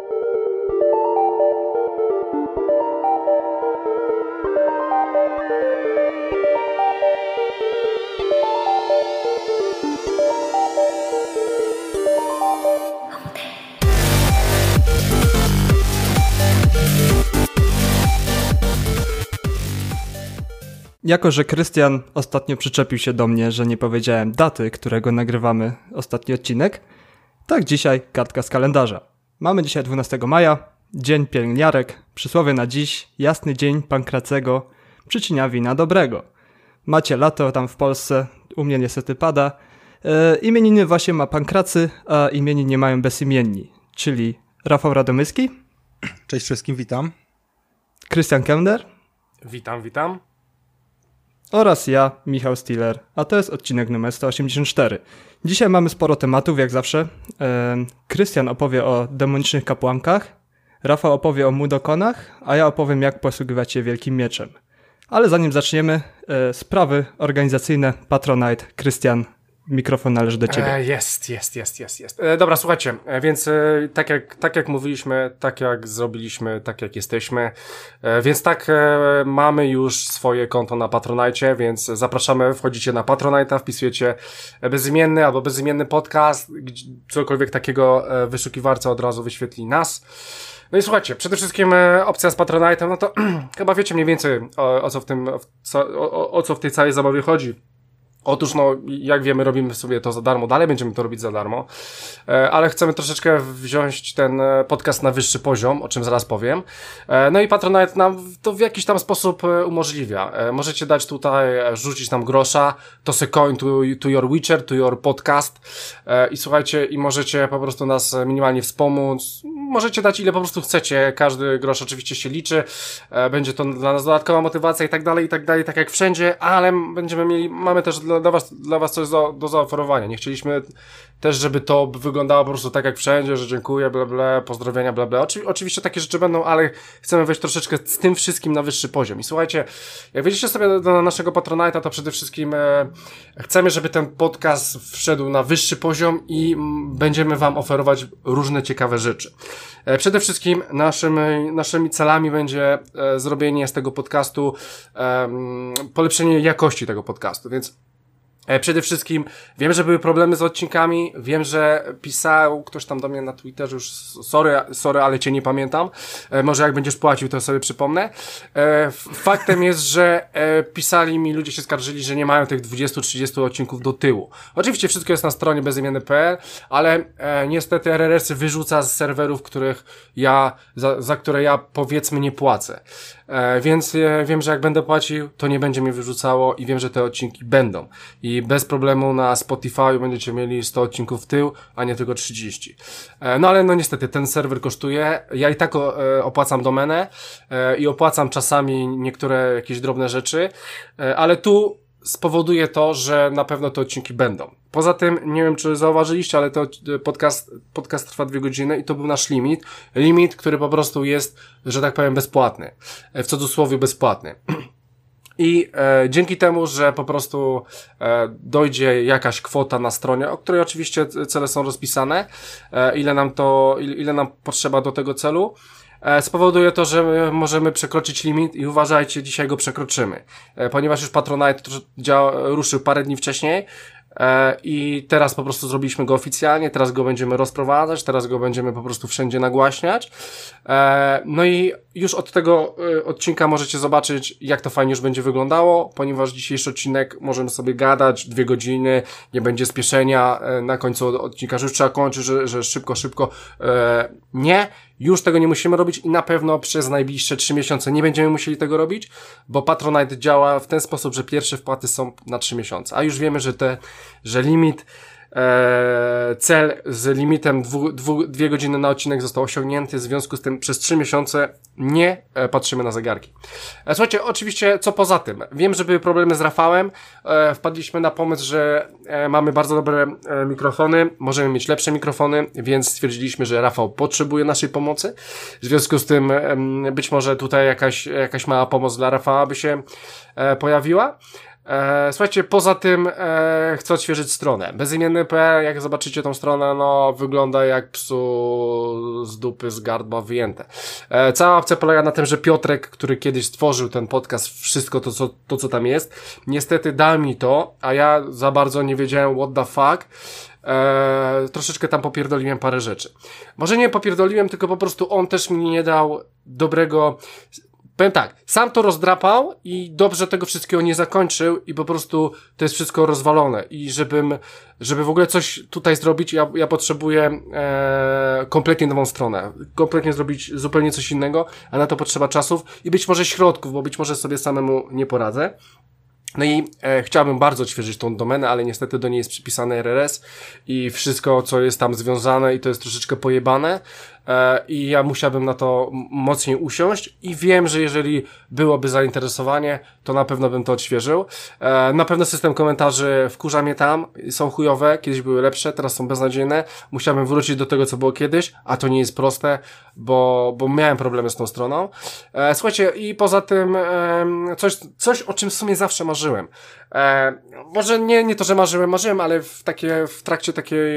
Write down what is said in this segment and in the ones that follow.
Jako że Krystian ostatnio przyczepił się do mnie, że nie powiedziałem daty, którego nagrywamy ostatni odcinek, tak dzisiaj kartka z kalendarza. Mamy dzisiaj 12 maja, dzień pielęgniarek, przysłowie na dziś, jasny dzień Pankracego, przyczynia wina dobrego. Macie lato tam w Polsce, u mnie niestety pada. Imieniny właśnie ma Pankracy, a imieniny mają bezimienni, czyli Rafał Radomyski. Cześć wszystkim, witam. Krystian Kemner. Witam. Oraz ja, Michał Stiller, a to jest odcinek numer 184. Dzisiaj mamy sporo tematów, jak zawsze. Krystian opowie o demonicznych kapłankach, Rafał opowie o mudokonach, a ja opowiem, jak posługiwać się wielkim mieczem. Ale zanim zaczniemy, sprawy organizacyjne, Patronite, Krystian, mikrofon należy do ciebie. Jest. Dobra, słuchajcie, więc tak jak mówiliśmy, tak jak zrobiliśmy, tak jak jesteśmy, więc mamy już swoje konto na Patronite, więc zapraszamy, wchodzicie na Patronite'a, wpisujecie bezimienny albo bezimienny podcast, cokolwiek takiego wyszukiwarca od razu wyświetli nas. No i słuchajcie, przede wszystkim opcja z Patronite'em, no to chyba wiecie mniej więcej o co w tej całej zabawie chodzi. Otóż, no, jak wiemy, robimy sobie to za darmo, dalej będziemy to robić za darmo, ale chcemy troszeczkę wziąć ten podcast na wyższy poziom, o czym zaraz powiem. No i Patronite nam to w jakiś tam sposób umożliwia. Możecie dać tutaj, rzucić nam grosza, toss a coin to your Witcher, to your podcast i słuchajcie, i możecie po prostu nas minimalnie wspomóc. Możecie dać ile po prostu chcecie, każdy grosz oczywiście się liczy, będzie to dla nas dodatkowa motywacja i tak dalej, tak jak wszędzie, ale mamy też dla was coś do zaoferowania. Nie chcieliśmy też, żeby to wyglądało po prostu tak jak wszędzie, że dziękuję, bla bla, pozdrowienia, bla bla. Oczywiście takie rzeczy będą, ale chcemy wejść troszeczkę z tym wszystkim na wyższy poziom. I słuchajcie, jak wejdziecie sobie do naszego Patronite'a, to przede wszystkim chcemy, żeby ten podcast wszedł na wyższy poziom i będziemy wam oferować różne ciekawe rzeczy. Przede wszystkim naszymi celami będzie zrobienie z tego podcastu, polepszenie jakości tego podcastu, więc przede wszystkim wiem, że były problemy z odcinkami, wiem, że pisał ktoś tam do mnie na Twitterze, już sorry, ale cię nie pamiętam, może jak będziesz płacił, to sobie przypomnę. Faktem jest, że pisali mi, ludzie się skarżyli, że nie mają tych 20-30 odcinków do tyłu. Oczywiście wszystko jest na stronie bezimienny.pl, ale niestety RRS-y wyrzuca z serwerów, za które ja powiedzmy nie płacę. Więc wiem, że jak będę płacił, to nie będzie mnie wyrzucało i wiem, że te odcinki będą. I bez problemu na Spotify będziecie mieli 100 odcinków w tył, a nie tylko 30. No ale no niestety ten serwer kosztuje. Ja i tak opłacam domenę i opłacam czasami niektóre jakieś drobne rzeczy, ale tu spowoduje to, że na pewno te odcinki będą. Poza tym, nie wiem czy zauważyliście, ale to podcast trwa 2 godziny i to był nasz limit, który po prostu jest, że tak powiem, bezpłatny. W cudzysłowie bezpłatny. I dzięki temu, że po prostu dojdzie jakaś kwota na stronie, o której oczywiście cele są rozpisane, ile nam potrzeba do tego celu, spowoduje to, że możemy przekroczyć limit i uważajcie, dzisiaj go przekroczymy. Ponieważ już Patronite ruszył parę dni wcześniej, i teraz po prostu zrobiliśmy go oficjalnie, teraz go będziemy rozprowadzać, teraz go będziemy po prostu wszędzie nagłaśniać. No i już od tego odcinka możecie zobaczyć, jak to fajnie już będzie wyglądało, ponieważ dzisiejszy odcinek możemy sobie gadać 2 godziny, nie będzie spieszenia na końcu odcinka, że już trzeba kończyć, że szybko. Nie, już tego nie musimy robić i na pewno przez najbliższe 3 miesiące nie będziemy musieli tego robić, bo Patronite działa w ten sposób, że pierwsze wpłaty są na 3 miesiące, a już wiemy, że limit, cel z limitem 2 godziny na odcinek został osiągnięty, w związku z tym przez 3 miesiące nie patrzymy na zegarki. Słuchajcie, oczywiście co poza tym? Wiem, że były problemy z Rafałem, wpadliśmy na pomysł, że mamy bardzo dobre mikrofony, możemy mieć lepsze mikrofony, więc stwierdziliśmy, że Rafał potrzebuje naszej pomocy. W związku z tym być może tutaj jakaś mała pomoc dla Rafała by się pojawiła. Słuchajcie, poza tym chcę odświeżyć stronę. Bezimienny.pl, jak zobaczycie tą stronę, no wygląda jak psu z dupy, z gardła wyjęte. Cała opcja polega na tym, że Piotrek, który kiedyś stworzył ten podcast, wszystko to co tam jest, niestety dał mi to, a ja za bardzo nie wiedziałem what the fuck. Troszeczkę tam popierdoliłem parę rzeczy. Może nie popierdoliłem, tylko po prostu on też mi nie dał dobrego... Powiem tak, sam to rozdrapał i dobrze tego wszystkiego nie zakończył i po prostu to jest wszystko rozwalone i żeby w ogóle coś tutaj zrobić, ja potrzebuję kompletnie nową stronę, kompletnie zrobić zupełnie coś innego, a na to potrzeba czasów i być może środków, bo być może sobie samemu nie poradzę. No i chciałbym bardzo odświeżyć tą domenę, ale niestety do niej jest przypisane RRS i wszystko, co jest tam związane i to jest troszeczkę pojebane i ja musiałbym na to mocniej usiąść i wiem, że jeżeli byłoby zainteresowanie, to na pewno bym to odświeżył. Na pewno system komentarzy wkurza mnie tam, są chujowe, kiedyś były lepsze, teraz są beznadziejne. Musiałbym wrócić do tego, co było kiedyś, a to nie jest proste, bo miałem problemy z tą stroną. Słuchajcie, i poza tym coś o czym w sumie zawsze marzyłem. Może nie to, że marzyłem, ale w trakcie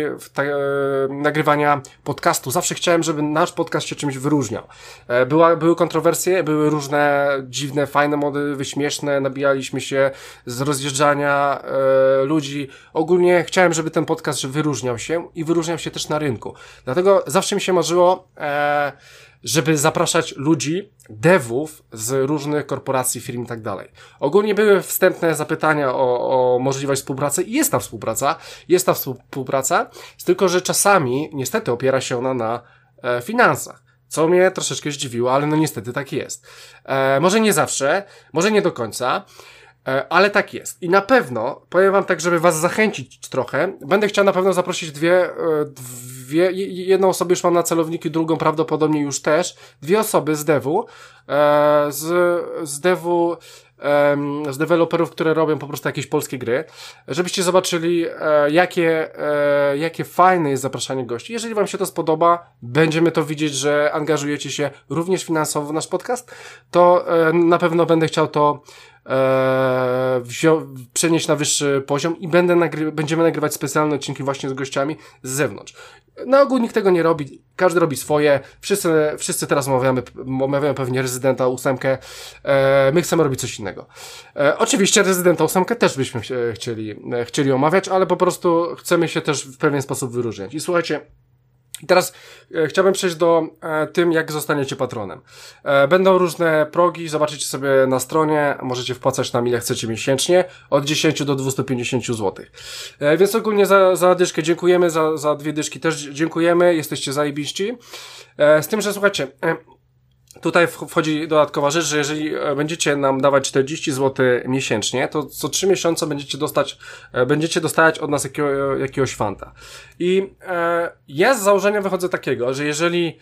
nagrywania podcastu zawsze chciałem, żeby nasz podcast się czymś wyróżniał. Były kontrowersje, były różne dziwne, fajne mody, śmieszne, nabijaliśmy się z rozjeżdżania ludzi. Ogólnie chciałem, żeby ten podcast wyróżniał się i wyróżniał się też na rynku. Dlatego zawsze mi się marzyło, żeby zapraszać ludzi, devów z różnych korporacji, firm i tak dalej. Ogólnie były wstępne zapytania o możliwość współpracy i jest ta współpraca, tylko że czasami niestety opiera się ona na finansach. Co mnie troszeczkę zdziwiło, ale no niestety tak jest. Może nie zawsze, może nie do końca, ale tak jest. I na pewno, powiem wam tak, żeby was zachęcić trochę, będę chciał na pewno zaprosić jedną osobę już mam na celowniku, drugą prawdopodobnie już też, dwie osoby z devu, z deweloperów, które robią po prostu jakieś polskie gry, żebyście zobaczyli, jakie fajne jest zapraszanie gości. Jeżeli wam się to spodoba, będziemy to widzieć, że angażujecie się również finansowo w nasz podcast, to na pewno będę chciał to przenieść na wyższy poziom i będziemy nagrywać specjalne odcinki właśnie z gościami z zewnątrz. Na ogół nikt tego nie robi, każdy robi swoje, wszyscy teraz omawiamy pewnie Rezydenta 8, my chcemy robić coś innego. Oczywiście Rezydenta 8 też byśmy chcieli omawiać, ale po prostu chcemy się też w pewien sposób wyróżniać. I słuchajcie, i teraz chciałbym przejść do tym, jak zostaniecie patronem. Będą różne progi, zobaczycie sobie na stronie, możecie wpłacać nam ile chcecie miesięcznie, od 10 do 250 zł. Więc ogólnie za dyszkę dziękujemy, za dwie dyszki też dziękujemy, jesteście zajebiści. Z tym, że słuchajcie, tutaj wchodzi dodatkowa rzecz, że jeżeli będziecie nam dawać 40 zł miesięcznie, to co 3 miesiące będziecie dostawać od nas jakiegoś fanta. I ja z założenia wychodzę takiego, że jeżeli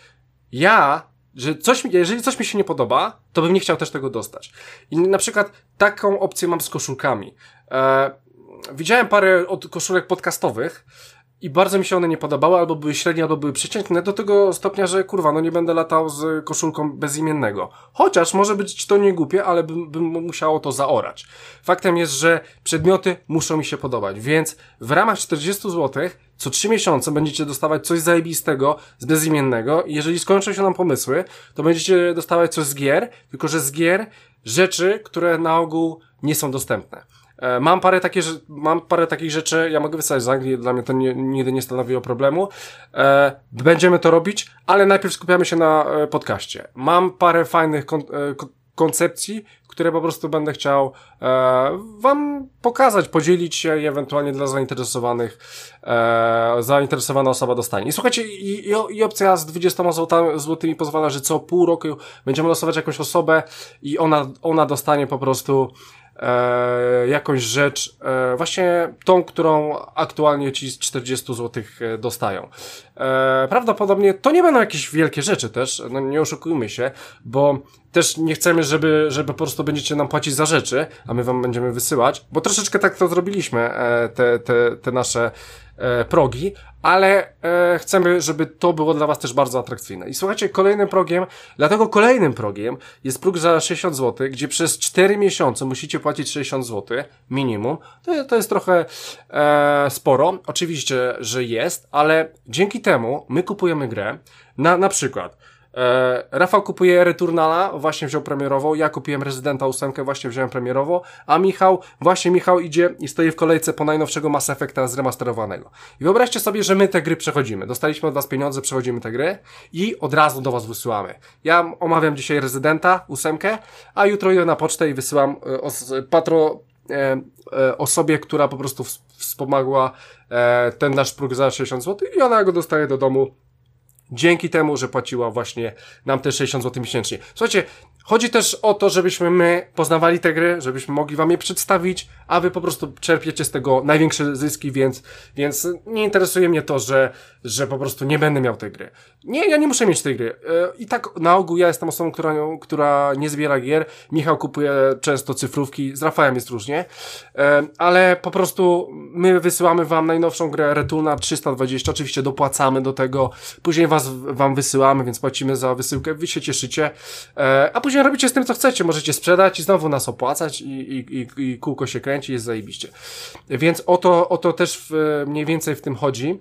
coś mi się nie podoba, to bym nie chciał też tego dostać. I na przykład taką opcję mam z koszulkami. Widziałem parę koszulek podcastowych, i bardzo mi się one nie podobały, albo były średnie, albo były przeciętne, do tego stopnia, że kurwa, nie będę latał z koszulką bezimiennego. Chociaż może być to nie głupie, ale bym musiało to zaorać. Faktem jest, że przedmioty muszą mi się podobać, więc w ramach 40 zł co 3 miesiące będziecie dostawać coś zajebistego z bezimiennego i jeżeli skończą się nam pomysły, to będziecie dostawać coś z gier, tylko że z gier rzeczy, które na ogół nie są dostępne. Mam parę takich rzeczy, ja mogę wysłać z Anglii, dla mnie to nigdy nie stanowiło problemu. Będziemy to robić, ale najpierw skupiamy się na podcaście. Mam parę fajnych koncepcji, które po prostu będę chciał wam pokazać, podzielić się i ewentualnie dla zainteresowanych zainteresowana osoba dostanie. I słuchajcie, i opcja z 20 złotymi pozwala, że co pół roku będziemy losować jakąś osobę i ona dostanie po prostu jakąś rzecz, właśnie tą, którą aktualnie ci z 40 zł dostają. Prawdopodobnie to nie będą jakieś wielkie rzeczy też, no nie oszukujmy się, bo też nie chcemy, żeby po prostu będziecie nam płacić za rzeczy, a my wam będziemy wysyłać, bo troszeczkę tak to zrobiliśmy, te nasze progi, ale chcemy, żeby to było dla was też bardzo atrakcyjne. I słuchajcie, dlatego kolejnym progiem jest próg za 60 zł, gdzie przez 4 miesiące musicie płacić 60 zł minimum. To jest trochę sporo. Oczywiście, że jest, ale dzięki temu my kupujemy grę. Na przykład Rafał kupuje Returnala, właśnie wziął premierową, ja kupiłem Residenta 8, właśnie wziąłem premierową, a Michał idzie i stoi w kolejce po najnowszego Mass Effecta zremasterowanego. I wyobraźcie sobie, że my te gry przechodzimy. Dostaliśmy od was pieniądze, przechodzimy te gry i od razu do was wysyłamy. Ja omawiam dzisiaj Residenta 8, a jutro idę na pocztę i wysyłam osobie, która po prostu wspomagła ten nasz próg za 60 zł i ona go dostaje do domu. Dzięki temu, że płaciła właśnie nam te 60 zł miesięcznie. Słuchajcie, chodzi też o to, żebyśmy my poznawali te gry, żebyśmy mogli wam je przedstawić, a wy po prostu czerpiecie z tego największe zyski, więc nie interesuje mnie to, że po prostu nie będę miał tej gry. Nie, ja nie muszę mieć tej gry. I tak na ogół ja jestem osobą, która nie zbiera gier. Michał kupuje często cyfrówki, z Rafałem jest różnie, ale po prostu my wysyłamy wam najnowszą grę Returnal 320, oczywiście dopłacamy do tego, później wam wysyłamy, więc płacimy za wysyłkę, wy się cieszycie, a później robicie z tym, co chcecie, możecie sprzedać i znowu nas opłacać i kółko się kręci, jest zajebiście. Więc o to też mniej więcej w tym chodzi.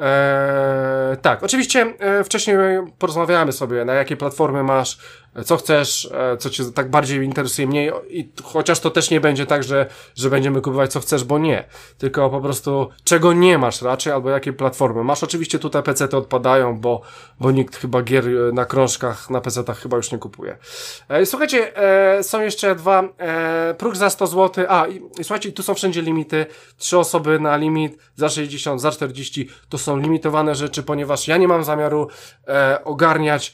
Tak, oczywiście wcześniej porozmawiamy sobie, na jakiej platformy masz, co chcesz, co cię tak bardziej interesuje mniej, i chociaż to też nie będzie tak, że będziemy kupować co chcesz, bo nie, tylko po prostu czego nie masz raczej, albo jakie platformy masz. Oczywiście tutaj PC-ty odpadają, bo nikt chyba gier na krążkach, na PC-tach chyba już nie kupuje. Słuchajcie, są jeszcze dwa, próg za 100 zł, i słuchajcie, tu są wszędzie limity, 3 osoby na limit, za 60, za 40, to są limitowane rzeczy, ponieważ ja nie mam zamiaru ogarniać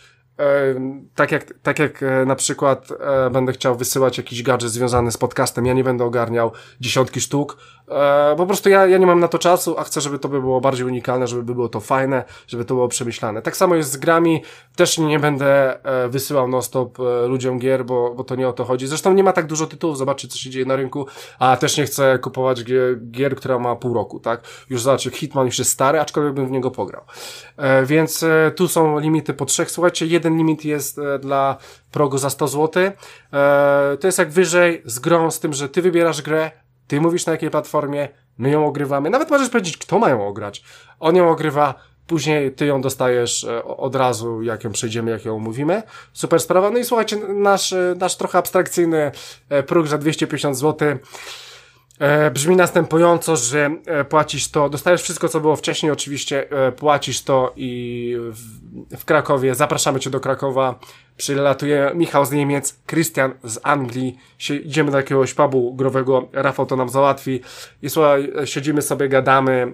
tak jak na przykład będę chciał wysyłać jakiś gadżet związany z podcastem, ja nie będę ogarniał dziesiątki sztuk, po prostu ja nie mam na to czasu, a chcę, żeby to było bardziej unikalne, żeby było to fajne, żeby to było przemyślane. Tak samo jest z grami, też nie będę wysyłał non-stop ludziom gier, bo to nie o to chodzi. Zresztą nie ma tak dużo tytułów, zobaczcie, co się dzieje na rynku, a też nie chcę kupować gier, która ma pół roku, tak? Już zobaczcie, Hitman już jest stary, aczkolwiek bym w niego pograł. Więc tu są limity po 3. Słuchajcie, jeden limit jest dla progu za 100 zł. To jest jak wyżej z grą, z tym, że ty wybierasz grę, ty mówisz na jakiej platformie, my ją ogrywamy. Nawet możesz powiedzieć, kto ma ją ograć. On ją ogrywa, później ty ją dostajesz od razu, jak ją przejdziemy, jak ją omówimy. Super sprawa. No i słuchajcie, nasz trochę abstrakcyjny próg za 250 zł brzmi następująco, że płacisz to, dostajesz wszystko, co było wcześniej, oczywiście płacisz to i w Krakowie, zapraszamy cię do Krakowa, przylatuje Michał z Niemiec, Krystian z Anglii, idziemy do jakiegoś pubu growego, Rafał to nam załatwi i słuchaj, siedzimy sobie, gadamy,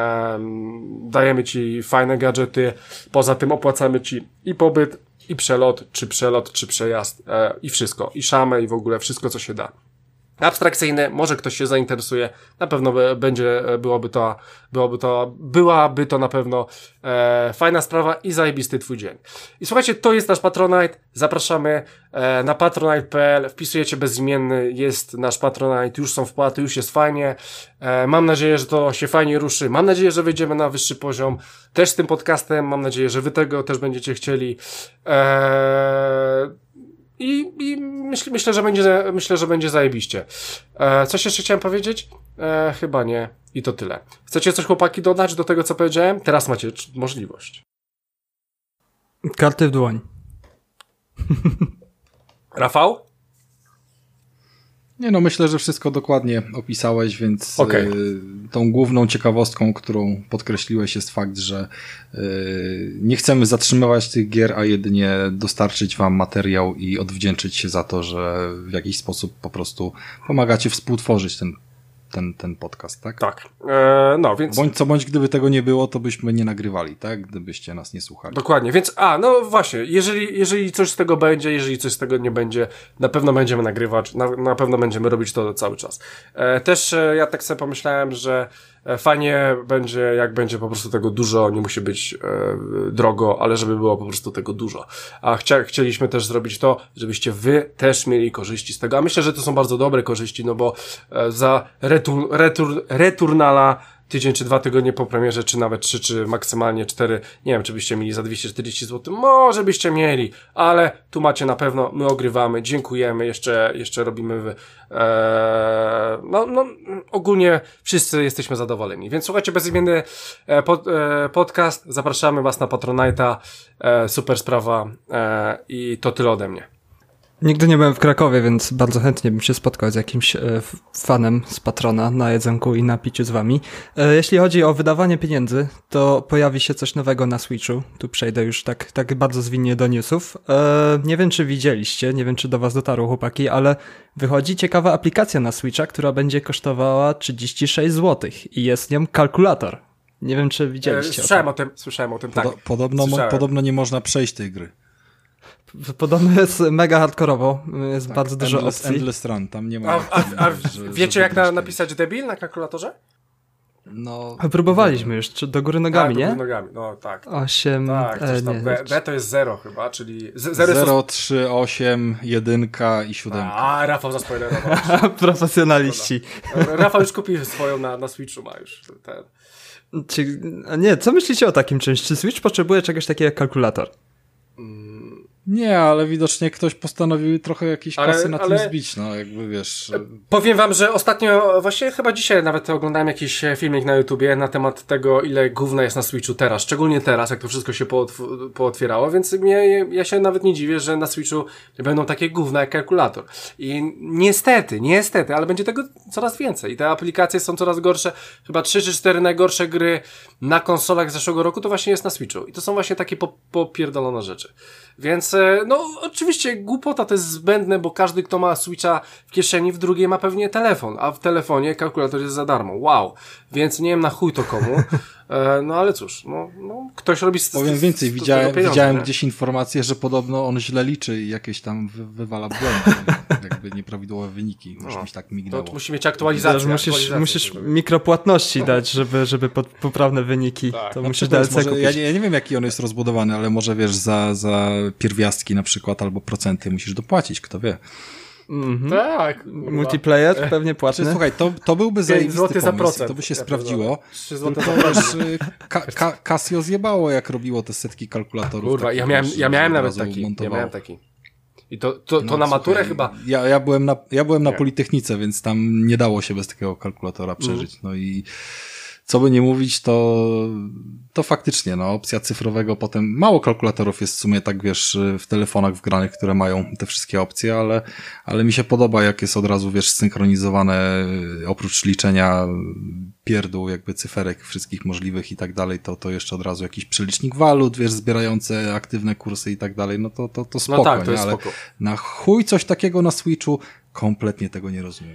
dajemy ci fajne gadżety, poza tym opłacamy ci i pobyt, i przelot, czy przejazd, i wszystko, i szamę, i w ogóle wszystko, co się da. Abstrakcyjne, może ktoś się zainteresuje, na pewno byłaby to na pewno fajna sprawa i zajebisty twój dzień. I słuchajcie, to jest nasz Patronite, zapraszamy na patronite.pl, wpisujecie bezimienny, jest nasz Patronite, już są wpłaty, już jest fajnie, mam nadzieję, że to się fajnie ruszy, mam nadzieję, że wyjdziemy na wyższy poziom, też z tym podcastem, mam nadzieję, że wy tego też będziecie chcieli, I myślę, że będzie zajebiście. Coś jeszcze chciałem powiedzieć? Chyba nie. I to tyle. Chcecie coś, chłopaki, dodać do tego, co powiedziałem? Teraz macie możliwość. Karty w dłoń. Rafał? Nie no, myślę, że wszystko dokładnie opisałeś, więc Okay. Tą główną ciekawostką, którą podkreśliłeś, jest fakt, że nie chcemy zatrzymywać tych gier, a jedynie dostarczyć wam materiał i odwdzięczyć się za to, że w jakiś sposób po prostu pomagacie współtworzyć ten podcast, tak? Tak. No, więc... Bądź co bądź, gdyby tego nie było, to byśmy nie nagrywali, tak? Gdybyście nas nie słuchali. Dokładnie, więc, no właśnie, jeżeli coś z tego będzie, jeżeli coś z tego nie będzie, na pewno będziemy nagrywać, na pewno będziemy robić to cały czas. Też ja tak sobie pomyślałem, że fajnie będzie, jak będzie po prostu tego dużo, nie musi być drogo, ale żeby było po prostu tego dużo. A chcieliśmy też zrobić to, żebyście wy też mieli korzyści z tego. A myślę, że to są bardzo dobre korzyści, no bo za Returnala tydzień czy 2 tygodnie po premierze, czy nawet 3, czy maksymalnie 4, nie wiem, czy byście mieli za 240 zł, może byście mieli, ale tu macie na pewno, my ogrywamy, dziękujemy, jeszcze robimy, ogólnie wszyscy jesteśmy zadowoleni, więc słuchajcie, bezimienny podcast, zapraszamy was na Patronite'a, super sprawa i to tyle ode mnie. Nigdy nie byłem w Krakowie, więc bardzo chętnie bym się spotkał z jakimś fanem z Patrona na jedzonku i na piciu z wami. Jeśli chodzi o wydawanie pieniędzy, to pojawi się coś nowego na Switchu. Tu przejdę już tak bardzo zwinnie do newsów. Nie wiem, czy widzieliście, nie wiem, czy do was dotarło, chłopaki, ale wychodzi ciekawa aplikacja na Switcha, która będzie kosztowała 36 zł i jest nią kalkulator. Nie wiem, czy widzieliście. Słyszałem o tym, tak. Podobno nie można przejść tej gry. Podobno jest mega hardkorowo, jest tak, bardzo dużo opcji. Endless run, tam nie ma... Wiecie jak napisać debil na kalkulatorze? No... Próbowaliśmy już, czy do góry nogami, nie? Do góry nogami, no tak. 8... Tak, coś tam, B to jest 0 chyba, czyli... 0, 3, 8, 1 i 7. A, Rafał zaspoilerował. Profesjonaliści. Rafał już kupił swoją na Switchu, ma już ten... Nie, co myślicie o takim czymś? Czy Switch potrzebuje czegoś takiego jak kalkulator? Nie, ale widocznie ktoś postanowił trochę jakieś kasy na tym zbić, no jakby wiesz... Powiem wam, że ostatnio, właśnie chyba dzisiaj nawet oglądałem jakiś filmik na YouTubie na temat tego, ile gówna jest na Switchu teraz, szczególnie teraz, jak to wszystko się pootwierało, więc ja się nawet nie dziwię, że na Switchu będą takie gówna jak kalkulator. I niestety, ale będzie tego coraz więcej i te aplikacje są coraz gorsze, chyba 3 czy 4 najgorsze gry na konsolach z zeszłego roku to właśnie jest na Switchu i to są właśnie takie popierdolone rzeczy. Więc, no, oczywiście głupota to jest zbędne, bo każdy, kto ma Switcha w kieszeni, w drugiej ma pewnie telefon, a w telefonie kalkulator jest za darmo. Wow. Więc nie wiem na chuj to komu. No ale cóż, no ktoś robi Powiem więcej, widziałem gdzieś informację, że podobno on źle liczy i jakieś tam wywala błędy, jakby nieprawidłowe wyniki. Może mieć tak migdało. To musi mieć aktualizację. Musisz mikropłatności dać, żeby poprawne wyniki. Tak. To musisz DLC kupić. Ja nie wiem, jaki on jest rozbudowany, ale może wiesz, za pierwiastki na przykład albo procenty musisz dopłacić, kto wie. Tak. Multiplayer pewnie płatny. Słuchaj, to byłby zajebisty za pomysł, to by się sprawdziło. 3 zł tylko też Casio zjebało, jak robiło te setki kalkulatorów. Kurwa, ja miałem nawet taki. I to na maturę chyba... Ja byłem na Politechnice, więc tam nie dało się bez takiego kalkulatora przeżyć. No i co by nie mówić, to faktycznie, no, opcja cyfrowego potem, mało kalkulatorów jest w sumie tak, wiesz, w telefonach wgranych, które mają te wszystkie opcje, ale mi się podoba, jak jest od razu, wiesz, synchronizowane, oprócz liczenia pierdół, jakby cyferek wszystkich możliwych i tak dalej, to jeszcze od razu jakiś przelicznik walut, wiesz, zbierające aktywne kursy i tak dalej, no to spoko, no tak, to nie? jest Ale spoko. na chuj coś takiego na Switchu, kompletnie tego nie rozumiem.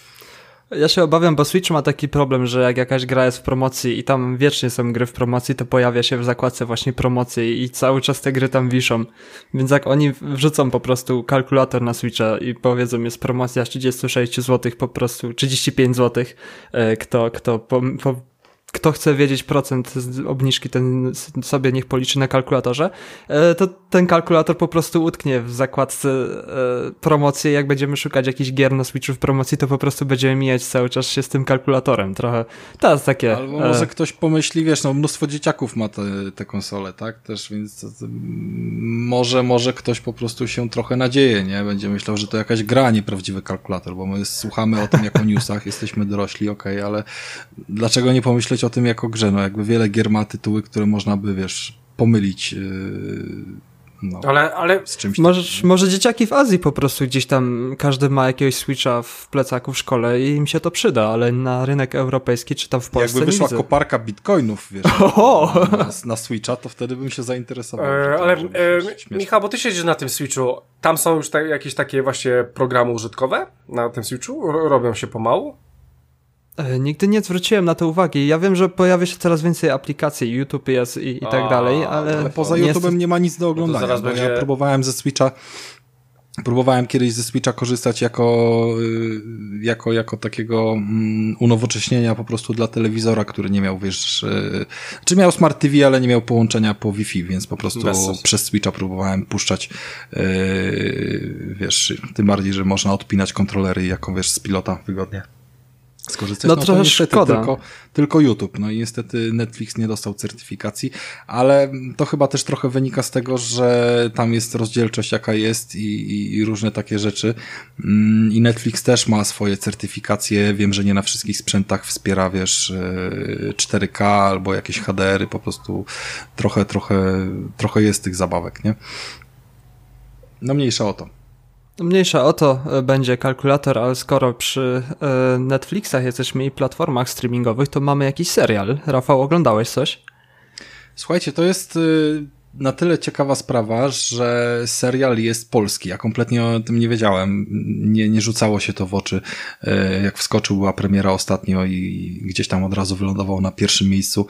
Ja się obawiam, bo Switch ma taki problem, że jak jakaś gra jest w promocji i tam wiecznie są gry w promocji, to pojawia się w zakładce właśnie promocji i cały czas te gry tam wiszą. Więc jak oni wrzucą po prostu kalkulator na Switcha i powiedzą, jest promocja 36 zł, po prostu 35 zł, kto chce wiedzieć procent obniżki, ten sobie niech policzy na kalkulatorze, to ten kalkulator po prostu utknie w zakładce promocji. Jak będziemy szukać jakichś gier na Switchu w promocji, to po prostu będziemy mijać cały czas się z tym kalkulatorem. Trochę, to jest takie... Albo może ktoś pomyśli, wiesz, no mnóstwo dzieciaków ma te konsole, tak? Też, więc może ktoś po prostu się trochę nadzieje, nie? Będzie myślał, że to jakaś gra, a nie prawdziwy kalkulator, bo my słuchamy o tym jako newsach, jesteśmy dorośli, okej, ale dlaczego nie pomyśleć o tym jako grze? No jakby wiele gier ma tytuły, które można by, wiesz, pomylić no, ale z czymś może dzieciaki w Azji po prostu gdzieś tam, każdy ma jakiegoś Switcha w plecaku w szkole i im się to przyda, ale na rynek europejski czy tam w Polsce jakby wyszła nie widzę. koparka bitcoinów, wiesz, na Switcha, to wtedy bym się zainteresował. Michał, bo ty siedzisz na tym Switchu, tam są już jakieś takie właśnie programy użytkowe na tym Switchu? Robią się pomału? Nigdy nie zwróciłem na to uwagi. Ja wiem, że pojawia się coraz więcej aplikacji, YouTube jest i tak dalej, ale poza YouTube'em nie ma nic do oglądania, zaraz bo będzie... ja próbowałem kiedyś ze Switcha korzystać jako takiego unowocześnienia po prostu dla telewizora, który nie miał, wiesz, czy miał Smart TV, ale nie miał połączenia po Wi-Fi, więc po prostu przez Switcha próbowałem puszczać, wiesz, tym bardziej, że można odpinać kontrolery jako, wiesz, z pilota wygodnie. skorzystać. No to trochę niestety szkoda. tylko YouTube. No i niestety Netflix nie dostał certyfikacji, ale to chyba też trochę wynika z tego, że tam jest rozdzielczość jaka jest i różne takie rzeczy. I Netflix też ma swoje certyfikacje. Wiem, że nie na wszystkich sprzętach wspiera, wiesz, 4K albo jakieś HDR-y, po prostu trochę jest tych zabawek, nie? No mniejsza o to. Mniejsza o to będzie kalkulator, ale skoro przy Netflixach jesteśmy i platformach streamingowych, to mamy jakiś serial. Rafał, oglądałeś coś? Słuchajcie, to jest na tyle ciekawa sprawa, że serial jest polski. Ja kompletnie o tym nie wiedziałem. Nie rzucało się to w oczy. Jak wskoczył, była premiera ostatnio i gdzieś tam od razu wylądował na pierwszym miejscu.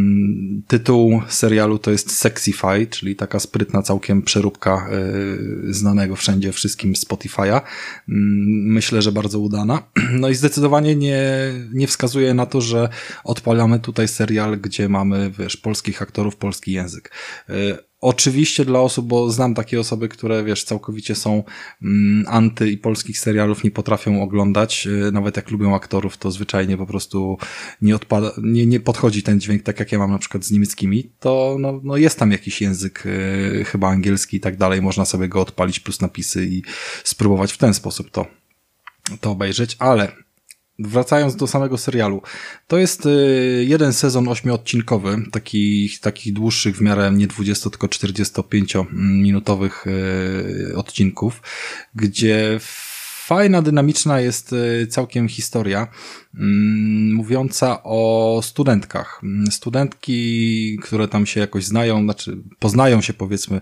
Tytuł serialu to jest Sexify, czyli taka sprytna całkiem przeróbka znanego wszędzie wszystkim Spotify'a. Myślę, że bardzo udana. No i zdecydowanie nie wskazuje na to, że odpalamy tutaj serial, gdzie mamy, wiesz, polskich aktorów, polski język. Oczywiście dla osób, bo znam takie osoby, które, wiesz, całkowicie są anty i polskich serialów nie potrafią oglądać, nawet jak lubią aktorów, to zwyczajnie po prostu nie podchodzi ten dźwięk, tak jak ja mam na przykład z niemieckimi, to no jest tam jakiś język, chyba angielski i tak dalej, można sobie go odpalić plus napisy i spróbować w ten sposób to obejrzeć, ale wracając do samego serialu, to jest jeden sezon 8-odcinkowy, takich dłuższych w miarę nie 20, tylko 45-minutowych odcinków, gdzie fajna, dynamiczna jest całkiem historia mówiąca o studentkach. Studentki, które tam się jakoś znają, znaczy poznają się powiedzmy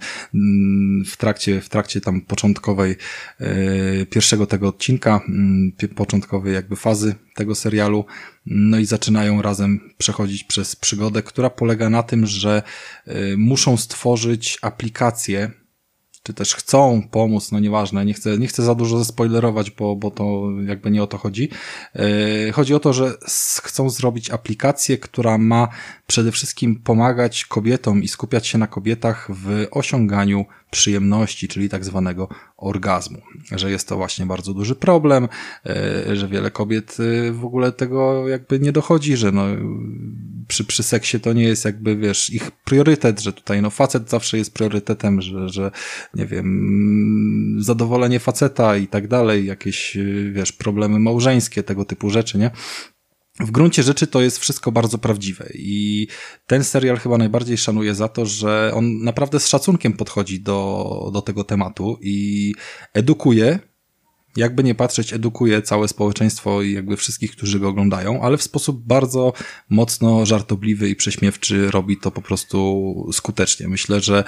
w trakcie tam początkowej pierwszego tego odcinka, początkowej jakby fazy tego serialu, no i zaczynają razem przechodzić przez przygodę, która polega na tym, że muszą stworzyć aplikację, czy też chcą pomóc, no nieważne, nie chcę za dużo zaspoilerować, bo to jakby nie o to chodzi. Chodzi o to, że chcą zrobić aplikację, która ma przede wszystkim pomagać kobietom i skupiać się na kobietach w osiąganiu przyjemności, czyli tak zwanego orgazmu. Że jest to właśnie bardzo duży problem, że wiele kobiet w ogóle tego jakby nie dochodzi, że no przy seksie to nie jest jakby, wiesz, ich priorytet, że tutaj no facet zawsze jest priorytetem, że nie wiem, zadowolenie faceta i tak dalej, jakieś, wiesz, problemy małżeńskie, tego typu rzeczy, nie? W gruncie rzeczy to jest wszystko bardzo prawdziwe i ten serial chyba najbardziej szanuję za to, że on naprawdę z szacunkiem podchodzi do tego tematu i edukuje, jakby nie patrzeć, edukuje całe społeczeństwo i jakby wszystkich, którzy go oglądają, ale w sposób bardzo mocno żartobliwy i prześmiewczy robi to po prostu skutecznie. Myślę, że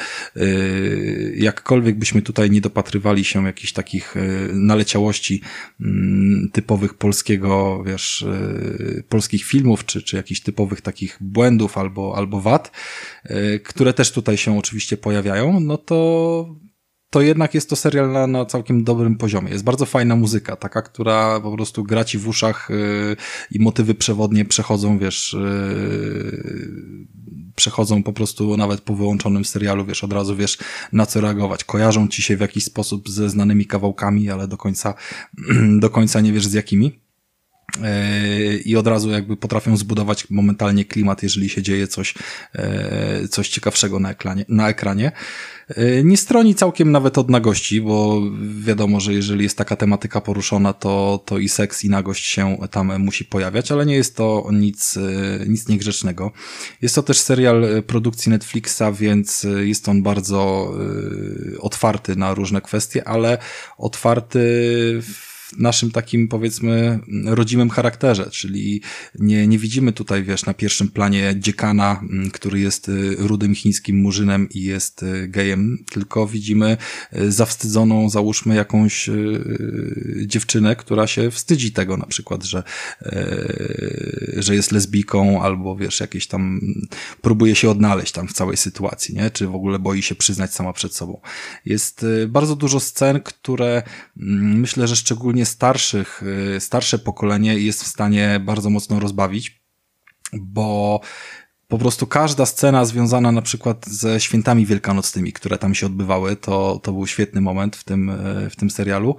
jakkolwiek byśmy tutaj nie dopatrywali się jakichś takich naleciałości typowych polskiego, wiesz, polskich filmów, czy jakichś typowych takich błędów albo wad, które też tutaj się oczywiście pojawiają, no to jednak jest to serial na całkiem dobrym poziomie. Jest bardzo fajna muzyka, taka, która po prostu gra ci w uszach i motywy przewodnie przechodzą, wiesz, przechodzą po prostu nawet po wyłączonym serialu, wiesz, od razu wiesz, na co reagować. Kojarzą ci się w jakiś sposób ze znanymi kawałkami, ale do końca nie wiesz z jakimi. I od razu jakby potrafią zbudować momentalnie klimat, jeżeli się dzieje coś ciekawszego na ekranie. Nie stroni całkiem nawet od nagości, bo wiadomo, że jeżeli jest taka tematyka poruszona, to i seks, i nagość się tam musi pojawiać, ale nie jest to nic niegrzecznego. Jest to też serial produkcji Netflixa, więc jest on bardzo otwarty na różne kwestie, ale otwarty w naszym takim, powiedzmy, rodzimym charakterze, czyli nie widzimy tutaj, wiesz, na pierwszym planie dziekana, który jest rudym chińskim murzynem i jest gejem, tylko widzimy zawstydzoną, załóżmy, jakąś dziewczynę, która się wstydzi tego na przykład, że jest lesbijką albo, wiesz, jakieś tam próbuje się odnaleźć tam w całej sytuacji, nie? Czy w ogóle boi się przyznać sama przed sobą. Jest bardzo dużo scen, które myślę, że szczególnie starsze pokolenie jest w stanie bardzo mocno rozbawić, bo po prostu każda scena związana na przykład ze świętami wielkanocnymi, które tam się odbywały, to był świetny moment w tym serialu.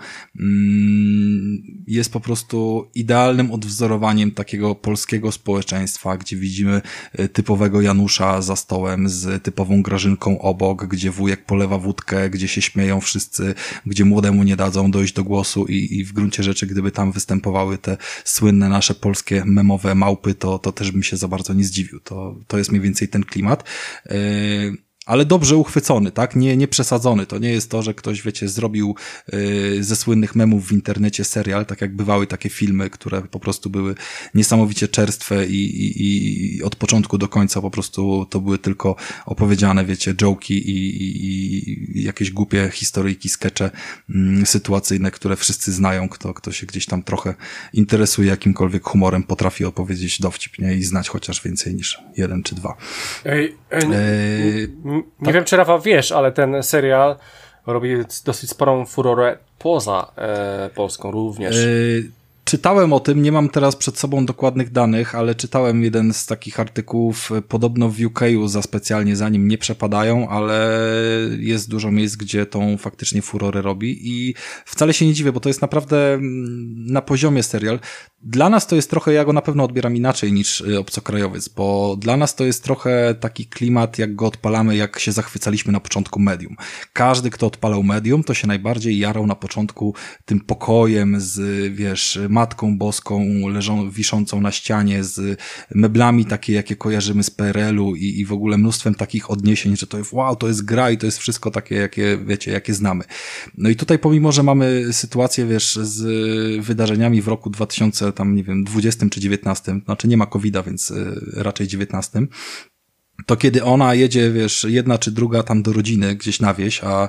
Jest po prostu idealnym odwzorowaniem takiego polskiego społeczeństwa, gdzie widzimy typowego Janusza za stołem z typową Grażynką obok, gdzie wujek polewa wódkę, gdzie się śmieją wszyscy, gdzie młodemu nie dadzą dojść do głosu i w gruncie rzeczy, gdyby tam występowały te słynne nasze polskie memowe małpy, to też bym się za bardzo nie zdziwił. To jest mniej więcej ten klimat. Ale dobrze uchwycony, tak? Nie przesadzony. To nie jest to, że ktoś, wiecie, zrobił ze słynnych memów w internecie serial, tak jak bywały takie filmy, które po prostu były niesamowicie czerstwe i od początku do końca po prostu to były tylko opowiedziane, wiecie, joke'i i jakieś głupie historyjki, skecze sytuacyjne, które wszyscy znają, kto się gdzieś tam trochę interesuje jakimkolwiek humorem, potrafi opowiedzieć dowcip, nie? I znać chociaż więcej niż jeden czy dwa. Nie wiem, czy Rafał wiesz, ale ten serial robi dosyć sporą furorę poza Polską również. Czytałem o tym, nie mam teraz przed sobą dokładnych danych, ale czytałem jeden z takich artykułów, podobno w UK-u specjalnie za nim nie przepadają, ale jest dużo miejsc, gdzie tą faktycznie furorę robi i wcale się nie dziwię, bo to jest naprawdę na poziomie serial. Dla nas to jest trochę, ja go na pewno odbieram inaczej niż obcokrajowiec, bo dla nas to jest trochę taki klimat, jak go odpalamy, jak się zachwycaliśmy na początku Medium. Każdy, kto odpalał Medium, to się najbardziej jarał na początku tym pokojem z, wiesz, Matką Boską wiszącą na ścianie, z meblami takie, jakie kojarzymy z PRL-u i w ogóle mnóstwem takich odniesień, że to jest wow, to jest gra i to jest wszystko takie, jakie, wiecie, jakie znamy. No i tutaj pomimo, że mamy sytuację, wiesz, z wydarzeniami w roku 2000, tam nie wiem, 20 czy 19, znaczy nie ma COVID-a, więc raczej 19, to kiedy ona jedzie, wiesz, jedna czy druga tam do rodziny gdzieś na wieś, a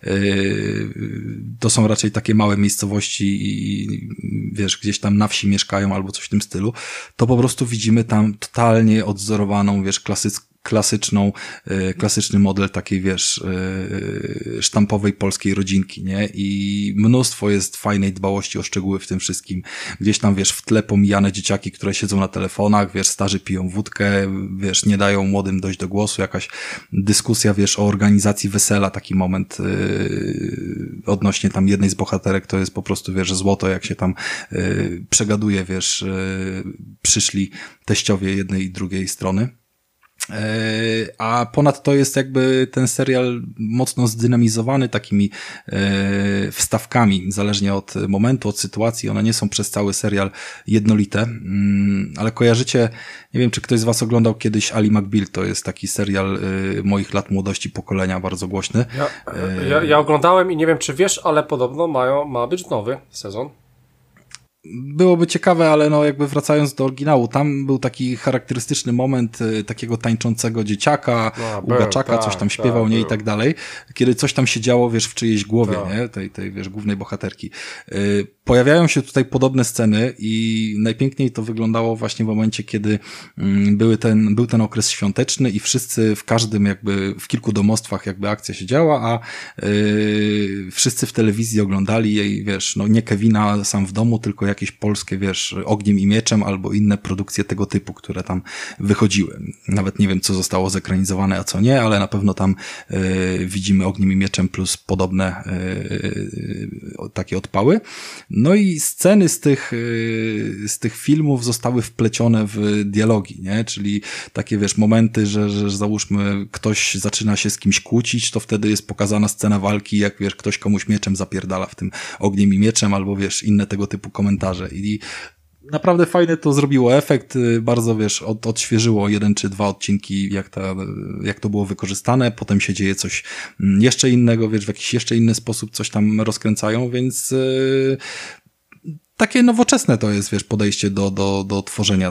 to są raczej takie małe miejscowości i wiesz, gdzieś tam na wsi mieszkają albo coś w tym stylu, to po prostu widzimy tam totalnie odzorowaną, wiesz, klasyczny model takiej, wiesz, sztampowej polskiej rodzinki, nie? I mnóstwo jest fajnej dbałości o szczegóły w tym wszystkim. Gdzieś tam, wiesz, w tle pomijane dzieciaki, które siedzą na telefonach, wiesz, starzy piją wódkę, wiesz, nie dają młodym dojść do głosu, jakaś dyskusja, wiesz, o organizacji wesela, taki moment odnośnie tam jednej z bohaterek, to jest po prostu, wiesz, złoto, jak się tam przegaduje, wiesz, przyszli teściowie jednej i drugiej strony. A ponadto jest jakby ten serial mocno zdynamizowany takimi wstawkami, zależnie od momentu, od sytuacji. One nie są przez cały serial jednolite, ale kojarzycie, nie wiem, czy ktoś z was oglądał kiedyś Ali McBeal, to jest taki serial moich lat młodości, pokolenia, bardzo głośny. Ja oglądałem i nie wiem, czy wiesz, ale podobno ma być nowy sezon. Byłoby ciekawe, ale no jakby wracając do oryginału, tam był taki charakterystyczny moment takiego tańczącego dzieciaka, ugaczaka, coś tam śpiewał, nie, i tak dalej, kiedy coś tam się działo, wiesz, w czyjejś głowie, nie, tej wiesz, głównej bohaterki. Pojawiają się tutaj podobne sceny i najpiękniej to wyglądało właśnie w momencie, kiedy był ten okres świąteczny i wszyscy w każdym jakby, w kilku domostwach jakby akcja się działa, a wszyscy w telewizji oglądali jej, wiesz, no nie Kevina sam w domu, tylko jakieś polskie, wiesz, Ogniem i Mieczem albo inne produkcje tego typu, które tam wychodziły. Nawet nie wiem, co zostało zekranizowane, a co nie, ale na pewno tam widzimy Ogniem i Mieczem plus podobne takie odpały. No i sceny z tych filmów zostały wplecione w dialogi, nie? Czyli takie, wiesz, momenty, że załóżmy ktoś zaczyna się z kimś kłócić, to wtedy jest pokazana scena walki, jak, wiesz, ktoś komuś mieczem zapierdala w tym Ogniem i Mieczem, albo, wiesz, inne tego typu komentarze. I naprawdę fajny to zrobiło efekt, bardzo, wiesz, odświeżyło 1 czy 2 odcinki, jak to było wykorzystane, potem się dzieje coś jeszcze innego, wiesz, w jakiś jeszcze inny sposób coś tam rozkręcają, więc takie nowoczesne to jest, wiesz, podejście do tworzenia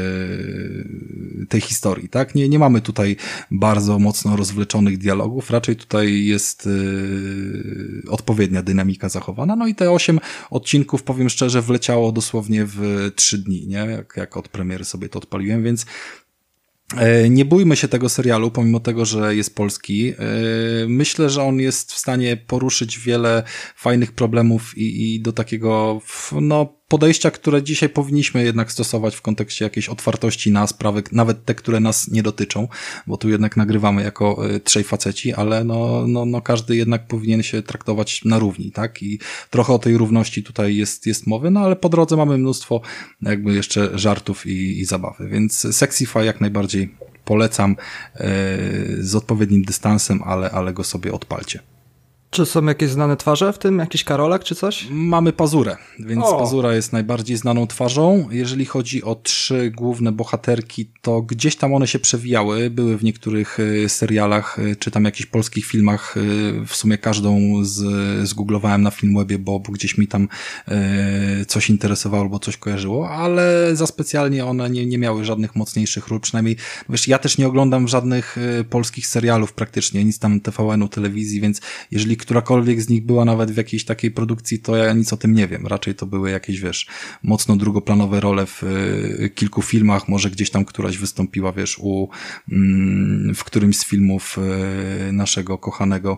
tej historii, tak? Nie mamy tutaj bardzo mocno rozwleczonych dialogów, raczej tutaj jest odpowiednia dynamika zachowana, no i te 8 odcinków, powiem szczerze, wleciało dosłownie w 3 dni, nie? Jak od premiery sobie to odpaliłem, więc nie bójmy się tego serialu, pomimo tego, że jest polski. Myślę, że on jest w stanie poruszyć wiele fajnych problemów i do takiego, no, podejścia, które dzisiaj powinniśmy jednak stosować w kontekście jakiejś otwartości na sprawy, nawet te, które nas nie dotyczą, bo tu jednak nagrywamy jako trzej faceci, ale no każdy jednak powinien się traktować na równi, tak? I trochę o tej równości tutaj jest mowy, no ale po drodze mamy mnóstwo jakby jeszcze żartów i zabawy, więc Sexify jak najbardziej polecam z odpowiednim dystansem, ale go sobie odpalcie. Czy są jakieś znane twarze w tym? Jakiś Karolak czy coś? Mamy Pazurę, więc Pazura jest najbardziej znaną twarzą. Jeżeli chodzi o 3 główne bohaterki, to gdzieś tam one się przewijały, były w niektórych serialach, czy tam jakichś polskich filmach. W sumie każdą zgooglowałem na Filmwebie, bo gdzieś mi tam coś interesowało albo coś kojarzyło, ale za specjalnie one nie miały żadnych mocniejszych ról, przynajmniej, wiesz, ja też nie oglądam żadnych polskich serialów praktycznie, nic tam TVN-u, telewizji, więc jeżeli którakolwiek z nich była nawet w jakiejś takiej produkcji, to ja nic o tym nie wiem. Raczej to były jakieś, wiesz, mocno drugoplanowe role w kilku filmach, może gdzieś tam któraś wystąpiła, wiesz, w którymś z filmów naszego kochanego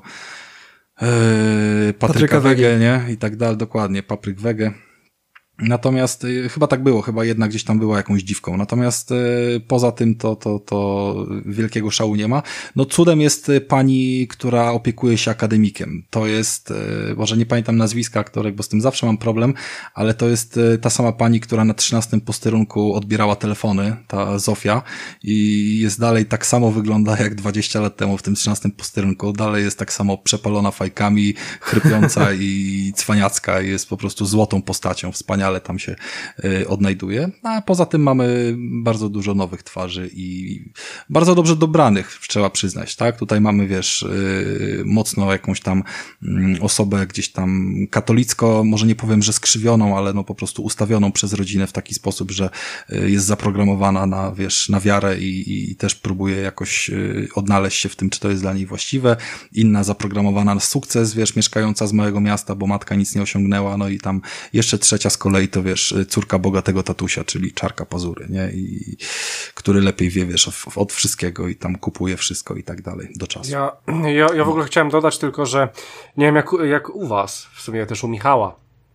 Patryka Wege, nie? I tak dalej, dokładnie, Papryk Wege. Natomiast chyba tak było, chyba jedna gdzieś tam była jakąś dziwką. Natomiast poza tym to wielkiego szału nie ma. No cudem jest pani, która opiekuje się akademikiem. To jest, może nie pamiętam nazwiska aktorek, bo z tym zawsze mam problem, ale to jest ta sama pani, która na 13 posterunku odbierała telefony, ta Zofia, i jest dalej tak samo wygląda jak 20 lat temu w tym 13 posterunku. Dalej jest tak samo przepalona fajkami, chrypiąca i cwaniacka, jest po prostu złotą postacią, wspaniale tam się odnajduje. A poza tym mamy bardzo dużo nowych twarzy i bardzo dobrze dobranych, trzeba przyznać, tak? Tutaj mamy, wiesz, mocno jakąś tam osobę gdzieś tam katolicko, może nie powiem, że skrzywioną, ale no po prostu ustawioną przez rodzinę w taki sposób, że jest zaprogramowana na, wiesz, na wiarę i też próbuje jakoś odnaleźć się w tym, czy to jest dla niej właściwe. Inna zaprogramowana na sukces, wiesz, mieszkająca z małego miasta, bo matka nic nie osiągnęła, no i tam jeszcze trzecia z kolei to, wiesz, córka bogatego tatusia, czyli Czarka Pazury, nie? I który lepiej wie, wiesz, od wszystkiego i tam kupuje wszystko i tak dalej do czasu. Ja w ogóle chciałem dodać tylko, że nie wiem jak u was, w sumie też u Michała,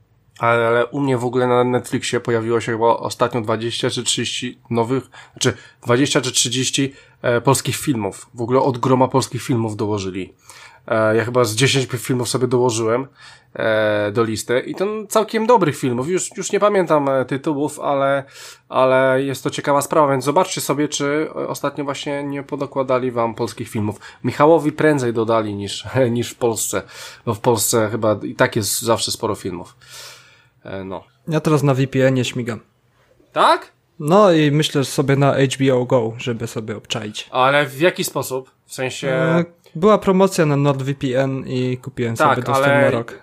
ale u mnie w ogóle na Netflixie pojawiło się chyba ostatnio 20 czy 30 nowych, znaczy 20 czy 30 polskich filmów. W ogóle od groma polskich filmów dołożyli. Ja chyba z 10 filmów sobie dołożyłem do listy i to całkiem dobrych filmów. Już nie pamiętam tytułów, ale jest to ciekawa sprawa, więc zobaczcie sobie, czy ostatnio właśnie nie podokładali wam polskich filmów. Michałowi prędzej dodali niż w Polsce, bo w Polsce chyba i tak jest zawsze sporo filmów. No. Ja teraz na VPN-ie śmigam. Tak? No i myślę sobie na HBO Go, żeby sobie obczaić. Ale w jaki sposób? W sensie... Była promocja na NordVPN i kupiłem sobie dostęp na rok.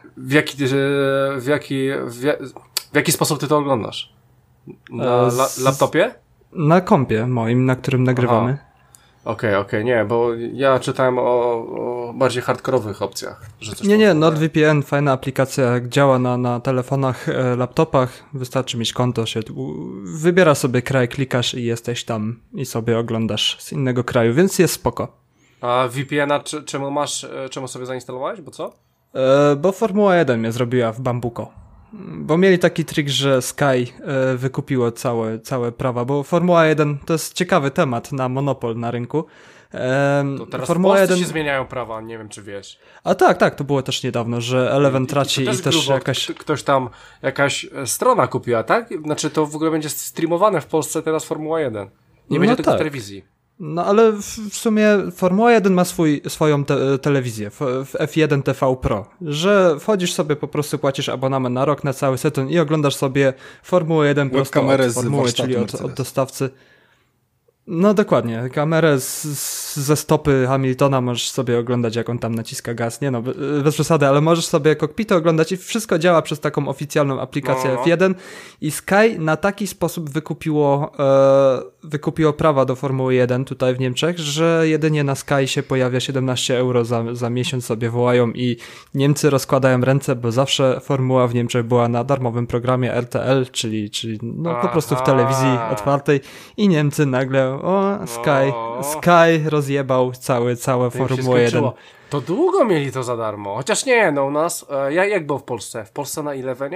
W jaki sposób ty to oglądasz? Na laptopie? Na kompie moim, na którym nagrywamy. Okej, nie, bo ja czytałem o bardziej hardkorowych opcjach. Że coś nie, NordVPN, fajna aplikacja, działa na telefonach, laptopach, wystarczy mieć konto, się wybiera sobie kraj, klikasz i jesteś tam i sobie oglądasz z innego kraju, więc jest spoko. A VPN-a czemu sobie zainstalowałeś, bo co? Bo Formuła 1 mnie zrobiła w Bambuko. Bo mieli taki trik, że Sky wykupiło całe prawa, bo Formuła 1 to jest ciekawy temat na monopol na rynku. To teraz Formuła w Polsce 1 się zmieniają prawa, nie wiem czy wiesz. A tak, to było też niedawno, że Eleven traci i też grubo, jakaś... Ktoś tam, jakaś strona kupiła, tak? Znaczy to w ogóle będzie streamowane w Polsce teraz Formuła 1. Nie będzie tylko w telewizji. No ale w sumie Formuła 1 ma swoją telewizję, w F1 TV Pro, że wchodzisz sobie, po prostu płacisz abonament na rok, na cały sezon i oglądasz sobie Formułę 1 prosto od formuły, czyli od dostawcy. No dokładnie, kamerę ze stopy Hamiltona możesz sobie oglądać, jak on tam naciska gaz, nie no, bez przesady, ale możesz sobie kokpity oglądać i wszystko działa przez taką oficjalną aplikację F1 i Sky na taki sposób wykupiło prawa do Formuły 1 tutaj w Niemczech, że jedynie na Sky się pojawia 17 euro za miesiąc sobie wołają i Niemcy rozkładają ręce, bo zawsze Formuła w Niemczech była na darmowym programie RTL, czyli no po prostu w telewizji otwartej i Niemcy nagle Sky rozjebał całe Formułę 1. To długo mieli to za darmo. Chociaż nie, no u nas, jak było w Polsce? W Polsce na Elevenie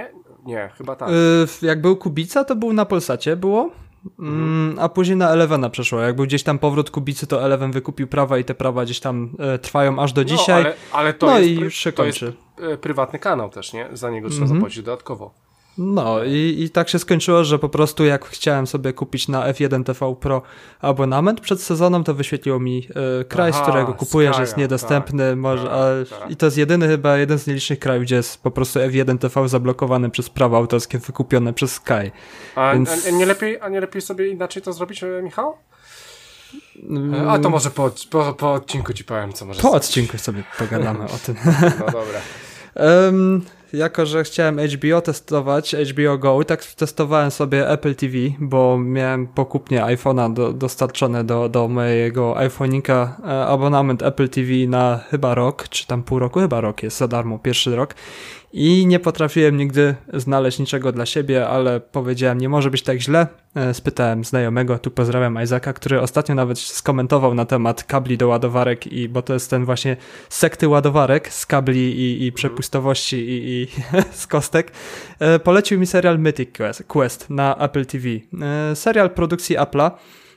Nie, chyba tak. Jak był Kubica, to był na Polsacie, było. A później na Elevena przeszło. Jak był gdzieś tam powrót Kubicy, to Eleven wykupił prawa i te prawa gdzieś tam trwają aż do dzisiaj. Ale to no jest, i już się kończy. To jest prywatny kanał też, nie? Za niego trzeba zapłacić dodatkowo. No i tak się skończyło, że po prostu jak chciałem sobie kupić na F1 TV Pro abonament przed sezonem, to wyświetliło mi kraj, z którego kupuję, że jest niedostępny. I to jest jeden z nielicznych krajów, gdzie jest po prostu F1 TV zablokowany przez prawa autorskie wykupione przez Sky. Więc... A nie lepiej sobie inaczej to zrobić, Michał? A to może po odcinku ci powiem, co może Po odcinku sobie pogadamy o tym. No dobra. Jako, że chciałem HBO testować, HBO Go, tak testowałem sobie Apple TV, bo miałem pokupnie iPhone'a dostarczone do mojego iPhone'ika abonament Apple TV na chyba rok, czy tam pół roku, chyba rok jest za darmo, pierwszy rok. I nie potrafiłem nigdy znaleźć niczego dla siebie, ale powiedziałem, nie może być tak źle. Spytałem znajomego, tu pozdrawiam Isaaca, który ostatnio nawet skomentował na temat kabli do ładowarek, bo to jest ten właśnie sekty ładowarek z kabli i przepustowości i z kostek. Polecił mi serial Mythic Quest na Apple TV. Serial produkcji Apple'a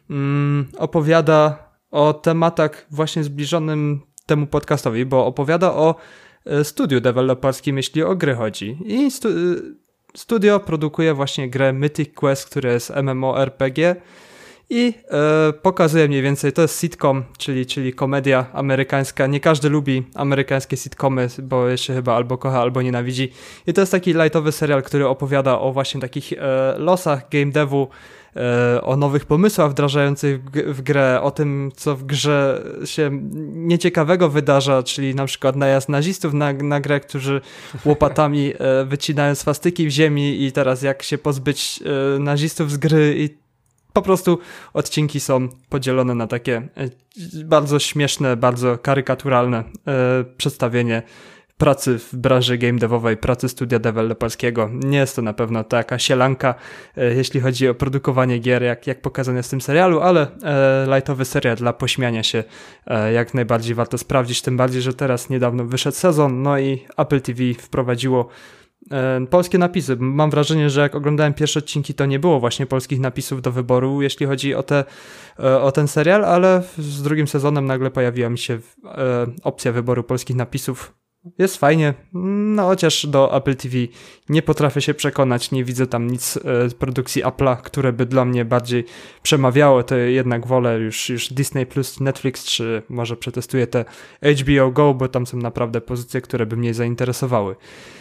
opowiada o tematach właśnie zbliżonym temu podcastowi, bo opowiada o studiu deweloperskim, jeśli o gry chodzi. I studio produkuje właśnie grę Mythic Quest, które jest MMORPG i pokazuje mniej więcej, to jest sitcom, czyli komedia amerykańska. Nie każdy lubi amerykańskie sitcomy, bo się chyba albo kocha, albo nienawidzi. I to jest taki lightowy serial, który opowiada o właśnie takich losach game devu, o nowych pomysłach wdrażających w grę, o tym, co w grze się nieciekawego wydarza, czyli na przykład najazd nazistów na grę, którzy łopatami wycinają swastyki w ziemi i teraz jak się pozbyć nazistów z gry i po prostu odcinki są podzielone na takie bardzo śmieszne, bardzo karykaturalne przedstawienie pracy w branży game devowej, pracy studia deweloperskiego. Nie jest to na pewno taka sielanka, jeśli chodzi o produkowanie gier, jak pokazane w tym serialu, ale lightowy serial dla pośmiania się jak najbardziej warto sprawdzić, tym bardziej, że teraz niedawno wyszedł sezon, no i Apple TV wprowadziło polskie napisy. Mam wrażenie, że jak oglądałem pierwsze odcinki, to nie było właśnie polskich napisów do wyboru, jeśli chodzi o ten serial, ale z drugim sezonem nagle pojawiła mi się opcja wyboru polskich napisów. Jest fajnie, no chociaż do Apple TV nie potrafię się przekonać, nie widzę tam nic z produkcji Apple'a, które by dla mnie bardziej przemawiało, to jednak wolę już Disney+, Netflix, czy może przetestuję te HBO Go, bo tam są naprawdę pozycje, które by mnie zainteresowały.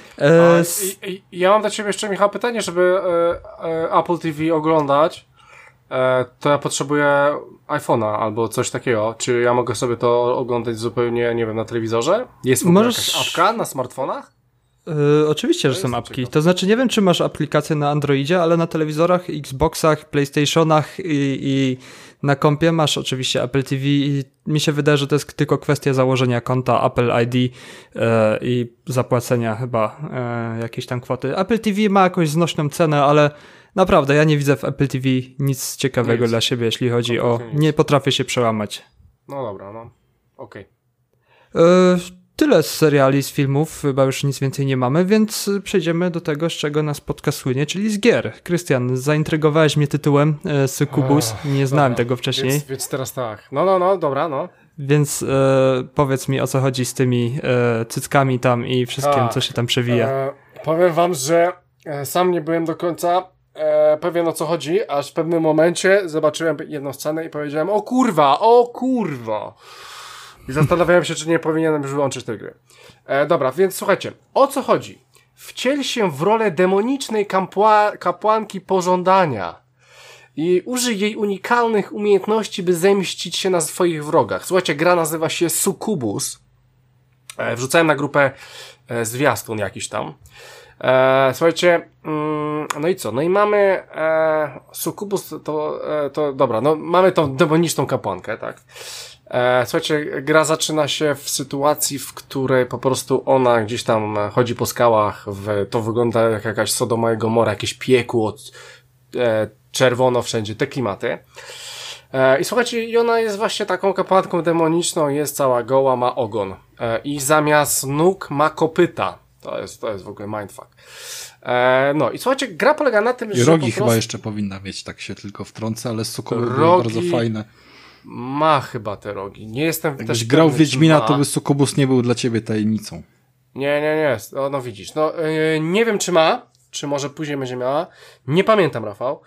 Ja mam do ciebie jeszcze, Michał, pytanie, żeby Apple TV oglądać, to ja potrzebuję iPhone'a albo coś takiego. Czy ja mogę sobie to oglądać zupełnie, nie wiem, na telewizorze? Jest w ogóle jakaś apka na smartfonach? Oczywiście, że są apki. To znaczy, nie wiem, czy masz aplikację na Androidzie, ale na telewizorach, Xboxach, PlayStationach i na kompie masz oczywiście Apple TV i mi się wydaje, że to jest tylko kwestia założenia konta Apple ID i zapłacenia chyba jakiejś tam kwoty. Apple TV ma jakąś znośną cenę, ale naprawdę ja nie widzę w Apple TV nic ciekawego dla siebie, jeśli chodzi o... Nie potrafię się przełamać. No dobra, no. Okej. Tyle z seriali, z filmów, chyba już nic więcej nie mamy, więc przejdziemy do tego, z czego nas podcast słynie, czyli z gier. Krystian, zaintrygowałeś mnie tytułem Succubus, nie znałem tego wcześniej. Więc teraz tak. No, dobra, no. Więc powiedz mi, o co chodzi z tymi cyckami tam i wszystkim, co się tam przewija. Powiem wam, że sam nie byłem do końca pewien, o co chodzi, aż w pewnym momencie zobaczyłem jedną scenę i powiedziałem, o kurwa! I zastanawiałem się, czy nie powinienem już wyłączyć tej gry. Dobra, więc słuchajcie, o co chodzi? Wciel się w rolę demonicznej kapłanki pożądania i użyj jej unikalnych umiejętności, by zemścić się na swoich wrogach. Słuchajcie, gra nazywa się Succubus. Wrzucałem na grupę zwiastun jakiś tam. Słuchajcie, no i co? No i mamy Succubus, to dobra, no mamy tą demoniczną kapłankę, tak? Słuchajcie, gra zaczyna się w sytuacji, w której po prostu ona gdzieś tam chodzi po skałach, to wygląda jak jakaś Sodoma i Gomora, jakieś piekło, czerwono wszędzie, te klimaty. I słuchajcie, i ona jest właśnie taką kapłanką demoniczną, jest cała goła, ma ogon. I zamiast nóg ma kopyta. To jest w ogóle mindfuck. No i słuchajcie, gra polega na tym, I że rogi po prostu... chyba jeszcze powinna mieć, tak się tylko wtrącę, ale sukoby były Rogi bardzo fajne. Ma chyba te rogi. Nie jestem Jakbyś też grał w pewny, Wiedźmina, czy to ma. by sukubus nie był dla ciebie tajemnicą. Nie. No widzisz. No, nie wiem, czy ma, czy może później będzie miała. Nie pamiętam, Rafał.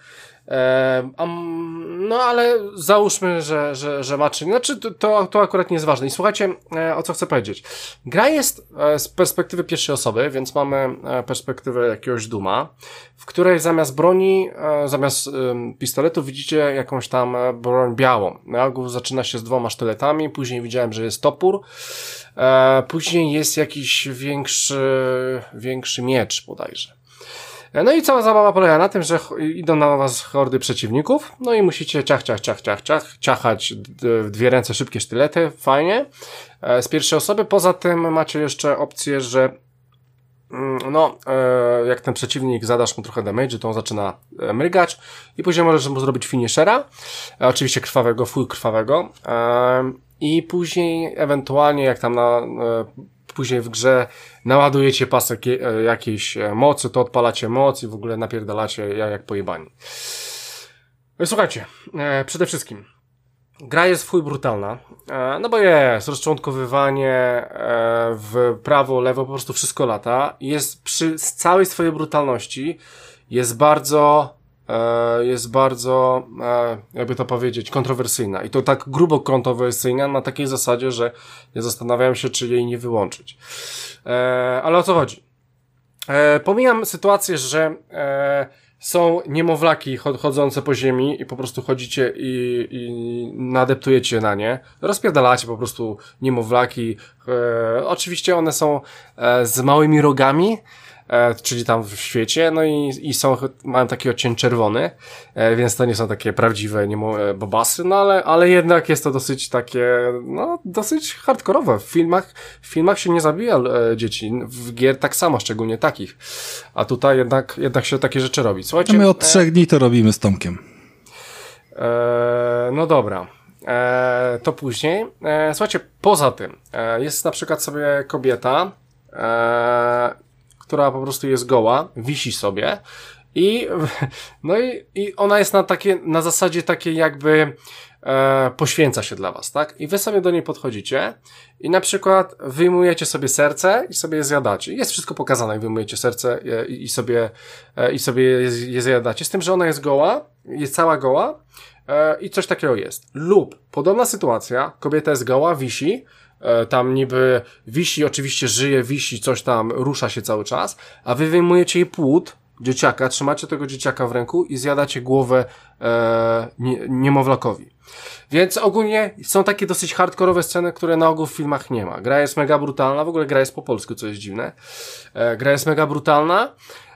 No, ale załóżmy, że ma, czy nie. Znaczy, to akurat nie jest ważne. I słuchajcie, o co chcę powiedzieć. Gra jest z perspektywy pierwszej osoby, więc mamy perspektywę jakiegoś Duma, w której zamiast broni, zamiast pistoletu widzicie jakąś tam broń białą. Na ogół zaczyna się z 2 sztyletami, później widziałem, że jest topór, później jest jakiś większy miecz bodajże. No i cała zabawa polega na tym, że idą na was hordy przeciwników, no i musicie ciachać w 2 ręce szybkie sztylety, fajnie, z pierwszej osoby. Poza tym macie jeszcze opcję, że jak ten przeciwnik zadasz mu trochę damage, to on zaczyna mrygać i później możesz mu zrobić finishera, oczywiście krwawego, full krwawego, i później ewentualnie jak tam później w grze naładujecie pasek jakiejś mocy, to odpalacie moc i w ogóle napierdalacie jak pojebani. Słuchajcie, przede wszystkim gra jest fuj brutalna, no bo jest rozczątkowywanie w prawo, lewo, po prostu wszystko lata. Jest z całej swojej brutalności jest bardzo jakby to powiedzieć, kontrowersyjna. I to tak grubo kontrowersyjna na takiej zasadzie, że ja zastanawiałem się, czy jej nie wyłączyć. Ale o co chodzi? Pomijam sytuację, że są niemowlaki chodzące po ziemi i po prostu chodzicie i nadeptujecie na nie. Rozpierdalacie po prostu niemowlaki. Oczywiście one są z małymi rogami, czyli tam w świecie, no i mają taki odcień czerwony, więc to nie są takie prawdziwe bobasy, no ale jednak jest to dosyć takie, no dosyć hardkorowe. W filmach się nie zabija dzieci, w gier tak samo, szczególnie takich, a tutaj jednak się takie rzeczy robi. Słuchajcie, My od 3 dni to robimy z Tomkiem. No dobra. To później. Słuchajcie, poza tym jest na przykład sobie kobieta, która po prostu jest goła, wisi sobie i ona jest na zasadzie takiej jakby poświęca się dla was, tak? I wy sobie do niej podchodzicie i na przykład wyjmujecie sobie serce i sobie je zjadacie. Jest wszystko pokazane, jak wyjmujecie serce i sobie je zjadacie. Z tym, że ona jest goła, jest cała goła i coś takiego jest. Lub podobna sytuacja, kobieta jest goła, wisi, tam niby wisi, oczywiście żyje, wisi, coś tam, rusza się cały czas, a wy wyjmujecie jej płód dzieciaka, trzymacie tego dzieciaka w ręku i zjadacie głowę niemowlakowi. Więc ogólnie są takie dosyć hardkorowe sceny, które na ogół w filmach nie ma. Gra jest mega brutalna, w ogóle gra jest po polsku, co jest dziwne. Gra jest mega brutalna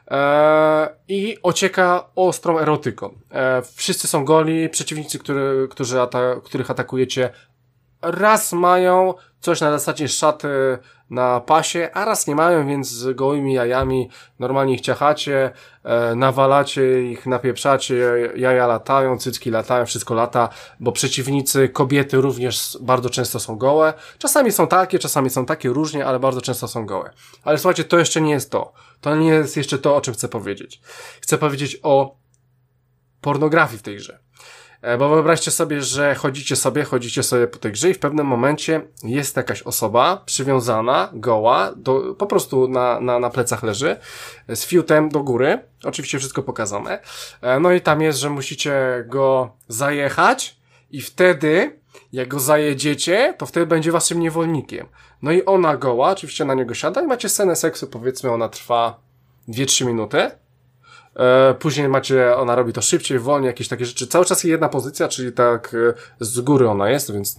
i ocieka ostrą erotyką. Wszyscy są goli, przeciwnicy, których atakujecie, raz mają coś na zasadzie szaty na pasie, a raz nie mają, więc z gołymi jajami normalnie ich ciachacie, nawalacie ich, napieprzacie, jaja latają, cycki latają, wszystko lata, bo przeciwnicy, kobiety również bardzo często są gołe. Czasami są takie różnie, ale bardzo często są gołe. Ale słuchajcie, to jeszcze nie jest to. To nie jest jeszcze to, o czym chcę powiedzieć. Chcę powiedzieć o pornografii w tej grze. Bo wyobraźcie sobie, że chodzicie sobie po tej grze i w pewnym momencie jest jakaś osoba przywiązana, goła, po prostu na plecach leży, z fiutem do góry, oczywiście wszystko pokazane, no i tam jest, że musicie go zajechać i wtedy, jak go zajedziecie, to wtedy będzie waszym niewolnikiem. No i ona goła, oczywiście na niego siada i macie scenę seksu, powiedzmy ona trwa 2-3 minuty. Później ona robi to szybciej, wolniej, jakieś takie rzeczy. Cały czas jedna pozycja, czyli tak z góry ona jest, więc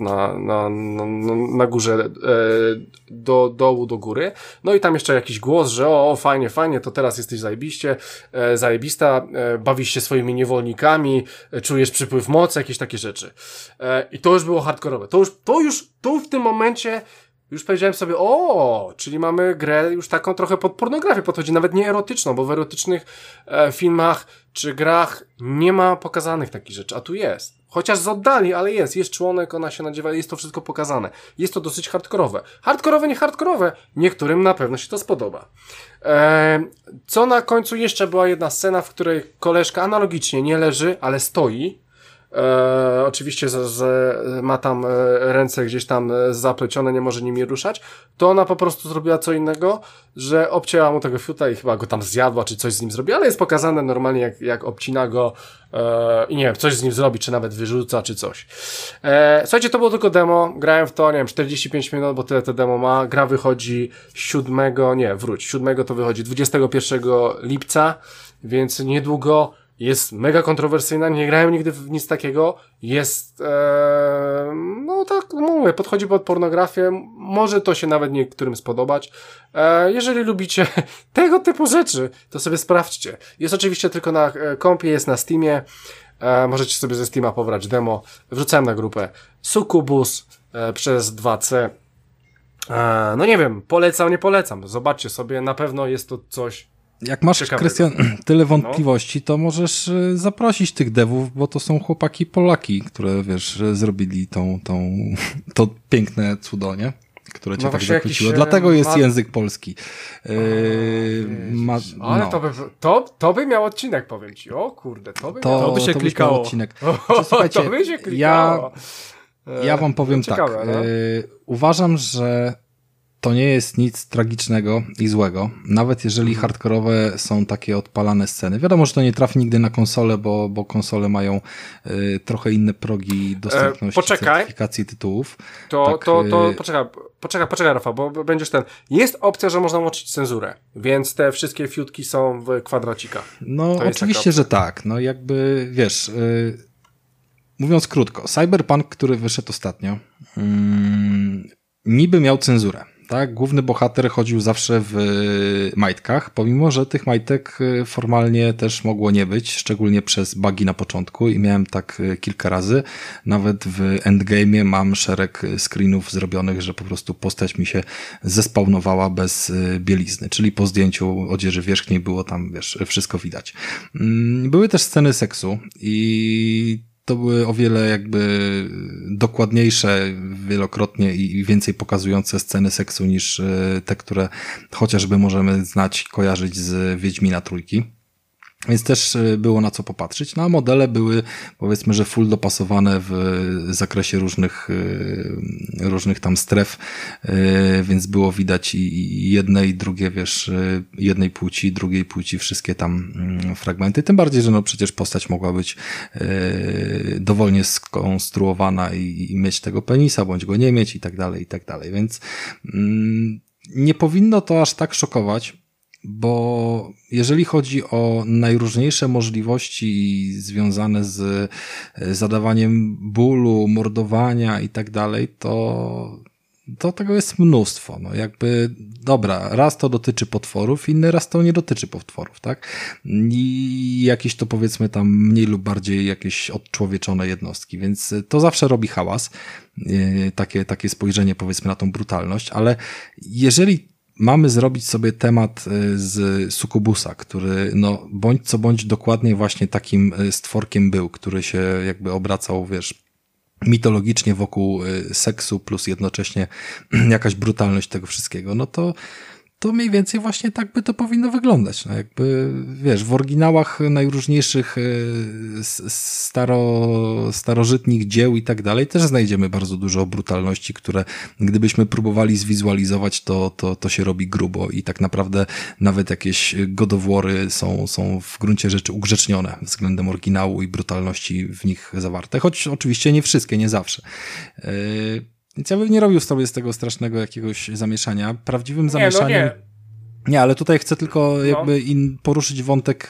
na górze do dołu, do góry. No i tam jeszcze jakiś głos, że fajnie, to teraz jesteś zajebista, bawisz się swoimi niewolnikami, czujesz przypływ mocy, jakieś takie rzeczy. I to już było hardkorowe. To już w tym momencie już powiedziałem sobie, czyli mamy grę już taką trochę pod pornografię podchodzi, nawet nie erotyczną, bo w erotycznych filmach czy grach nie ma pokazanych takich rzeczy, a tu jest. Chociaż z oddali, ale jest członek, ona się nadziewa, jest to wszystko pokazane. Jest to dosyć hardkorowe. Hardkorowe, nie hardkorowe. Niektórym na pewno się to spodoba. Co na końcu jeszcze była jedna scena, w której koleżka analogicznie nie leży, ale stoi. Oczywiście ma tam ręce gdzieś tam zaplecione, nie może nimi ruszać, to ona po prostu zrobiła co innego, że obcięła mu tego fiuta i chyba go tam zjadła, czy coś z nim zrobiła, ale jest pokazane normalnie jak obcina go i nie wiem, coś z nim zrobi, czy nawet wyrzuca, czy coś. Słuchajcie, to było tylko demo, grałem w to, nie wiem, 45 minut, bo tyle to demo ma, gra wychodzi 7 to wychodzi 21 lipca, więc niedługo. Jest mega kontrowersyjna, nie grałem nigdy w nic takiego, jest, no tak mówię, podchodzi pod pornografię, może to się nawet niektórym spodobać. Jeżeli lubicie tego typu rzeczy, to sobie sprawdźcie. Jest oczywiście tylko na kompie, jest na Steamie, możecie sobie ze Steama pobrać demo, wrzucałem na grupę Succubus przez 2C. No nie wiem, polecam, nie polecam, zobaczcie sobie, na pewno jest to coś. Jak masz, Krystian, tyle wątpliwości, to możesz zaprosić tych devów, bo to są chłopaki Polaki, które, wiesz, zrobili to piękne cudo, nie? Które cię tak zachwyciło. Dlatego jest język polski. Ale to by miał odcinek, powiem ci. O kurde, to by się klikało. Odcinek. Słuchajcie, to by się klikało. Ja wam powiem ciekawe, tak. Uważam, że to nie jest nic tragicznego i złego, nawet jeżeli hardkorowe są takie odpalane sceny. Wiadomo, że to nie trafi nigdy na konsolę, bo konsole mają trochę inne progi dostępności, certyfikacji tytułów. Poczekaj, Rafał, bo będziesz Jest opcja, że można włączyć cenzurę, więc te wszystkie fiutki są w kwadracikach. No oczywiście, że tak. No jakby, wiesz, mówiąc krótko, Cyberpunk, który wyszedł ostatnio, niby miał cenzurę. Tak, główny bohater chodził zawsze w majtkach, pomimo że tych majtek formalnie też mogło nie być, szczególnie przez bugi na początku i miałem tak kilka razy. Nawet w endgame'ie mam szereg screenów zrobionych, że po prostu postać mi się zespawnowała bez bielizny, czyli po zdjęciu odzieży wierzchniej było tam, wiesz, wszystko widać. Były też sceny seksu i to były o wiele jakby dokładniejsze wielokrotnie i więcej pokazujące sceny seksu niż te, które chociażby możemy znać, kojarzyć z Wiedźmina Trójki. Więc też było na co popatrzeć. No a modele były, powiedzmy, że full dopasowane w zakresie różnych tam stref, więc było widać i jedne i drugie, wiesz, jednej płci, drugiej płci, wszystkie tam fragmenty. Tym bardziej, że no przecież postać mogła być dowolnie skonstruowana i mieć tego penisa, bądź go nie mieć i tak dalej. Więc nie powinno to aż tak szokować, bo jeżeli chodzi o najróżniejsze możliwości związane z zadawaniem bólu, mordowania i tak dalej, to tego jest mnóstwo. No jakby, dobra, raz to dotyczy potworów, inny raz to nie dotyczy potworów, tak? I jakieś to powiedzmy tam mniej lub bardziej jakieś odczłowieczone jednostki, więc to zawsze robi hałas, takie spojrzenie powiedzmy na tą brutalność, ale jeżeli mamy zrobić sobie temat z Succubusa, który no bądź co bądź dokładnie właśnie takim stworkiem był, który się jakby obracał, wiesz, mitologicznie wokół seksu plus jednocześnie jakaś brutalność tego wszystkiego, no to mniej więcej właśnie tak by to powinno wyglądać. No jakby, wiesz, w oryginałach najróżniejszych starożytnych dzieł i tak dalej też znajdziemy bardzo dużo brutalności, które gdybyśmy próbowali zwizualizować, to się robi grubo i tak naprawdę nawet jakieś godowory są w gruncie rzeczy ugrzecznione względem oryginału i brutalności w nich zawarte, choć oczywiście nie wszystkie, nie zawsze. Więc ja bym nie robił sobie z tego strasznego jakiegoś zamieszania. Prawdziwym zamieszaniem... Nie, ale tutaj chcę tylko jakby poruszyć wątek,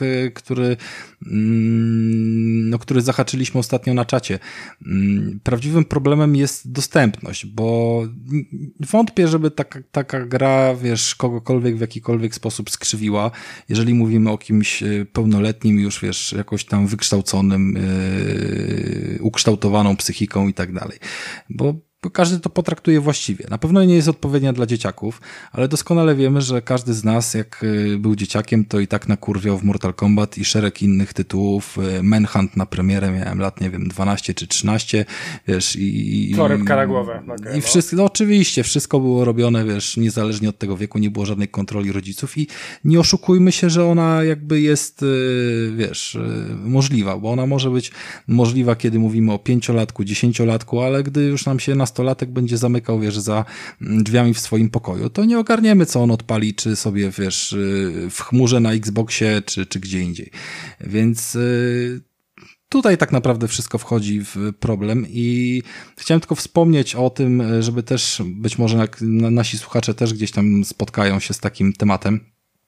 który zahaczyliśmy ostatnio na czacie. Prawdziwym problemem jest dostępność, bo wątpię, żeby taka gra, wiesz, kogokolwiek w jakikolwiek sposób skrzywiła, jeżeli mówimy o kimś pełnoletnim, już wiesz, jakoś tam wykształconym, ukształtowaną psychiką i tak dalej. Bo tylko każdy to potraktuje właściwie. Na pewno nie jest odpowiednia dla dzieciaków, ale doskonale wiemy, że każdy z nas, jak był dzieciakiem, to i tak nakurwiał w Mortal Kombat i szereg innych tytułów. Manhunt na premierę miałem lat, nie wiem, 12 czy 13, wiesz, i Torebka na głowę. Okay, i wszystko, no oczywiście, wszystko było robione, wiesz, niezależnie od tego wieku, nie było żadnej kontroli rodziców i nie oszukujmy się, że ona jakby jest, wiesz, możliwa, bo ona może być możliwa, kiedy mówimy o 5-latku, 10-latku, ale gdy już nam się nastolatek będzie zamykał, wiesz, za drzwiami w swoim pokoju, to nie ogarniemy, co on odpali, czy sobie, wiesz, w chmurze na Xboxie, czy gdzie indziej. Więc tutaj tak naprawdę wszystko wchodzi w problem i chciałem tylko wspomnieć o tym, żeby też być może nasi słuchacze też gdzieś tam spotkają się z takim tematem.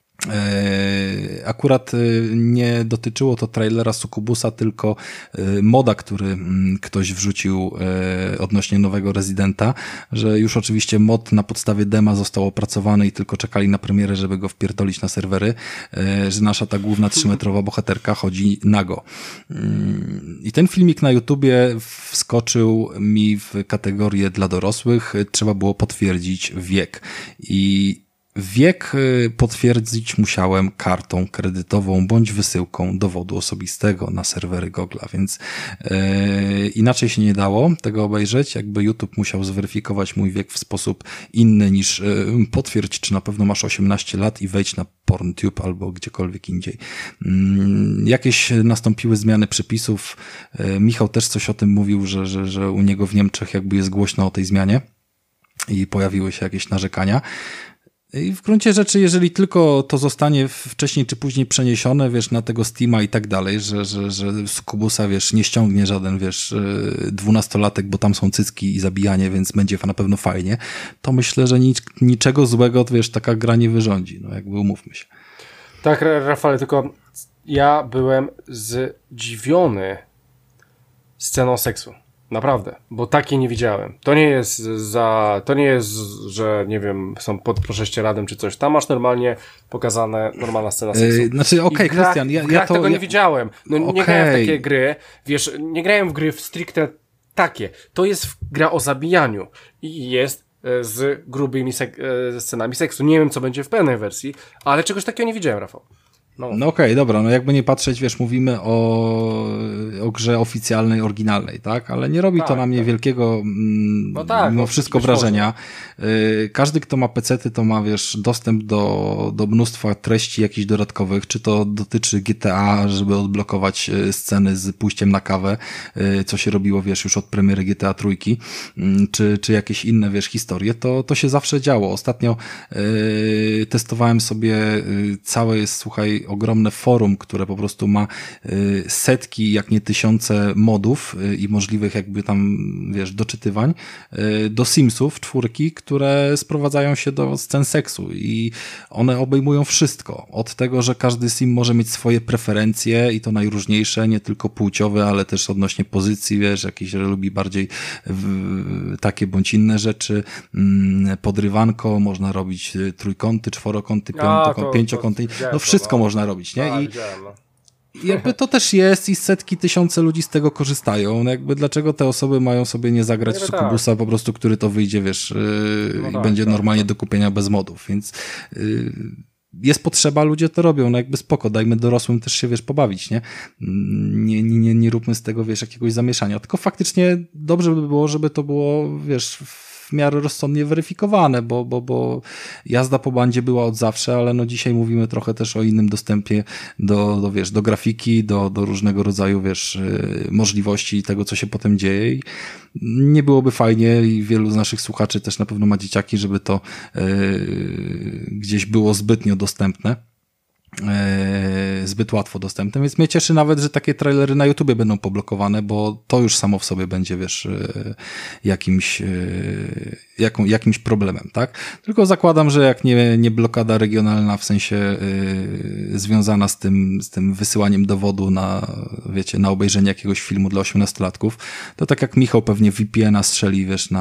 Akurat nie dotyczyło to trailera Succubusa, tylko moda, który ktoś wrzucił odnośnie nowego Residenta, że już oczywiście mod na podstawie dema został opracowany i tylko czekali na premierę, żeby go wpierdolić na serwery, że nasza ta główna 3-metrowa bohaterka chodzi nago. I ten filmik na YouTubie wskoczył mi w kategorię dla dorosłych, trzeba było potwierdzić wiek i wiek potwierdzić musiałem kartą kredytową bądź wysyłką dowodu osobistego na serwery Google'a, więc inaczej się nie dało tego obejrzeć, jakby YouTube musiał zweryfikować mój wiek w sposób inny niż potwierdź, czy na pewno masz 18 lat i wejdź na PornTube albo gdziekolwiek indziej. Jakieś nastąpiły zmiany przepisów, Michał też coś o tym mówił, że u niego w Niemczech jakby jest głośno o tej zmianie i pojawiły się jakieś narzekania. I w gruncie rzeczy, jeżeli tylko to zostanie wcześniej czy później przeniesione, wiesz, na tego Steama i tak dalej, że Succubusa, wiesz, nie ściągnie żaden, wiesz, 12-latek, bo tam są cycki i zabijanie, więc będzie na pewno fajnie, to myślę, że niczego złego, wiesz, taka gra nie wyrządzi, no jakby umówmy się. Tak, Rafale, tylko ja byłem zdziwiony sceną seksu. Naprawdę, bo takiej nie widziałem. To nie jest, że nie wiem, są pod prześcieradem czy coś. Tam masz normalnie pokazane normalna scena seksu. Znaczy, okej, Krystian, ja tego nie widziałem. No nie grałem w takie gry, wiesz, nie grałem w gry w stricte takie. To jest gra o zabijaniu i jest z grubymi scenami seksu. Nie wiem, co będzie w pełnej wersji, ale czegoś takiego nie widziałem, Rafał. No okej, dobra, no jakby nie patrzeć, wiesz, mówimy o grze oficjalnej, oryginalnej, tak? Ale nie robi to na mnie wielkiego mimo wszystko wrażenia. Każdy, kto ma pecety, to ma, wiesz, dostęp do mnóstwa treści jakichś dodatkowych, czy to dotyczy GTA, żeby odblokować sceny z pójściem na kawę, co się robiło, wiesz, już od premiery GTA trójki, czy jakieś inne, wiesz, historie, to się zawsze działo. Ostatnio testowałem sobie całe jest, słuchaj, ogromne forum, które po prostu ma setki, jak nie tysiące modów i możliwych jakby tam, wiesz, doczytywań do Simsów 4, które sprowadzają się do scen seksu i one obejmują wszystko. Od tego, że każdy Sim może mieć swoje preferencje i to najróżniejsze, nie tylko płciowe, ale też odnośnie pozycji, wiesz, jakieś lubi bardziej takie bądź inne rzeczy. Podrywanko, można robić trójkąty, czworokąty, pięciokąty, no wszystko można robić, nie? I jakby to też jest i setki, tysiące ludzi z tego korzystają. No jakby dlaczego te osoby mają sobie nie zagrać w Succubusa po prostu, który to wyjdzie, wiesz, i będzie normalnie do kupienia bez modów, więc jest potrzeba, ludzie to robią, no jakby spoko, dajmy dorosłym też się, wiesz, pobawić, nie? Nie róbmy z tego, wiesz, jakiegoś zamieszania, tylko faktycznie dobrze by było, żeby to było, wiesz, w miarę rozsądnie weryfikowane, bo jazda po bandzie była od zawsze, ale no dzisiaj mówimy trochę też o innym dostępie do wiesz, do grafiki, do różnego rodzaju, wiesz, możliwości i tego, co się potem dzieje i nie byłoby fajnie i wielu z naszych słuchaczy też na pewno ma dzieciaki, żeby to gdzieś było zbytnio dostępne. Zbyt łatwo dostępne, więc mnie cieszy nawet, że takie trailery na YouTubie będą poblokowane, bo to już samo w sobie będzie, wiesz, jakimś problemem, tak? Tylko zakładam, że jak nie blokada regionalna, w sensie związana z tym wysyłaniem dowodu na, wiecie, na obejrzenie jakiegoś filmu dla 18-latków, to tak jak Michał pewnie VPN-a strzeli, wiesz,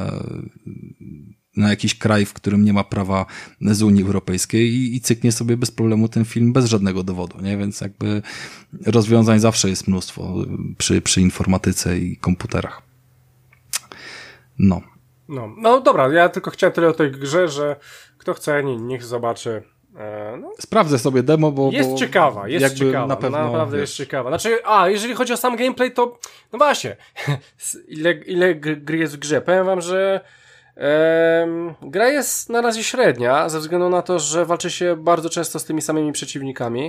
na jakiś kraj, w którym nie ma prawa z Unii Europejskiej i cyknie sobie bez problemu ten film bez żadnego dowodu, nie? Więc jakby rozwiązań zawsze jest mnóstwo przy informatyce i komputerach. No. No dobra, ja tylko chciałem tyle o tej grze, że kto chce, niech zobaczy. No. Sprawdzę sobie demo, bo... Jest ciekawa, jest ciekawa. Na pewno, naprawdę jest ciekawa. Znaczy, jeżeli chodzi o sam gameplay, to no właśnie, ile gry jest w grze? Powiem wam, że gra jest na razie średnia, ze względu na to, że walczy się bardzo często z tymi samymi przeciwnikami.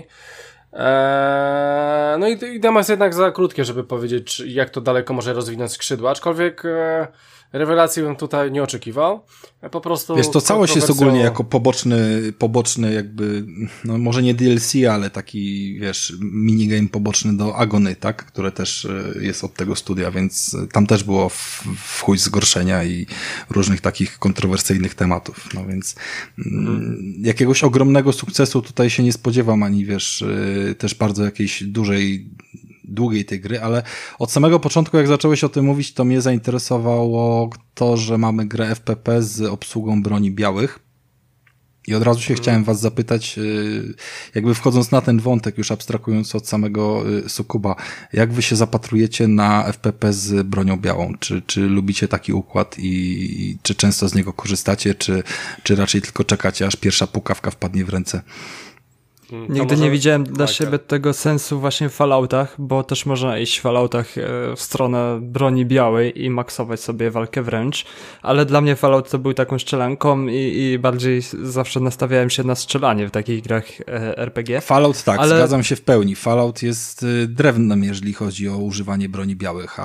No i demo jest jednak za krótkie, żeby powiedzieć, jak to daleko może rozwinąć skrzydła, aczkolwiek rewelacji bym tutaj nie oczekiwał. Po prostu... Wiesz, to całość jest ogólnie jako poboczny jakby, no może nie DLC, ale taki, wiesz, minigame poboczny do Agony, tak? Które też jest od tego studia, więc tam też było w chuj zgorszenia i różnych takich kontrowersyjnych tematów. No więc jakiegoś ogromnego sukcesu tutaj się nie spodziewam, ani wiesz, też bardzo jakiejś długiej tej gry, ale od samego początku, jak zacząłeś o tym mówić, to mnie zainteresowało to, że mamy grę FPP z obsługą broni białych. I od razu się chciałem was zapytać, jakby wchodząc na ten wątek, już abstrahując od samego Sukuba, jak wy się zapatrujecie na FPP z bronią białą? Czy lubicie taki układ i czy często z niego korzystacie, czy raczej tylko czekacie, aż pierwsza pukawka wpadnie w ręce? Nigdy nie widziałem dla siebie tego sensu właśnie w Falloutach, bo też można iść w Falloutach w stronę broni białej i maksować sobie walkę wręcz, ale dla mnie Fallout to był taką strzelanką i bardziej zawsze nastawiałem się na strzelanie w takich grach RPG. Fallout tak, zgadzam się w pełni. Fallout jest drewnem, jeżeli chodzi o używanie broni białych,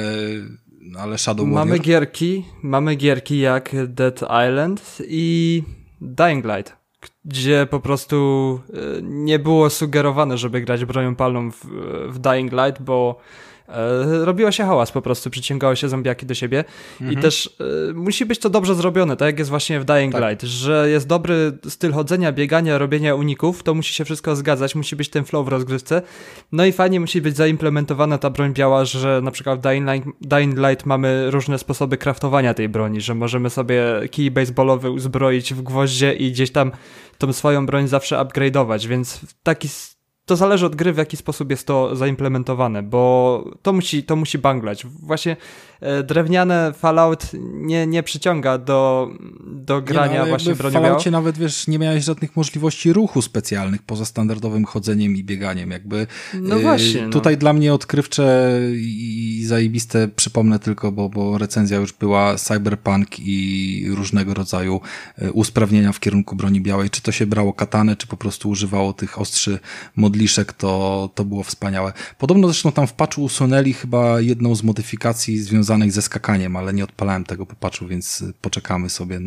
ale Shadow Warrior... Mamy gierki jak Dead Island i Dying Light, gdzie po prostu nie było sugerowane, żeby grać bronią palną w Dying Light, bo robiło się hałas po prostu, przyciągało się zombiaki do siebie i też musi być to dobrze zrobione, tak jak jest właśnie w Dying Light, że jest dobry styl chodzenia, biegania, robienia uników, to musi się wszystko zgadzać, musi być ten flow w rozgrywce, no i fajnie musi być zaimplementowana ta broń biała, że na przykład w Dying Light mamy różne sposoby craftowania tej broni, że możemy sobie kij baseballowy uzbroić w gwoździe i gdzieś tam tą swoją broń zawsze upgrade'ować, więc to zależy od gry, w jaki sposób jest to zaimplementowane, bo to musi banglać. Właśnie drewniane Fallout nie przyciąga do grania właśnie bronią białą. W Falloutie nawet, wiesz, nie miałeś żadnych możliwości ruchu specjalnych poza standardowym chodzeniem i bieganiem. Jakby no właśnie. Tutaj dla mnie odkrywcze i zajebiste, przypomnę tylko, bo recenzja już była, Cyberpunk i różnego rodzaju usprawnienia w kierunku broni białej. Czy to się brało katanę, czy po prostu używało tych ostrzy modliszek, to było wspaniałe. Podobno zresztą tam w patchu usunęli chyba jedną z modyfikacji związanych ze skakaniem, ale nie odpalałem tego po patchu, więc poczekamy sobie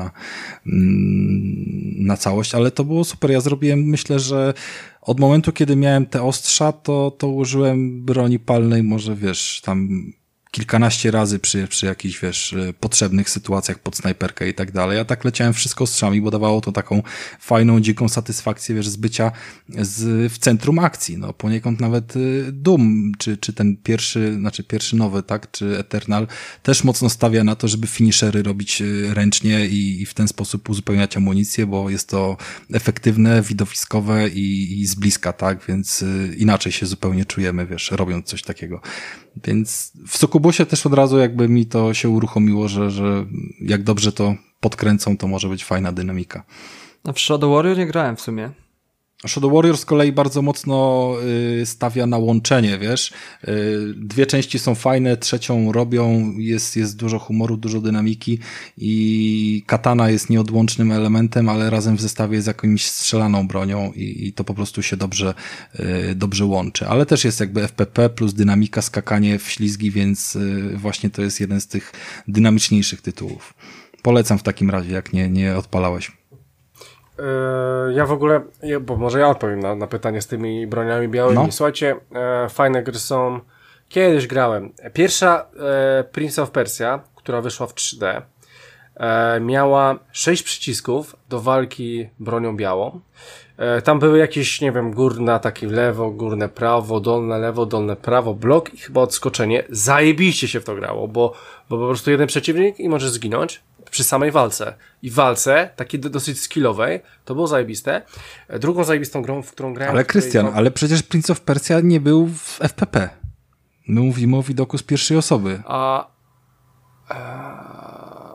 na całość, ale to było super. Ja zrobiłem, myślę, że od momentu, kiedy miałem te ostrza, to użyłem broni palnej, może wiesz, tam kilkanaście razy przy jakichś, wiesz, potrzebnych sytuacjach pod snajperkę i tak dalej. Ja tak leciałem wszystko ostrzami, bo dawało to taką fajną, dziką satysfakcję, wiesz, z bycia w centrum akcji. No, poniekąd nawet Doom, czy ten pierwszy nowy, tak, czy Eternal też mocno stawia na to, żeby finishery robić ręcznie i w ten sposób uzupełniać amunicję, bo jest to efektywne, widowiskowe i z bliska, tak, więc inaczej się zupełnie czujemy, wiesz, robiąc coś takiego. Więc w Sukubusie też od razu jakby mi to się uruchomiło, że jak dobrze to podkręcą, to może być fajna dynamika. A w Shadow Warrior nie grałem w sumie. Shadow Warrior z kolei bardzo mocno stawia na łączenie, wiesz. Dwie części są fajne, trzecią robią, jest dużo humoru, dużo dynamiki i katana jest nieodłącznym elementem, ale razem w zestawie z jakąś strzelaną bronią i to po prostu się dobrze łączy. Ale też jest jakby FPP plus dynamika, skakanie w ślizgi, więc właśnie to jest jeden z tych dynamiczniejszych tytułów. Polecam w takim razie, jak nie odpalałeś. Ja w ogóle, bo może ja odpowiem na pytanie z tymi broniami białymi. No. Słuchajcie, fajne gry są. Kiedyś grałem. Pierwsza Prince of Persia, która wyszła w 3D, miała 6 przycisków do walki bronią białą. Tam były jakieś, nie wiem, górne ataki w lewo, górne prawo, dolne lewo, dolne prawo, blok i chyba odskoczenie. Zajebiście się w to grało, bo po prostu jeden przeciwnik i możesz zginąć przy samej walce. I w walce, takiej dosyć skillowej, to było zajebiste. Drugą zajebistą grą, w którą grałem... Ale Krystian, ale przecież Prince of Persia nie był w FPP. My mówimy o widoku z pierwszej osoby.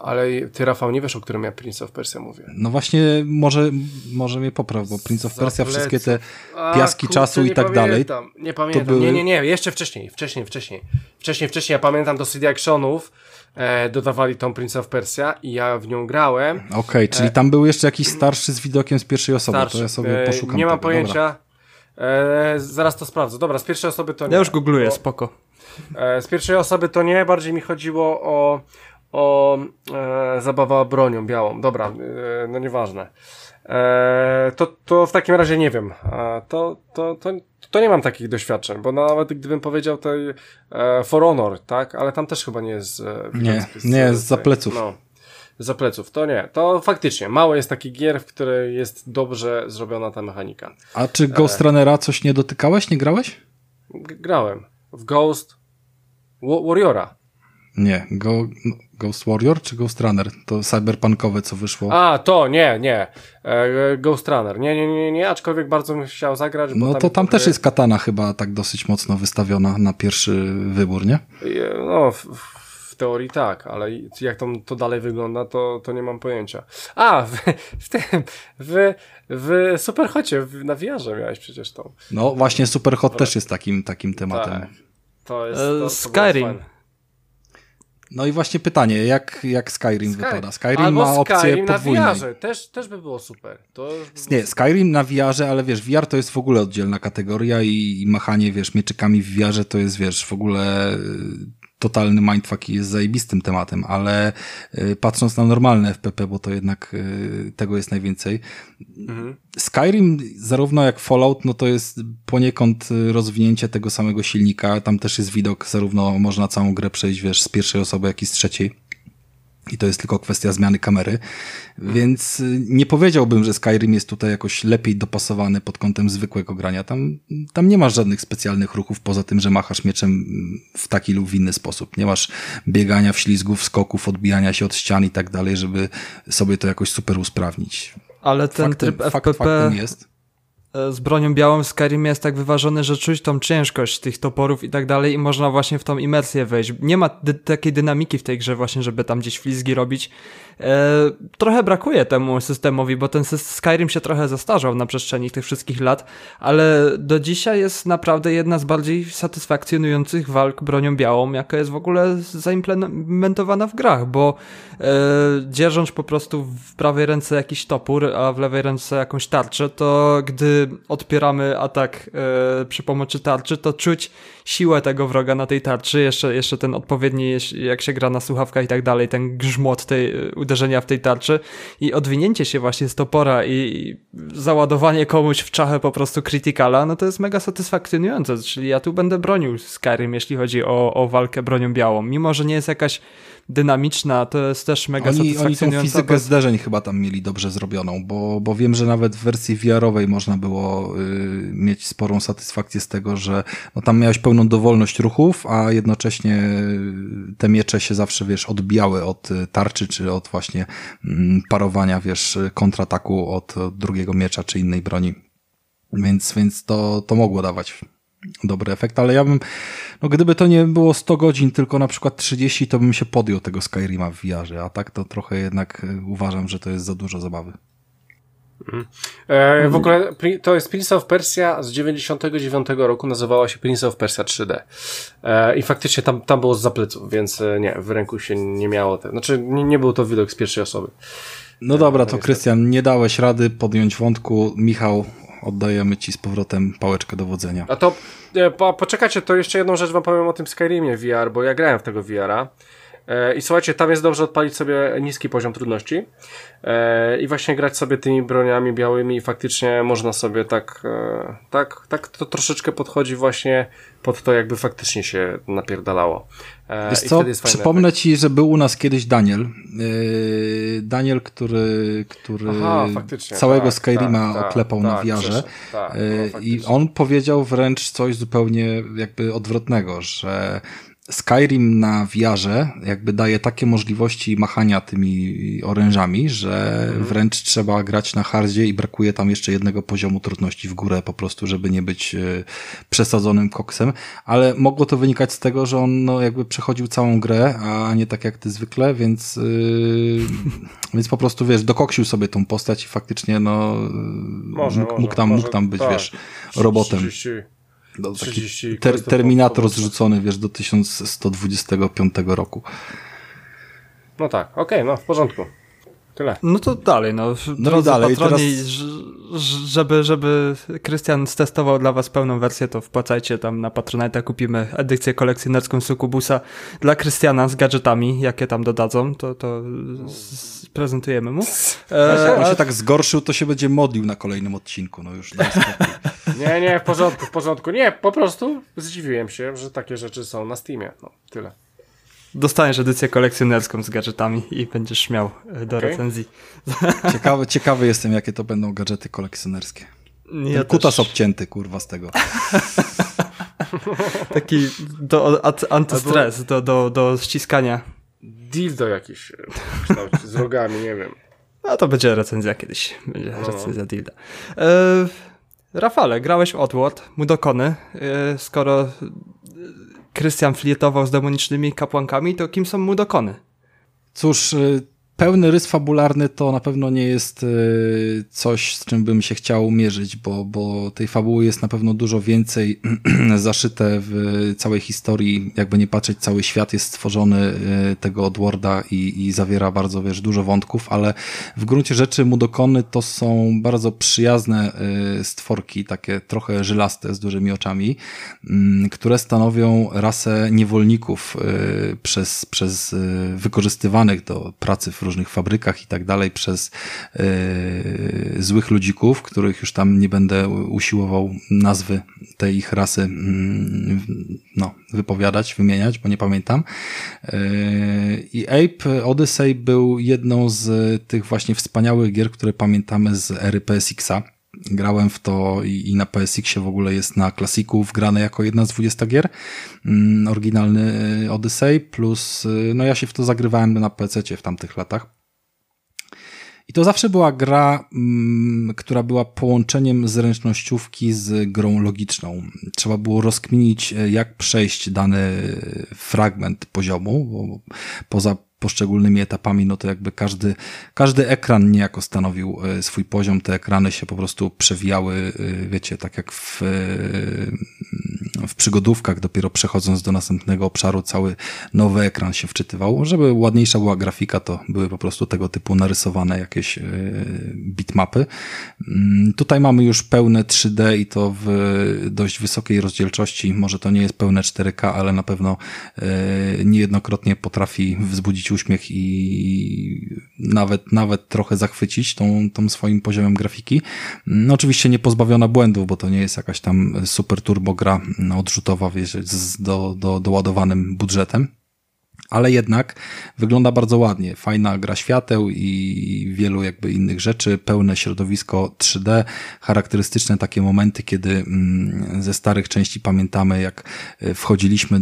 Ale ty, Rafał, nie wiesz, o którym ja Prince of Persia mówię. No właśnie, może mnie popraw, bo Prince of Persia, wszystkie te piaski czasu i tak dalej. Nie pamiętam, były... nie, jeszcze wcześniej. Ja pamiętam do CD Actionów, dodawali tą Prince of Persia i ja w nią grałem. Okej, czyli tam był jeszcze jakiś starszy z widokiem z pierwszej osoby, to ja sobie poszukam nie mam tego. pojęcia. Zaraz to sprawdzę. Dobra, z pierwszej osoby to nie. Ja już googluję, spoko. Z pierwszej osoby to nie, bardziej mi chodziło o zabawa bronią białą. Dobra, no nieważne. To w takim razie nie wiem. To nie mam takich doświadczeń, bo nawet gdybym powiedział tej For Honor, tak? Ale tam też chyba nie jest... Nie, jest za pleców. No, za pleców, to nie. To faktycznie, mało jest takich gier, w której jest dobrze zrobiona ta mechanika. A czy Ghost Runnera coś nie dotykałeś, nie grałeś? Grałem. W Ghost Warriora. Nie, Ghost Warrior czy Ghost Runner? To cyberpunkowe, co wyszło. A, to nie. Ghost Runner. Nie, aczkolwiek bardzo bym chciał zagrać. Bo no to tam też jest katana chyba tak dosyć mocno wystawiona na pierwszy wybór, nie? No, w teorii tak, ale jak to dalej wygląda, to nie mam pojęcia. A, w Superhocie na VR-ze miałeś przecież tą. No właśnie Superhot też jest takim tematem. Tak. To jest Skyrim. No i właśnie pytanie, jak Skyrim wypada? Skyrim albo ma opcję Skyrim podwójnej. na VR-ze, też by było super. Nie, Skyrim na VR-ze, ale wiesz, VR to jest w ogóle oddzielna kategoria i machanie, wiesz, mieczykami w VR-ze to jest, wiesz, w ogóle totalny mindfuck i jest zajebistym tematem, ale patrząc na normalne FPP, bo to jednak tego jest najwięcej. Skyrim, zarówno jak Fallout, no to jest poniekąd rozwinięcie tego samego silnika. Tam też jest widok, zarówno można całą grę przejść, wiesz, z pierwszej osoby, jak i z trzeciej. I to jest tylko kwestia zmiany kamery. Więc nie powiedziałbym, że Skyrim jest tutaj jakoś lepiej dopasowany pod kątem zwykłego grania. Tam nie masz żadnych specjalnych ruchów, poza tym, że machasz mieczem w taki lub w inny sposób. Nie masz biegania, wślizgów, skoków, odbijania się od ścian i tak dalej, żeby sobie to jakoś super usprawnić. Ale ten tryb FPP faktem jest. Z bronią białą w Skyrimie jest tak wyważony, że czuć tą ciężkość tych toporów i tak dalej i można właśnie w tą imersję wejść. Nie ma takiej dynamiki w tej grze właśnie, żeby tam gdzieś flizgi robić. Trochę brakuje temu systemowi, bo ten Skyrim się trochę zestarzał na przestrzeni tych wszystkich lat, ale do dzisiaj jest naprawdę jedna z bardziej satysfakcjonujących walk bronią białą, jaka jest w ogóle zaimplementowana w grach, bo dzierżąc po prostu w prawej ręce jakiś topór, a w lewej ręce jakąś tarczę, to gdy odpieramy atak przy pomocy tarczy, to czuć siłę tego wroga na tej tarczy, jeszcze ten odpowiedni, jak się gra na słuchawkach i tak dalej, ten grzmot tej uderzenia w tej tarczy i odwinięcie się właśnie z topora i załadowanie komuś w czachę po prostu krytykala, no to jest mega satysfakcjonujące, czyli ja tu będę bronił Skyrim, jeśli chodzi o walkę bronią białą, mimo że nie jest jakaś dynamiczna, to jest też mega satysfakcjonująca. Oni tą fizykę zderzeń chyba tam mieli dobrze zrobioną, bo wiem, że nawet w wersji VR-owej można było mieć sporą satysfakcję z tego, że no tam miałeś pełną dowolność ruchów, a jednocześnie te miecze się zawsze, wiesz, odbijały od tarczy, czy od właśnie parowania, wiesz, kontrataku od drugiego miecza, czy innej broni. Więc to mogło dawać dobry efekt, ale ja bym, no gdyby to nie było 100 godzin, tylko na przykład 30, to bym się podjął tego Skyrima w VR-ze, a tak to trochę jednak uważam, że to jest za dużo zabawy. W ogóle to jest Prince of Persia z 99 roku, nazywała się Prince of Persia 3D. I faktycznie tam było zza pleców, więc nie, w ręku się nie miało znaczy nie był to widok z pierwszej osoby. No dobra, to Krystian, nie dałeś rady podjąć wątku. Michał, oddajemy ci z powrotem pałeczkę do wodzenia. A to poczekajcie, to jeszcze jedną rzecz wam powiem o tym Skyrimie VR, bo ja grałem w tego VR-a. I słuchajcie, tam jest dobrze odpalić sobie niski poziom trudności i właśnie grać sobie tymi broniami białymi i faktycznie można sobie tak to troszeczkę podchodzi właśnie pod to, jakby faktycznie się napierdalało. Wiesz co, przypomnę ci, że był u nas kiedyś Daniel. Daniel, który całego Skyrima oklepał na VR-ze. I on powiedział wręcz coś zupełnie jakby odwrotnego, że Skyrim na VR-ze jakby daje takie możliwości machania tymi orężami, że wręcz trzeba grać na hardzie i brakuje tam jeszcze jednego poziomu trudności w górę po prostu, żeby nie być przesadzonym koksem, ale mogło to wynikać z tego, że on no, jakby przechodził całą grę, a nie tak jak ty zwykle, więc po prostu wiesz, dokoksił sobie tą postać i faktycznie no mógł tam być, tak, wiesz, robotem. 30. Taki Terminator zrzucony, wiesz, do 1125 roku. No tak, okej, no w porządku. Tyle. No to dalej, drodzy dalej, patroni, żeby Krystian stestował dla was pełną wersję, to wpłacajcie tam na Patronite, kupimy edycję kolekcjonerską Sukubusa dla Krystiana z gadżetami, jakie tam dodadzą, to prezentujemy mu. Jak on się tak zgorszył, to się będzie modlił na kolejnym odcinku, no już. Nie, w porządku. Nie, po prostu zdziwiłem się, że takie rzeczy są na Steamie. No, tyle. Dostaniesz edycję kolekcjonerską z gadżetami i będziesz miał do recenzji. Ciekawy jestem, jakie to będą gadżety kolekcjonerskie. Ja kutas obcięty, kurwa, z tego. Taki antystres, do ściskania. Dildo jakiś z rogami, nie wiem. No to będzie recenzja kiedyś. Będzie recenzja dilda. Rafale, grałeś w Oddworld, Mudokony. Skoro Krystian flirtował z demonicznymi kapłankami, to kim są Mudokony? Cóż, pełny rys fabularny to na pewno nie jest coś, z czym bym się chciał mierzyć, bo tej fabuły jest na pewno dużo więcej zaszyte w całej historii. Jakby nie patrzeć, cały świat jest stworzony tego Oddworlda i zawiera bardzo, wiesz, dużo wątków, ale w gruncie rzeczy Mudokony to są bardzo przyjazne stworki, takie trochę żylaste, z dużymi oczami, które stanowią rasę niewolników przez wykorzystywanych do pracy w różnych fabrykach i tak dalej przez złych ludzików, których już tam nie będę usiłował nazwy tej ich rasy wypowiadać, wymieniać, bo nie pamiętam. I Ape Odyssey był jedną z tych właśnie wspaniałych gier, które pamiętamy z ery PSX-a. Grałem w to i na PSX-ie w ogóle jest na klasiku wgrane jako jedna z 20 gier. Oryginalny Odyssey plus, no ja się w to zagrywałem na PC-cie w tamtych latach. I to zawsze była gra, która była połączeniem zręcznościówki z grą logiczną. Trzeba było rozkminić, jak przejść dany fragment poziomu, bo poza poszczególnymi etapami, no to jakby każdy ekran niejako stanowił swój poziom, te ekrany się po prostu przewijały, wiecie, tak jak w przygodówkach, dopiero przechodząc do następnego obszaru, cały nowy ekran się wczytywał. Żeby ładniejsza była grafika, to były po prostu tego typu narysowane jakieś bitmapy. Tutaj mamy już pełne 3D i to w dość wysokiej rozdzielczości. Może to nie jest pełne 4K, ale na pewno niejednokrotnie potrafi wzbudzić uśmiech i nawet trochę zachwycić tą swoim poziomem grafiki. No oczywiście nie pozbawiona błędów, bo to nie jest jakaś tam super turbo gra odrzutowa, wiesz, z doładowanym budżetem. Ale jednak wygląda bardzo ładnie. Fajna gra świateł i wielu jakby innych rzeczy, pełne środowisko 3D, charakterystyczne takie momenty, kiedy ze starych części pamiętamy, jak wchodziliśmy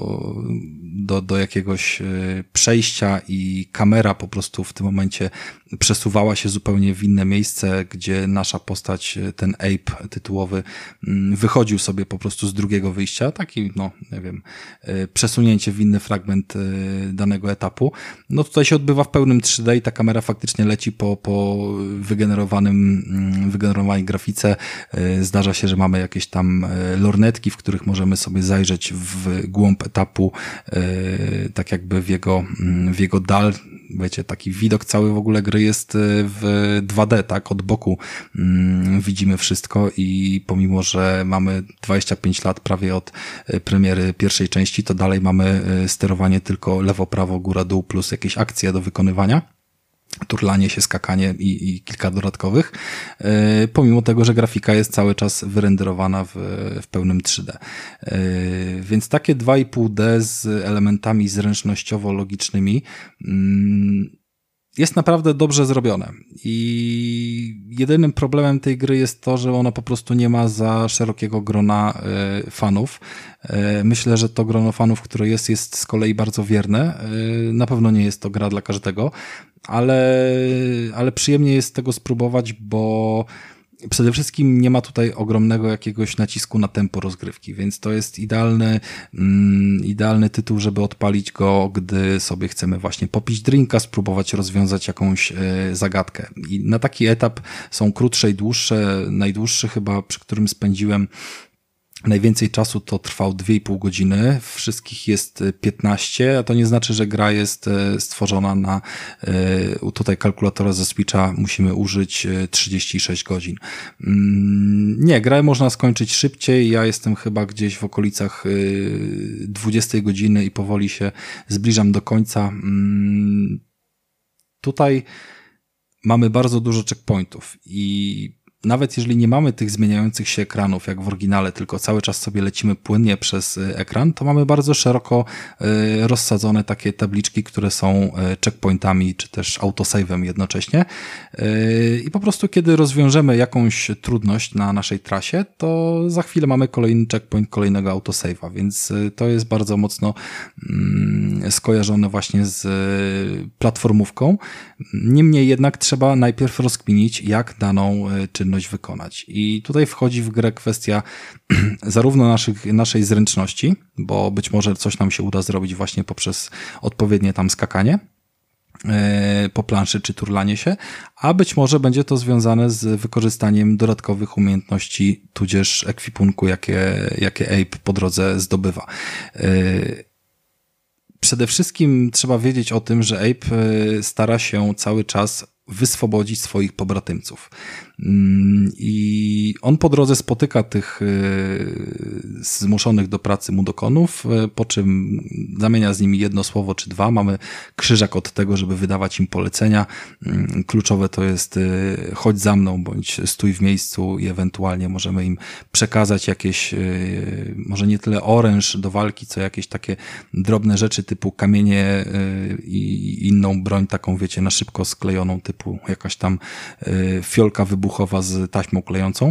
do jakiegoś przejścia i kamera po prostu w tym momencie przesuwała się zupełnie w inne miejsce, gdzie nasza postać, ten Ape tytułowy, wychodził sobie po prostu z drugiego wyjścia. Taki, no, nie wiem, przesunięcie w inny fragment danego etapu. No tutaj się odbywa w pełnym 3D i ta kamera faktycznie leci po wygenerowanej grafice. Zdarza się, że mamy jakieś tam lornetki, w których możemy sobie zajrzeć w głąb etapu, tak jakby w jego dal. Wiecie, taki widok cały w ogóle gry jest w 2D, tak? Od boku widzimy wszystko i pomimo, że mamy 25 lat prawie od premiery pierwszej części, to dalej mamy sterowanie tylko lewo, prawo, góra, dół plus jakieś akcje do wykonywania. Turlanie się, skakanie i kilka dodatkowych, pomimo tego, że grafika jest cały czas wyrenderowana w pełnym 3D. Więc takie 2,5D z elementami zręcznościowo-logicznymi jest naprawdę dobrze zrobione i jedynym problemem tej gry jest to, że ona po prostu nie ma za szerokiego grona fanów. Myślę, że to grono fanów, które jest z kolei bardzo wierne. Na pewno nie jest to gra dla każdego, ale przyjemnie jest tego spróbować, bo przede wszystkim nie ma tutaj ogromnego jakiegoś nacisku na tempo rozgrywki, więc to jest idealny tytuł, żeby odpalić go, gdy sobie chcemy właśnie popić drinka, spróbować rozwiązać jakąś zagadkę. I na taki etap są krótsze i dłuższe. Najdłuższy chyba, przy którym spędziłem najwięcej czasu, to trwał 2,5 godziny, wszystkich jest 15, a to nie znaczy, że gra jest stworzona na tutaj kalkulatora ze Switcha musimy użyć 36 godzin. Nie, grę można skończyć szybciej, ja jestem chyba gdzieś w okolicach 20 godziny i powoli się zbliżam do końca. Tutaj mamy bardzo dużo checkpointów i nawet jeżeli nie mamy tych zmieniających się ekranów, jak w oryginale, tylko cały czas sobie lecimy płynnie przez ekran, to mamy bardzo szeroko rozsadzone takie tabliczki, które są checkpointami, czy też autosave'em jednocześnie. I po prostu, kiedy rozwiążemy jakąś trudność na naszej trasie, to za chwilę mamy kolejny checkpoint, kolejnego autosave'a, więc to jest bardzo mocno skojarzone właśnie z platformówką. Niemniej jednak trzeba najpierw rozkminić, jak daną czynność wykonać. I tutaj wchodzi w grę kwestia zarówno naszej zręczności, bo być może coś nam się uda zrobić właśnie poprzez odpowiednie tam skakanie po planszy czy turlanie się, a być może będzie to związane z wykorzystaniem dodatkowych umiejętności tudzież ekwipunku, jakie Ape po drodze zdobywa. Przede wszystkim trzeba wiedzieć o tym, że Ape stara się cały czas wyswobodzić swoich pobratymców. I on po drodze spotyka tych zmuszonych do pracy mudokonów, po czym zamienia z nimi jedno słowo czy dwa. Mamy krzyżak od tego, żeby wydawać im polecenia. Kluczowe to jest chodź za mną, bądź stój w miejscu i ewentualnie możemy im przekazać jakieś, może nie tyle oręż do walki, co jakieś takie drobne rzeczy typu kamienie i inną broń taką, wiecie, na szybko sklejoną, typu jakaś tam fiolka wybuchowa z taśmą klejącą,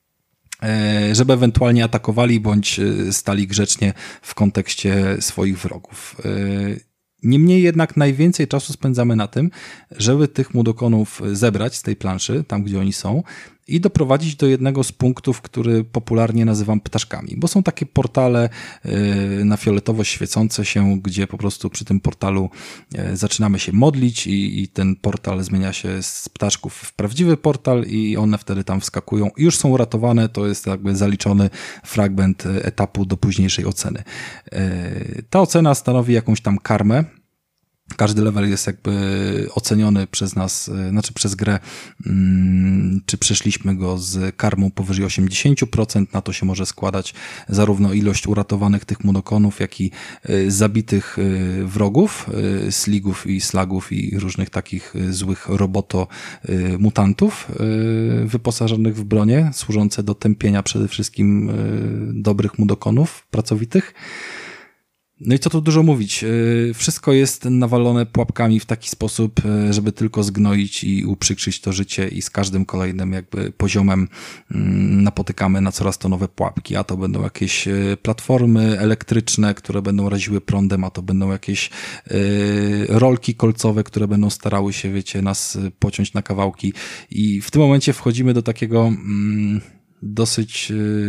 żeby ewentualnie atakowali bądź stali grzecznie w kontekście swoich wrogów. Niemniej jednak najwięcej czasu spędzamy na tym, żeby tych mudokonów zebrać z tej planszy, tam gdzie oni są, i doprowadzić do jednego z punktów, który popularnie nazywam ptaszkami, bo są takie portale na fioletowo świecące się, gdzie po prostu przy tym portalu zaczynamy się modlić i ten portal zmienia się z ptaszków w prawdziwy portal i one wtedy tam wskakują i już są uratowane, to jest jakby zaliczony fragment etapu do późniejszej oceny. Ta ocena stanowi jakąś tam karmę. Każdy level jest jakby oceniony przez nas, znaczy przez grę, czy przeszliśmy go z karmą powyżej 80%. Na to się może składać zarówno ilość uratowanych tych mudokonów, jak i zabitych wrogów, sligów i slagów i różnych takich złych roboto-mutantów wyposażonych w bronie, służące do tępienia przede wszystkim dobrych mudokonów pracowitych. No i co tu dużo mówić, wszystko jest nawalone pułapkami w taki sposób, żeby tylko zgnoić i uprzykrzyć to życie i z każdym kolejnym jakby poziomem napotykamy na coraz to nowe pułapki, a to będą jakieś platformy elektryczne, które będą raziły prądem, a to będą jakieś rolki kolcowe, które będą starały się, wiecie, nas pociąć na kawałki i w tym momencie wchodzimy do takiego dosyć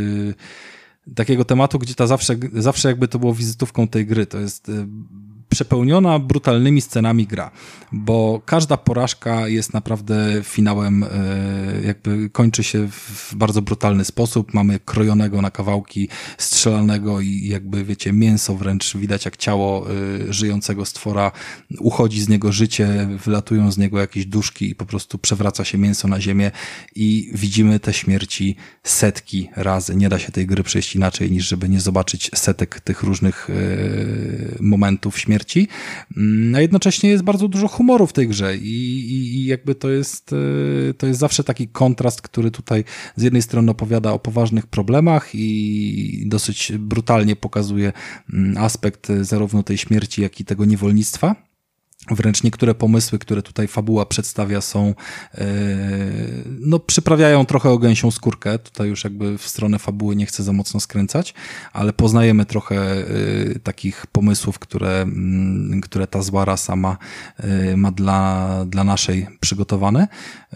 takiego tematu, gdzie ta zawsze jakby to było wizytówką tej gry. To jest przepełniona brutalnymi scenami gra, bo każda porażka jest naprawdę finałem, jakby kończy się w bardzo brutalny sposób. Mamy krojonego na kawałki, strzelanego i jakby, wiecie, mięso wręcz widać, jak ciało żyjącego stwora, uchodzi z niego życie, wylatują z niego jakieś duszki i po prostu przewraca się mięso na ziemię i widzimy te śmierci setki razy. Nie da się tej gry przejść inaczej, niż żeby nie zobaczyć setek tych różnych momentów śmierci. A jednocześnie jest bardzo dużo humoru w tej grze i jakby to jest zawsze taki kontrast, który tutaj z jednej strony opowiada o poważnych problemach i dosyć brutalnie pokazuje aspekt zarówno tej śmierci, jak i tego niewolnictwa. Wręcz niektóre pomysły, które tutaj fabuła przedstawia są, no przyprawiają trochę o gęsią skórkę. Tutaj już jakby w stronę fabuły nie chcę za mocno skręcać, ale poznajemy trochę takich pomysłów, które ta zła rasa ma dla naszej przygotowane.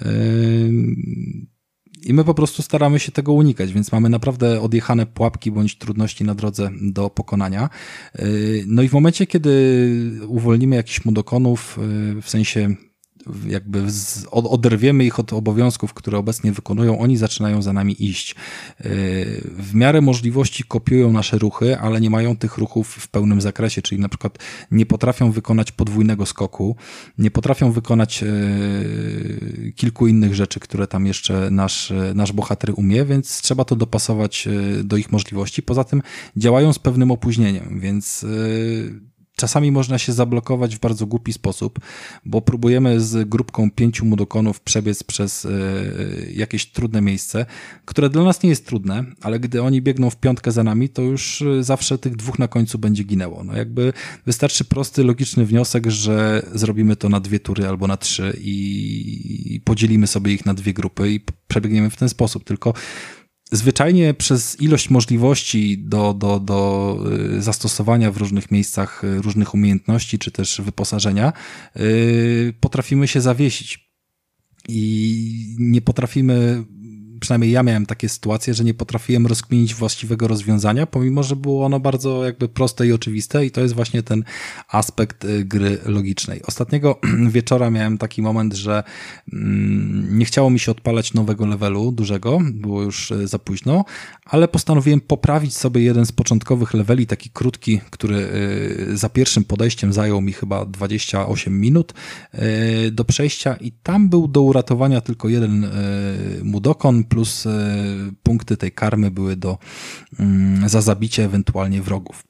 I my po prostu staramy się tego unikać, więc mamy naprawdę odjechane pułapki bądź trudności na drodze do pokonania. No i w momencie, kiedy uwolnimy jakichś mudokonów, w sensie jakby oderwiemy ich od obowiązków, które obecnie wykonują, oni zaczynają za nami iść. W miarę możliwości kopiują nasze ruchy, ale nie mają tych ruchów w pełnym zakresie, czyli na przykład nie potrafią wykonać podwójnego skoku, nie potrafią wykonać kilku innych rzeczy, które tam jeszcze nasz bohater umie, więc trzeba to dopasować do ich możliwości. Poza tym działają z pewnym opóźnieniem, więc czasami można się zablokować w bardzo głupi sposób, bo próbujemy z grupką 5 mudokonów przebiec przez jakieś trudne miejsce, które dla nas nie jest trudne, ale gdy oni biegną w piątkę za nami, to już zawsze tych 2 na końcu będzie ginęło. No jakby wystarczy prosty, logiczny wniosek, że zrobimy to na 2 tury albo na 3 i podzielimy sobie ich na 2 grupy i przebiegniemy w ten sposób. Tylko zwyczajnie przez ilość możliwości do zastosowania w różnych miejscach różnych umiejętności czy też wyposażenia potrafimy się zawiesić i nie potrafimy, przynajmniej ja miałem takie sytuacje, że nie potrafiłem rozkminić właściwego rozwiązania, pomimo że było ono bardzo jakby proste i oczywiste i to jest właśnie ten aspekt gry logicznej. Ostatniego wieczora miałem taki moment, że nie chciało mi się odpalać nowego levelu dużego, było już za późno, ale postanowiłem poprawić sobie jeden z początkowych leveli, taki krótki, który za pierwszym podejściem zajął mi chyba 28 minut do przejścia i tam był do uratowania tylko jeden mudokon, plus punkty tej karmy były za zabicie ewentualnie wrogów.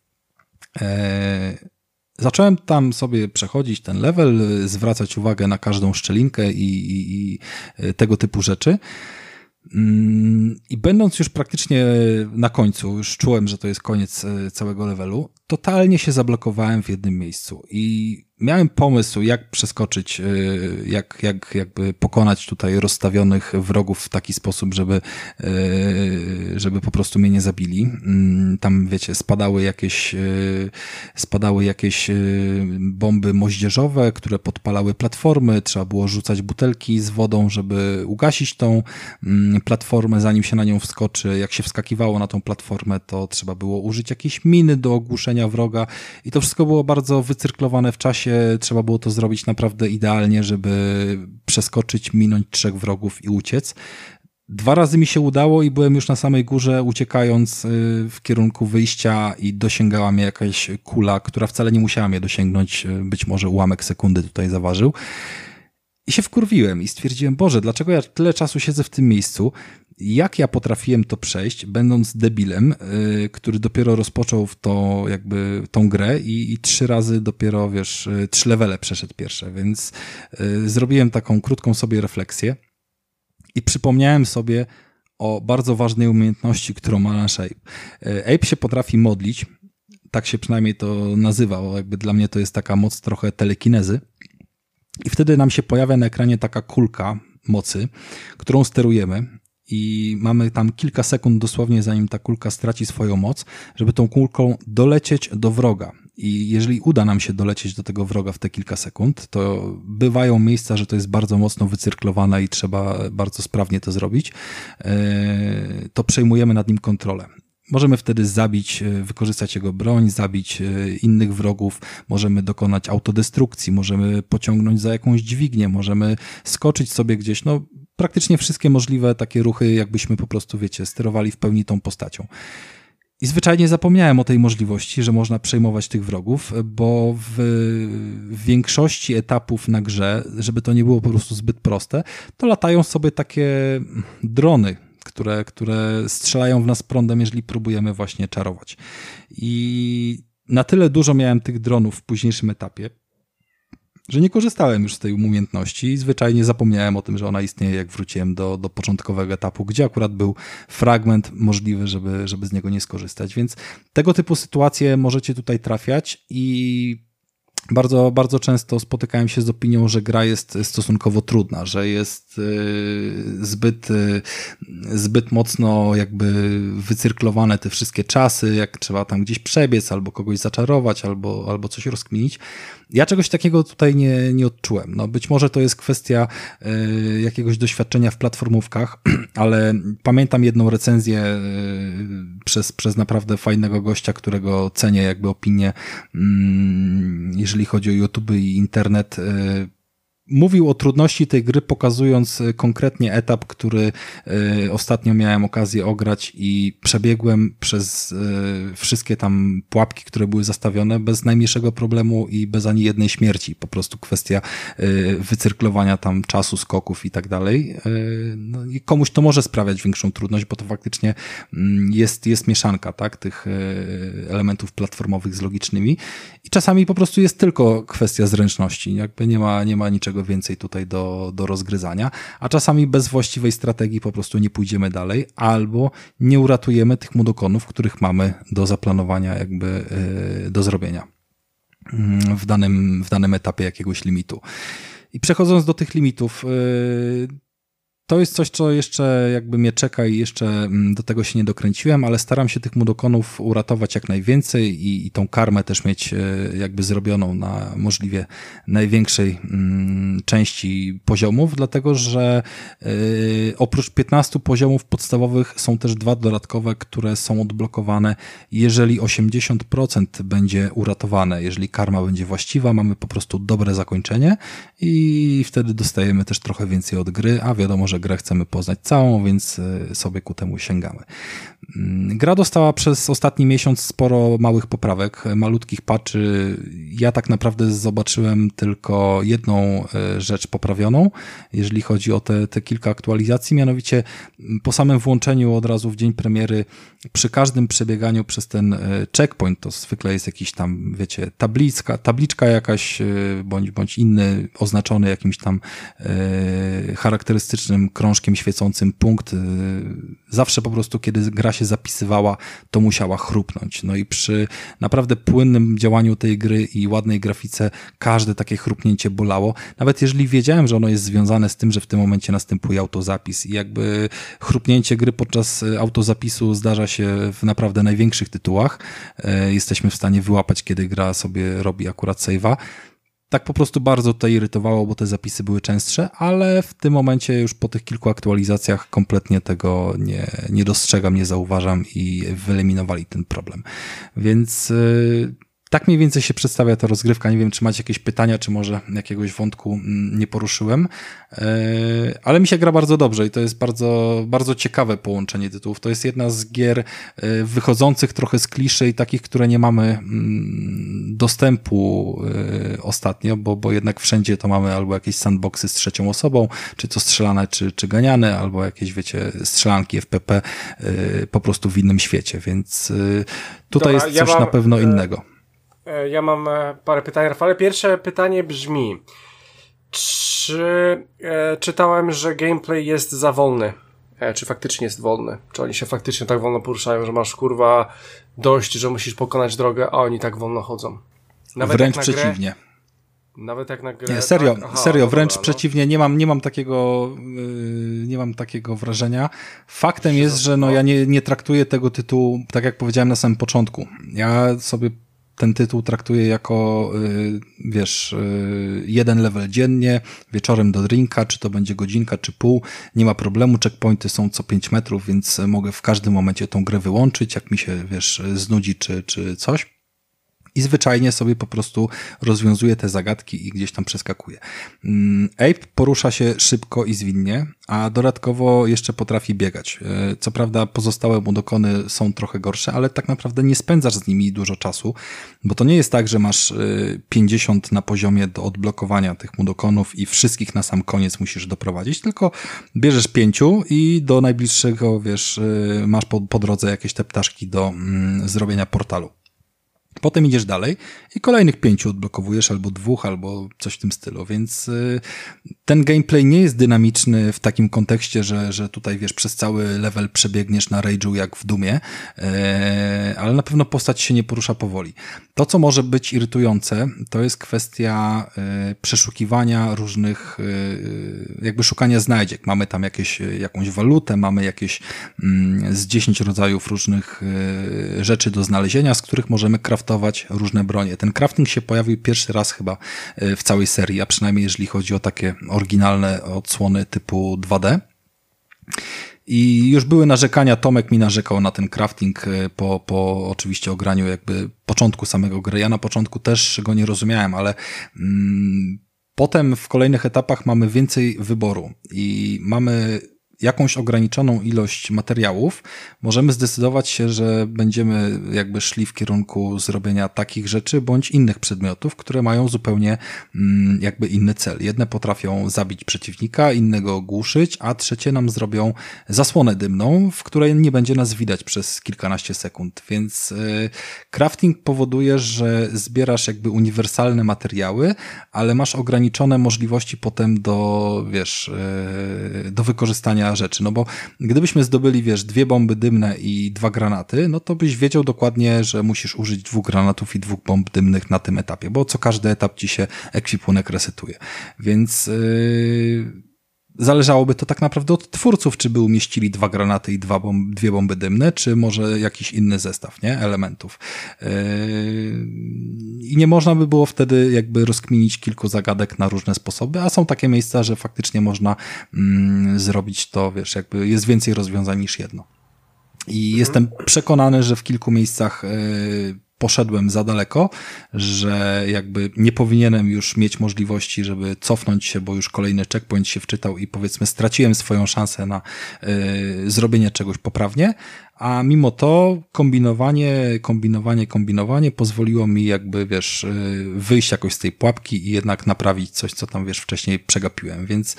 Zacząłem tam sobie przechodzić ten level, zwracać uwagę na każdą szczelinkę i tego typu rzeczy. I będąc już praktycznie na końcu, już czułem, że to jest koniec całego levelu, totalnie się zablokowałem w jednym miejscu i miałem pomysł, jak przeskoczyć, jakby pokonać tutaj rozstawionych wrogów w taki sposób, żeby po prostu mnie nie zabili. Tam, wiecie, spadały jakieś bomby moździerzowe, które podpalały platformy, trzeba było rzucać butelki z wodą, żeby ugasić tą platformę, zanim się na nią wskoczy. Jak się wskakiwało na tą platformę, to trzeba było użyć jakiejś miny do ogłuszenia wroga i to wszystko było bardzo wycyrklowane w czasie. Trzeba było to zrobić naprawdę idealnie, żeby przeskoczyć, minąć 3 wrogów i uciec. 2 razy mi się udało i byłem już na samej górze, uciekając w kierunku wyjścia i dosięgała mnie jakaś kula, która wcale nie musiała mnie dosięgnąć, być może ułamek sekundy tutaj zaważył. I się wkurwiłem i stwierdziłem, Boże, dlaczego ja tyle czasu siedzę w tym miejscu? Jak ja potrafiłem to przejść, będąc debilem, który dopiero rozpoczął tą grę i 3 razy dopiero, 3 levele przeszedł pierwsze, więc zrobiłem taką krótką sobie refleksję i przypomniałem sobie o bardzo ważnej umiejętności, którą ma nasz Abe. Abe się potrafi modlić, tak się przynajmniej to nazywa, bo jakby dla mnie to jest taka moc trochę telekinezy. I wtedy nam się pojawia na ekranie taka kulka mocy, którą sterujemy i mamy tam kilka sekund dosłownie, zanim ta kulka straci swoją moc, żeby tą kulką dolecieć do wroga. I jeżeli uda nam się dolecieć do tego wroga w te kilka sekund, to bywają miejsca, że to jest bardzo mocno wycyrklowane i trzeba bardzo sprawnie to zrobić, to przejmujemy nad nim kontrolę. Możemy wtedy zabić, wykorzystać jego broń, zabić innych wrogów, możemy dokonać autodestrukcji, możemy pociągnąć za jakąś dźwignię, możemy skoczyć sobie gdzieś, no praktycznie wszystkie możliwe takie ruchy, jakbyśmy po prostu, wiecie, sterowali w pełni tą postacią. I zwyczajnie zapomniałem o tej możliwości, że można przejmować tych wrogów, bo w większości etapów na grze, żeby to nie było po prostu zbyt proste, to latają sobie takie drony, które strzelają w nas prądem, jeżeli próbujemy właśnie czarować. I na tyle dużo miałem tych dronów w późniejszym etapie, że nie korzystałem już z tej umiejętności i zwyczajnie zapomniałem o tym, że ona istnieje, jak wróciłem do początkowego etapu, gdzie akurat był fragment możliwy, żeby z niego nie skorzystać. Więc tego typu sytuacje możecie tutaj trafiać i bardzo, bardzo często spotykałem się z opinią, że gra jest stosunkowo trudna, że jest zbyt mocno jakby wycyrklowane te wszystkie czasy, jak trzeba tam gdzieś przebiec, albo kogoś zaczarować, albo coś rozkminić. Ja czegoś takiego tutaj nie odczułem. No być może to jest kwestia jakiegoś doświadczenia w platformówkach, ale pamiętam jedną recenzję przez naprawdę fajnego gościa, którego cenię jakby opinię, jeżeli chodzi o YouTube i internet. Mówił o trudności tej gry, pokazując konkretnie etap, który ostatnio miałem okazję ograć i przebiegłem przez wszystkie tam pułapki, które były zastawione bez najmniejszego problemu i bez ani jednej śmierci. Po prostu kwestia wycyrklowania tam czasu, skoków i tak dalej. No i komuś to może sprawiać większą trudność, bo to faktycznie jest mieszanka, tak, tych elementów platformowych z logicznymi i czasami po prostu jest tylko kwestia zręczności. Jakby nie ma niczego więcej tutaj do rozgryzania, a czasami bez właściwej strategii po prostu nie pójdziemy dalej, albo nie uratujemy tych mudokonów, których mamy do zaplanowania jakby do zrobienia w danym etapie jakiegoś limitu. I przechodząc do tych limitów, to jest coś, co jeszcze jakby mnie czeka i jeszcze do tego się nie dokręciłem, ale staram się tych mudokonów uratować jak najwięcej i tą karmę też mieć jakby zrobioną na możliwie największej części poziomów, dlatego że oprócz 15 poziomów podstawowych są też 2 dodatkowe, które są odblokowane, jeżeli 80% będzie uratowane, jeżeli karma będzie właściwa, mamy po prostu dobre zakończenie i wtedy dostajemy też trochę więcej od gry, a wiadomo, że grę chcemy poznać całą, więc sobie ku temu sięgamy. Gra dostała przez ostatni miesiąc sporo małych poprawek, malutkich patchy. Ja tak naprawdę zobaczyłem tylko jedną rzecz poprawioną, jeżeli chodzi o te kilka aktualizacji, mianowicie po samym włączeniu od razu w dzień premiery, przy każdym przebieganiu przez ten checkpoint, to zwykle jest jakiś tam, wiecie, tabliczka jakaś, bądź inny oznaczony jakimś tam charakterystycznym krążkiem świecącym punkt. Zawsze po prostu, kiedy gra się zapisywała, to musiała chrupnąć. No i przy naprawdę płynnym działaniu tej gry i ładnej grafice każde takie chrupnięcie bolało. Nawet jeżeli wiedziałem, że ono jest związane z tym, że w tym momencie następuje autozapis i jakby chrupnięcie gry podczas autozapisu zdarza się w naprawdę największych tytułach. Jesteśmy w stanie wyłapać, kiedy gra sobie robi akurat save'a. Tak po prostu bardzo to irytowało, bo te zapisy były częstsze, ale w tym momencie już po tych kilku aktualizacjach kompletnie tego nie dostrzegam, nie zauważam i wyeliminowali ten problem. Więc tak mniej więcej się przedstawia ta rozgrywka. Nie wiem, czy macie jakieś pytania, czy może jakiegoś wątku nie poruszyłem, ale mi się gra bardzo dobrze i to jest bardzo, bardzo ciekawe połączenie tytułów. To jest jedna z gier wychodzących trochę z kliszy i takich, które nie mamy dostępu ostatnio, bo jednak wszędzie to mamy albo jakieś sandboxy z trzecią osobą, czy to strzelane, czy ganiane, albo jakieś, wiecie, strzelanki FPP po prostu w innym świecie, więc tutaj Dobra, jest coś na pewno innego. Ja mam parę pytań, Rafale. Pierwsze pytanie brzmi, czy czytałem, że gameplay jest za wolny? Czy faktycznie jest wolny? Czy oni się faktycznie tak wolno poruszają, że masz kurwa dość, że musisz pokonać drogę, a oni tak wolno chodzą? Nawet wręcz przeciwnie. Nawet jak na grę... Nie, serio, tak? Aha, serio, no wręcz dobra, przeciwnie, nie mam takiego wrażenia. Faktem jest, że no ja nie traktuję tego tytułu, tak jak powiedziałem na samym początku. Ja sobie ten tytuł traktuję jako, wiesz, jeden level dziennie, wieczorem do drinka, czy to będzie godzinka, czy pół, nie ma problemu, checkpointy są co 5 metrów, więc mogę w każdym momencie tą grę wyłączyć, jak mi się, wiesz, znudzi, czy coś. I zwyczajnie sobie po prostu rozwiązuje te zagadki i gdzieś tam przeskakuje. Ape porusza się szybko i zwinnie, a dodatkowo jeszcze potrafi biegać. Co prawda pozostałe mudokony są trochę gorsze, ale tak naprawdę nie spędzasz z nimi dużo czasu, bo to nie jest tak, że masz 50 na poziomie do odblokowania tych mudokonów i wszystkich na sam koniec musisz doprowadzić, tylko bierzesz 5 i do najbliższego, wiesz, masz po drodze jakieś te ptaszki do zrobienia portalu. Potem idziesz dalej i kolejnych 5 odblokowujesz, albo 2, albo coś w tym stylu, więc ten gameplay nie jest dynamiczny w takim kontekście, że tutaj, wiesz, przez cały level przebiegniesz na rage'u jak w Doomie, ale na pewno postać się nie porusza powoli. To, co może być irytujące, to jest kwestia przeszukiwania różnych, jakby szukania znajdziek. Mamy tam jakąś walutę, mamy jakieś z 10 rodzajów różnych rzeczy do znalezienia, z których możemy craftować różne bronie. Ten crafting się pojawił pierwszy raz chyba w całej serii, a przynajmniej jeżeli chodzi o takie oryginalne odsłony typu 2D. I już były narzekania, Tomek mi narzekał na ten crafting po oczywiście ograniu jakby początku samego gry. Ja na początku też go nie rozumiałem, ale potem w kolejnych etapach mamy więcej wyboru i mamy jakąś ograniczoną ilość materiałów, możemy zdecydować się, że będziemy jakby szli w kierunku zrobienia takich rzeczy bądź innych przedmiotów, które mają zupełnie jakby inny cel. Jedne potrafią zabić przeciwnika, inne go ogłuszyć, a trzecie nam zrobią zasłonę dymną, w której nie będzie nas widać przez kilkanaście sekund. Więc crafting powoduje, że zbierasz jakby uniwersalne materiały, ale masz ograniczone możliwości potem do wykorzystania rzeczy, no bo gdybyśmy zdobyli, 2 bomby dymne i 2 granaty, no to byś wiedział dokładnie, że musisz użyć 2 granatów i 2 bomb dymnych na tym etapie, bo co każdy etap ci się ekwipunek resetuje. Więc zależałoby to tak naprawdę od twórców, czy by umieścili 2 granaty i 2 bomby dymne, czy może jakiś inny zestaw, nie? Elementów. I nie można by było wtedy jakby rozkminić kilku zagadek na różne sposoby, a są takie miejsca, że faktycznie można zrobić to, jakby jest więcej rozwiązań niż jedno. I jestem przekonany, że w kilku miejscach poszedłem za daleko, że jakby nie powinienem już mieć możliwości, żeby cofnąć się, bo już kolejny checkpoint się wczytał i powiedzmy straciłem swoją szansę na zrobienie czegoś poprawnie, a mimo to kombinowanie pozwoliło mi jakby, wyjść jakoś z tej pułapki i jednak naprawić coś, co tam, wcześniej przegapiłem, więc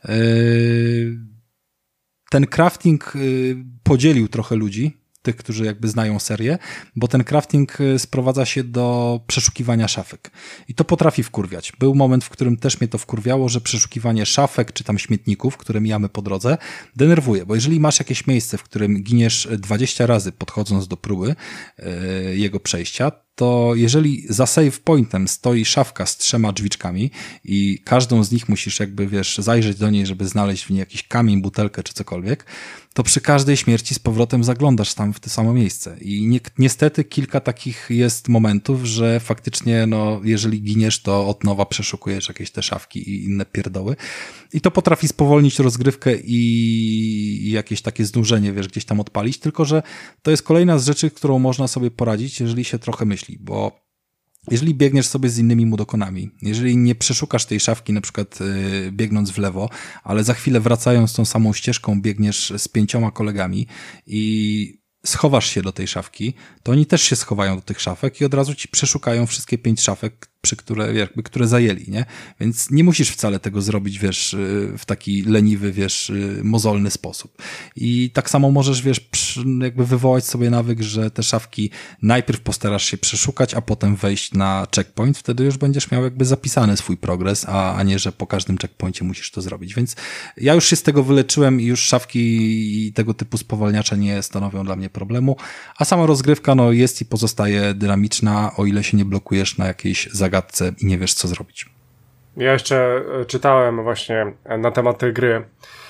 ten crafting podzielił trochę ludzi, tych, którzy jakby znają serię, bo ten crafting sprowadza się do przeszukiwania szafek. I to potrafi wkurwiać. Był moment, w którym też mnie to wkurwiało, że przeszukiwanie szafek, czy tam śmietników, które mijamy po drodze, denerwuje, bo jeżeli masz jakieś miejsce, w którym giniesz 20 razy podchodząc do próby jego przejścia, to jeżeli za save pointem stoi szafka z 3 drzwiczkami i każdą z nich musisz jakby, zajrzeć do niej, żeby znaleźć w niej jakiś kamień, butelkę czy cokolwiek, to przy każdej śmierci z powrotem zaglądasz tam w to samo miejsce. I niestety kilka takich jest momentów, że faktycznie, jeżeli giniesz, to od nowa przeszukujesz jakieś te szafki i inne pierdoły. I to potrafi spowolnić rozgrywkę i jakieś takie znużenie, gdzieś tam odpalić, tylko że to jest kolejna z rzeczy, którą można sobie poradzić, jeżeli się trochę myśli, bo jeżeli biegniesz sobie z innymi mudokonami, jeżeli nie przeszukasz tej szafki na przykład biegnąc w lewo, ale za chwilę wracając tą samą ścieżką biegniesz z 5 kolegami i schowasz się do tej szafki, to oni też się schowają do tych szafek i od razu ci przeszukają wszystkie 5 szafek, które zajęli, nie? Więc nie musisz wcale tego zrobić, w taki leniwy, mozolny sposób. I tak samo możesz, jakby wywołać sobie nawyk, że te szafki najpierw postarasz się przeszukać, a potem wejść na checkpoint, wtedy już będziesz miał jakby zapisany swój progres, a nie, że po każdym checkpoincie musisz to zrobić. Więc ja już się z tego wyleczyłem i już szafki i tego typu spowalniacze nie stanowią dla mnie problemu, a sama rozgrywka, jest i pozostaje dynamiczna, o ile się nie blokujesz na jakiejś zagadce i nie wiesz, co zrobić. Ja jeszcze czytałem właśnie na temat tej gry,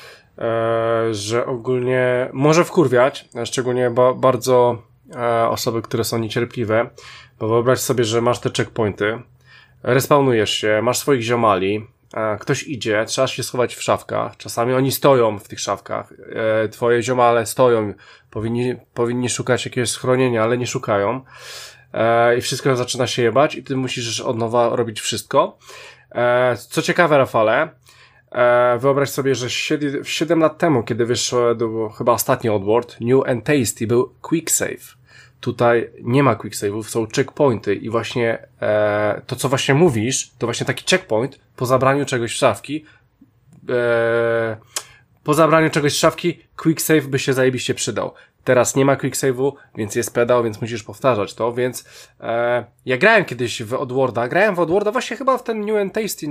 że ogólnie może wkurwiać, szczególnie bardzo osoby, które są niecierpliwe, bo wyobraź sobie, że masz te checkpointy, respawnujesz się, masz swoich ziomali, ktoś idzie, trzeba się schować w szafkach, czasami oni stoją w tych szafkach, twoje ziomale stoją, powinni szukać jakiegoś schronienia, ale nie szukają. I wszystko zaczyna się jebać i ty musisz od nowa robić wszystko. Co ciekawe, Rafale, wyobraź sobie, że 7 lat temu, kiedy wyszedł chyba ostatni Oddworld, New and Tasty, był Quick Save. Tutaj nie ma Quick Save'ów, są checkpointy i właśnie to, co właśnie mówisz, to właśnie taki checkpoint po zabraniu czegoś w szafki po zabraniu czegoś z szafki, quick save by się zajebiście przydał. Teraz nie ma quick save'u, więc jest pedał, więc musisz powtarzać to, więc ja grałem kiedyś w Oddworlda właśnie chyba w ten New and Tasty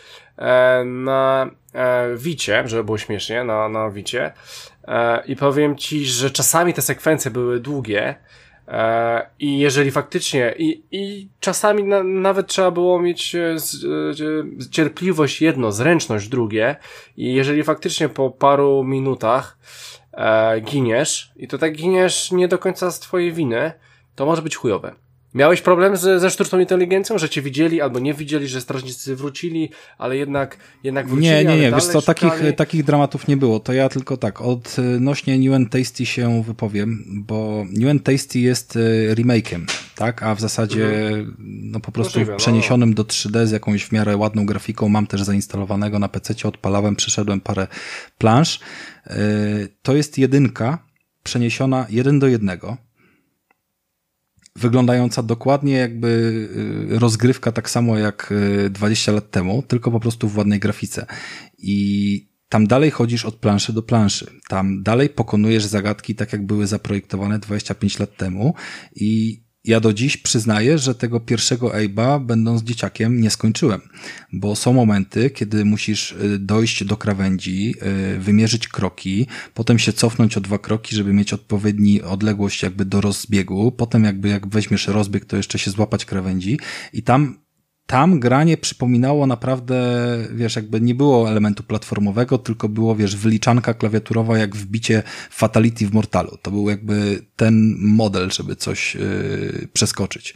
na Vicie, żeby było śmiesznie, na Vicie, i powiem ci, że czasami te sekwencje były długie, i jeżeli faktycznie i czasami nawet trzeba było mieć cierpliwość jedno, zręczność drugie, i jeżeli faktycznie po paru minutach giniesz, i to tak giniesz nie do końca z twojej winy, to może być chujowe. Miałeś problem ze sztuczną inteligencją, że cię widzieli albo nie widzieli, że strażnicy wrócili, ale jednak wrócili? Nie, wiesz co, takich dramatów nie było. To ja tylko tak, odnośnie New and Tasty się wypowiem, bo New and Tasty jest remake'iem, tak? A w zasadzie no po prostu przeniesionym do 3D z jakąś w miarę ładną grafiką. Mam też zainstalowanego na PC-cie, odpalałem, przeszedłem parę plansz. To jest jedynka przeniesiona 1:1. Wyglądająca dokładnie jakby rozgrywka tak samo jak 20 lat temu, tylko po prostu w ładnej grafice. I tam dalej chodzisz od planszy do planszy. Tam dalej pokonujesz zagadki tak jak były zaprojektowane 25 lat temu i ja do dziś przyznaję, że tego pierwszego Abe'a, będąc dzieciakiem, nie skończyłem, bo są momenty, kiedy musisz dojść do krawędzi, wymierzyć kroki, potem się cofnąć o 2 kroki, żeby mieć odpowiedni odległość jakby do rozbiegu, potem jak weźmiesz rozbieg, to jeszcze się złapać krawędzi i tam granie przypominało naprawdę, wiesz, jakby nie było elementu platformowego, tylko było, wiesz, wyliczanka klawiaturowa jak wbicie Fatality w Mortalu. To był jakby ten model, żeby coś przeskoczyć.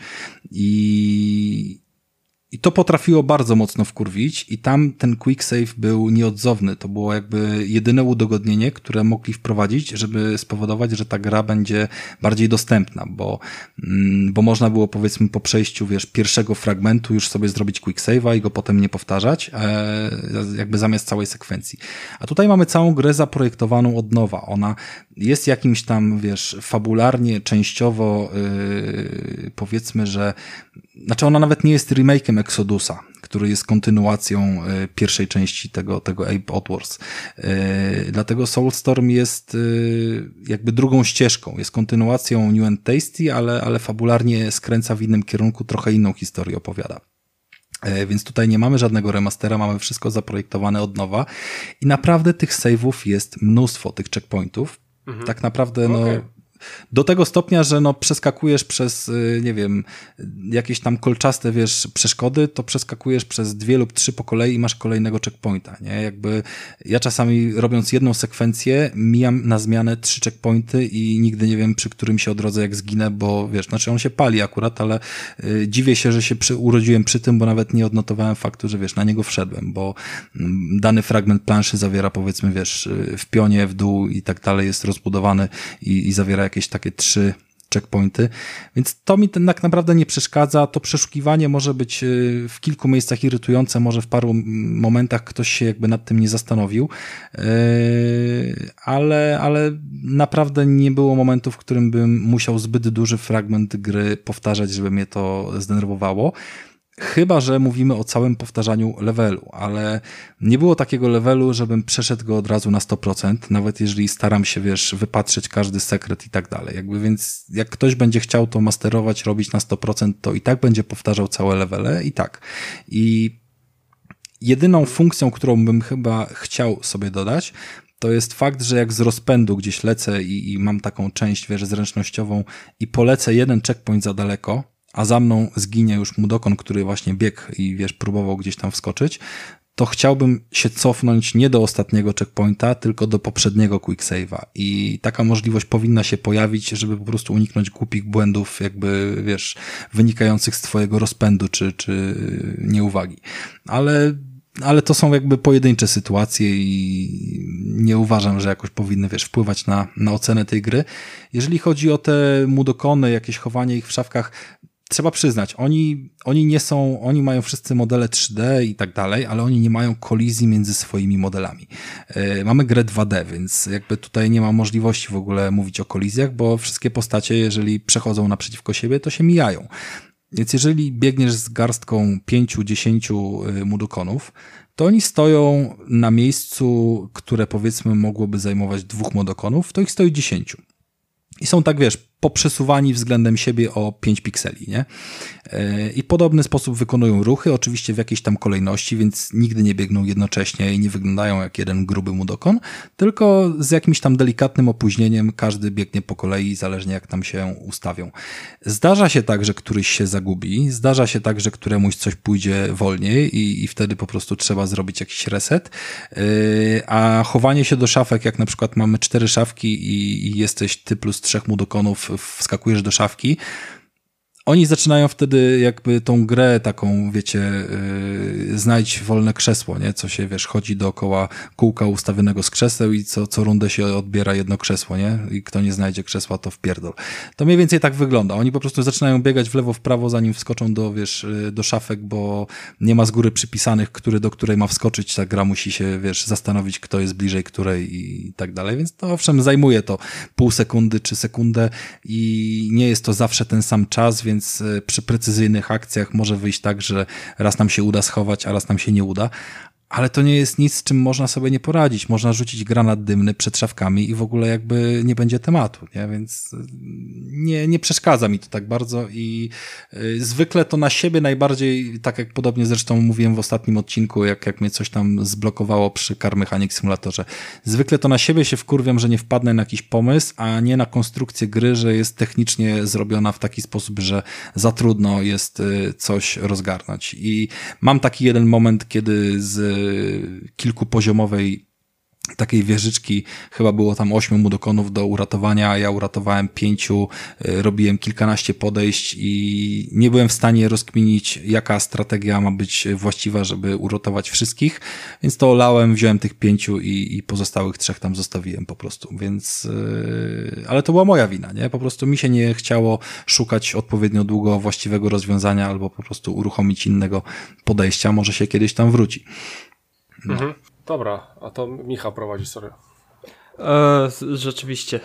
I to potrafiło bardzo mocno wkurwić i tam ten quick save był nieodzowny. To było jakby jedyne udogodnienie, które mogli wprowadzić, żeby spowodować, że ta gra będzie bardziej dostępna, bo można było powiedzmy po przejściu, wiesz, pierwszego fragmentu już sobie zrobić quick save'a i go potem nie powtarzać, jakby zamiast całej sekwencji. A tutaj mamy całą grę zaprojektowaną od nowa. Ona jest jakimś tam, wiesz, fabularnie, częściowo powiedzmy, że znaczy ona nawet nie jest remake'em Exodusa, który jest kontynuacją pierwszej części tego Abe Oddworld. Dlatego Soulstorm jest jakby drugą ścieżką. Jest kontynuacją New and Tasty, ale fabularnie skręca w innym kierunku, trochę inną historię opowiada. Więc tutaj nie mamy żadnego remastera, mamy wszystko zaprojektowane od nowa i naprawdę tych save'ów jest mnóstwo, tych checkpointów. Tak naprawdę, do tego stopnia, że przeskakujesz przez, nie wiem, jakieś tam kolczaste, wiesz, przeszkody, to przeskakujesz przez 2 lub 3 po kolei i masz kolejnego checkpointa, nie? Jakby ja czasami robiąc jedną sekwencję mijam na zmianę 3 checkpointy i nigdy nie wiem, przy którym się odrodzę, jak zginę, bo wiesz, znaczy on się pali akurat, ale dziwię się, że się urodziłem przy tym, bo nawet nie odnotowałem faktu, że wiesz, na niego wszedłem, bo dany fragment planszy zawiera, powiedzmy, wiesz, w pionie, w dół i tak dalej, jest rozbudowany i zawiera jakieś takie 3 checkpointy, więc to mi tak naprawdę nie przeszkadza. To przeszukiwanie może być w kilku miejscach irytujące, może w paru momentach ktoś się jakby nad tym nie zastanowił, ale naprawdę nie było momentu, w którym bym musiał zbyt duży fragment gry powtarzać, żeby mnie to zdenerwowało. Chyba że mówimy o całym powtarzaniu levelu, ale nie było takiego levelu, żebym przeszedł go od razu na 100%, nawet jeżeli staram się, wiesz, wypatrzeć każdy sekret i tak dalej. Jakby więc jak ktoś będzie chciał to masterować, robić na 100%, to i tak będzie powtarzał całe levele i tak. I jedyną funkcją, którą bym chyba chciał sobie dodać, to jest fakt, że jak z rozpędu gdzieś lecę i mam taką część, wiesz, zręcznościową i polecę jeden checkpoint za daleko, a za mną zginie już Mudokon, który właśnie biegł i wiesz, próbował gdzieś tam wskoczyć, to chciałbym się cofnąć nie do ostatniego checkpointa, tylko do poprzedniego quick save'a. I taka możliwość powinna się pojawić, żeby po prostu uniknąć głupich błędów, jakby, wiesz, wynikających z twojego rozpędu czy nieuwagi. Ale to są jakby pojedyncze sytuacje i nie uważam, że jakoś powinny, wiesz, wpływać na ocenę tej gry. Jeżeli chodzi o te Mudokony, jakieś chowanie ich w szafkach, trzeba przyznać, oni mają wszyscy modele 3D i tak dalej, ale oni nie mają kolizji między swoimi modelami. Mamy grę 2D, więc jakby tutaj nie ma możliwości w ogóle mówić o kolizjach, bo wszystkie postacie, jeżeli przechodzą naprzeciwko siebie, to się mijają. Więc jeżeli biegniesz z garstką 5-10 mudokonów, to oni stoją na miejscu, które powiedzmy mogłoby zajmować 2 mudokonów, to ich stoi 10. I są tak, wiesz, poprzesuwani względem siebie o 5 pikseli, nie? I w podobny sposób wykonują ruchy, oczywiście w jakiejś tam kolejności, więc nigdy nie biegną jednocześnie i nie wyglądają jak jeden gruby mudokon, tylko z jakimś tam delikatnym opóźnieniem każdy biegnie po kolei, zależnie jak tam się ustawią. Zdarza się tak, że któryś się zagubi, zdarza się tak, że któremuś coś pójdzie wolniej i wtedy po prostu trzeba zrobić jakiś reset, a chowanie się do szafek, jak na przykład mamy 4 szafki i jesteś ty plus 3 mudokonów, wskakujesz do szafki, oni zaczynają wtedy jakby tą grę taką, wiecie, znajdź wolne krzesło, nie? Co się, wiesz, chodzi dookoła kółka ustawionego z krzeseł i co rundę się odbiera jedno krzesło, nie? I kto nie znajdzie krzesła, to wpierdol. To mniej więcej tak wygląda. Oni po prostu zaczynają biegać w lewo, w prawo, zanim wskoczą do, wiesz, do szafek, bo nie ma z góry przypisanych, który do której ma wskoczyć. Ta gra musi się, wiesz, zastanowić, kto jest bliżej której i tak dalej. Więc to owszem, zajmuje to pół sekundy czy sekundę i nie jest to zawsze ten sam czas, więc przy precyzyjnych akcjach może wyjść tak, że raz nam się uda schować, a raz nam się nie uda. Ale to nie jest nic, z czym można sobie nie poradzić. Można rzucić granat dymny przed szafkami i w ogóle jakby nie będzie tematu, nie? Więc nie przeszkadza mi to tak bardzo i zwykle to na siebie najbardziej, tak jak podobnie zresztą mówiłem w ostatnim odcinku, jak mnie coś tam zblokowało przy Car Mechanic Simulatorze. Zwykle to na siebie się wkurwiam, że nie wpadnę na jakiś pomysł, a nie na konstrukcję gry, że jest technicznie zrobiona w taki sposób, że za trudno jest coś rozgarnąć. I mam taki jeden moment, kiedy z kilkupoziomowej takiej wieżyczki, chyba było tam 8 mudokonów do uratowania, a ja uratowałem 5, robiłem kilkanaście podejść i nie byłem w stanie rozkminić, jaka strategia ma być właściwa, żeby uratować wszystkich, więc to olałem, wziąłem tych 5 i pozostałych 3 tam zostawiłem po prostu, więc ale to była moja wina, nie? Po prostu mi się nie chciało szukać odpowiednio długo właściwego rozwiązania albo po prostu uruchomić innego podejścia, może się kiedyś tam wróci. No. Mhm. Dobra, a to Michał prowadzi, sorry. Rzeczywiście.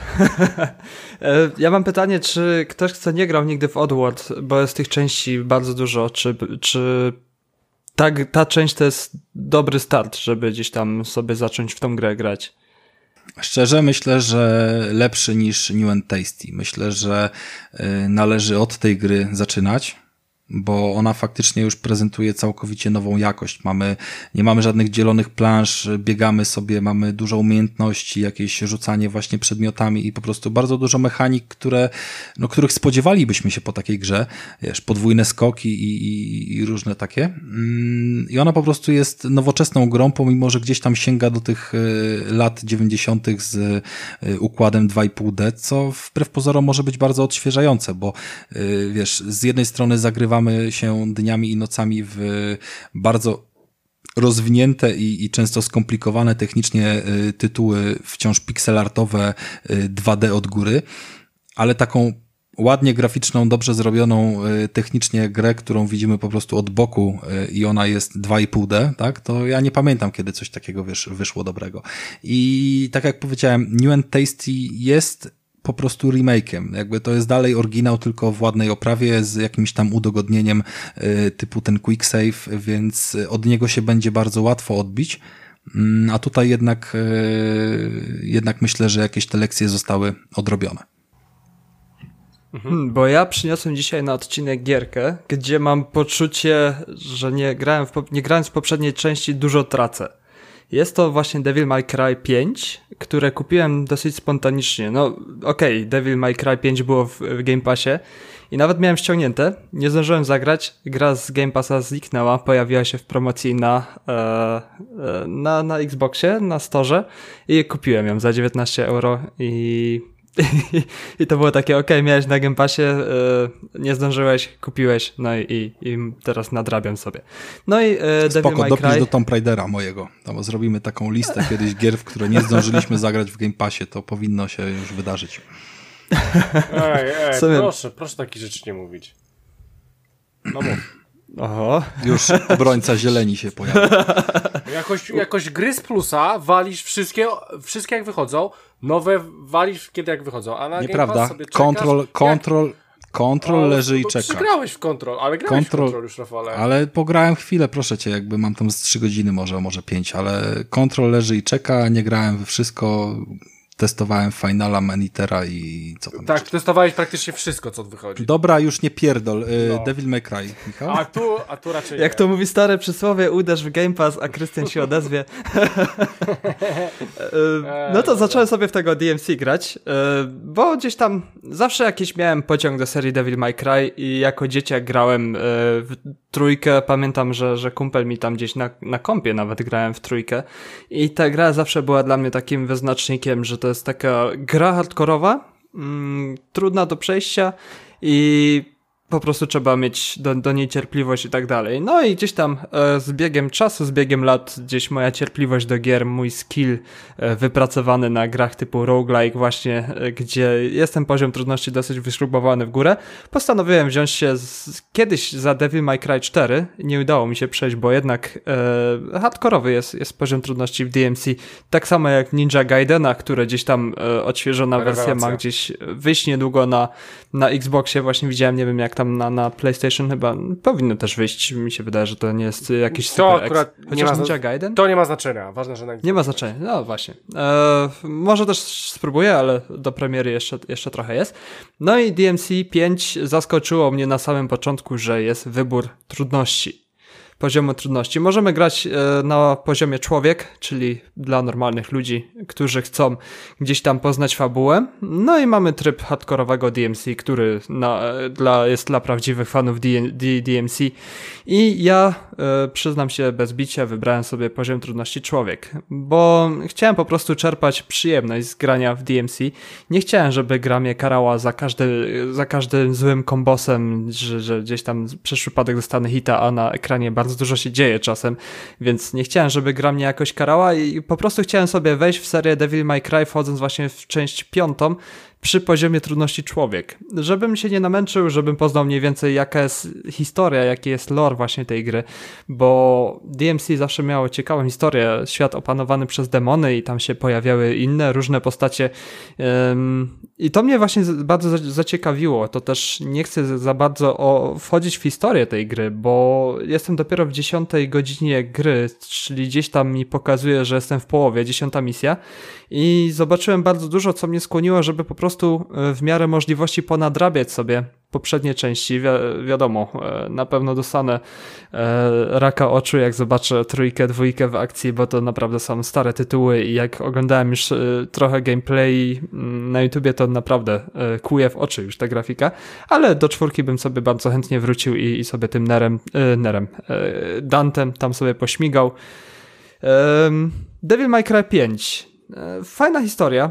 Ja mam pytanie, czy ktoś, kto nie grał nigdy w Oddworld, bo jest tych części bardzo dużo, czy ta część to jest dobry start, żeby gdzieś tam sobie zacząć w tą grę grać? Szczerze myślę, że lepszy niż New and Tasty. Myślę, że należy od tej gry zaczynać, bo ona faktycznie już prezentuje całkowicie nową jakość. Nie mamy żadnych dzielonych plansz, biegamy sobie, mamy dużo umiejętności, jakieś rzucanie właśnie przedmiotami i po prostu bardzo dużo mechanik, których spodziewalibyśmy się po takiej grze. Wiesz, podwójne skoki i różne takie. I ona po prostu jest nowoczesną grą, pomimo że gdzieś tam sięga do tych lat 90. z układem 2,5D, co wbrew pozorom może być bardzo odświeżające, bo wiesz, z jednej strony zagrywamy się dniami i nocami w bardzo rozwinięte i często skomplikowane technicznie tytuły, wciąż pixelartowe 2D od góry, ale taką ładnie graficzną, dobrze zrobioną technicznie grę, którą widzimy po prostu od boku i ona jest 2,5D, tak? To ja nie pamiętam, kiedy coś takiego, wiesz, wyszło dobrego. I tak jak powiedziałem, New and Tasty jest po prostu remake'iem. Jakby to jest dalej oryginał, tylko w ładnej oprawie z jakimś tam udogodnieniem typu ten quick save, więc od niego się będzie bardzo łatwo odbić. A tutaj jednak myślę, że jakieś te lekcje zostały odrobione. Bo ja przyniosłem dzisiaj na odcinek gierkę, gdzie mam poczucie, że nie grając w poprzedniej części dużo tracę. Jest to właśnie Devil May Cry 5, które kupiłem dosyć spontanicznie. No okej, Devil May Cry 5 było w Game Passie i nawet miałem ściągnięte. Nie zdążyłem zagrać. Gra z Game Passa zniknęła, pojawiła się w promocji na Xboxie, na Storze i kupiłem ją za 19 euro i to było takie, miałeś na Game Passie, nie zdążyłeś, kupiłeś, no i teraz nadrabiam sobie. No i Devil May Cry... dopisz do Tomb Raidera mojego. Tam zrobimy taką listę kiedyś gier, w które nie zdążyliśmy zagrać w Game Passie, to powinno się już wydarzyć. Proszę takich rzeczy nie mówić. No mów. Oho. Już obrońca zieleni się pojawia. Jakoś gry z plusa walisz wszystkie jak wychodzą, nowe walisz kiedy jak wychodzą, a na nieprawda. sobie Control leży i czeka. Grałeś w Control, ale grałeś w Control już, Rafale. Ale pograłem chwilę, proszę cię, jakby mam tam z 3 godziny może 5, ale Control leży i czeka, nie grałem we wszystko, testowałem Finala, Manitera i co tam Tak, jeszcze. testowałeś praktycznie wszystko, co wychodzi. Dobra, już nie pierdol. Devil May Cry, Michał? A tu raczej Jak nie. to mówi stare przysłowie, uderz w Game Pass, a Krystian się odezwie. No to zacząłem sobie w tego DMC grać, bo gdzieś tam zawsze jakiś miałem pociąg do serii Devil May Cry i jako dzieciak grałem w trójkę. Pamiętam, że kumpel mi tam gdzieś na kompie nawet grałem w trójkę i ta gra zawsze była dla mnie takim wyznacznikiem, że to jest taka gra hardkorowa, trudna do przejścia i po prostu trzeba mieć do niej cierpliwość i tak dalej. No i gdzieś tam z biegiem czasu, z biegiem lat gdzieś moja cierpliwość do gier, mój skill wypracowany na grach typu roguelike właśnie, gdzie jest ten poziom trudności dosyć wyśrubowany w górę, postanowiłem wziąć się kiedyś za Devil May Cry 4. Nie udało mi się przejść, bo jednak hardkorowy jest poziom trudności w DMC. Tak samo jak Ninja Gaidena, które gdzieś tam odświeżona wersja ma gdzieś wyjść niedługo na Xboxie. Właśnie widziałem, nie wiem jak tam na PlayStation chyba powinno też wyjść. Mi się wydaje, że to nie jest jakiś to super akurat chociaż Ninja Gaiden? To nie ma znaczenia. Ważne, że nie ma znaczenia. No właśnie. Może też spróbuję, ale do premiery jeszcze trochę jest. No i DMC 5 zaskoczyło mnie na samym początku, że jest wybór trudności. Poziomu trudności. Możemy grać na poziomie człowiek, czyli dla normalnych ludzi, którzy chcą gdzieś tam poznać fabułę. No i mamy tryb hardkorowego DMC, który jest dla prawdziwych fanów DMC. I ja przyznam się bez bicia, wybrałem sobie poziom trudności człowiek, bo chciałem po prostu czerpać przyjemność z grania w DMC. Nie chciałem, żeby gra mnie karała za każdym złym kombosem, że gdzieś tam przez przypadek dostanę hita, a na ekranie bardzo dużo się dzieje czasem, więc nie chciałem, żeby gra mnie jakoś karała i po prostu chciałem sobie wejść w serię Devil May Cry, wchodząc właśnie w część 5 przy poziomie trudności człowiek. Żebym się nie namęczył, żebym poznał mniej więcej jaka jest historia, jaki jest lore właśnie tej gry, bo DMC zawsze miało ciekawą historię, świat opanowany przez demony i tam się pojawiały inne różne postacie i to mnie właśnie bardzo zaciekawiło. To też nie chcę za bardzo wchodzić w historię tej gry, bo jestem dopiero w 10 godzinie gry, czyli gdzieś tam mi pokazuje, że jestem w połowie, 10 misja i zobaczyłem bardzo dużo, co mnie skłoniło, żeby po prostu w miarę możliwości ponadrabiać sobie poprzednie części. Wiadomo, na pewno dostanę raka oczu, jak zobaczę trójkę, dwójkę w akcji, bo to naprawdę są stare tytuły i jak oglądałem już trochę gameplay na YouTubie, to naprawdę kłuje w oczy już ta grafika, ale do 4 bym sobie bardzo chętnie wrócił i sobie tym Dantem tam sobie pośmigał. Devil May Cry 5. Fajna historia,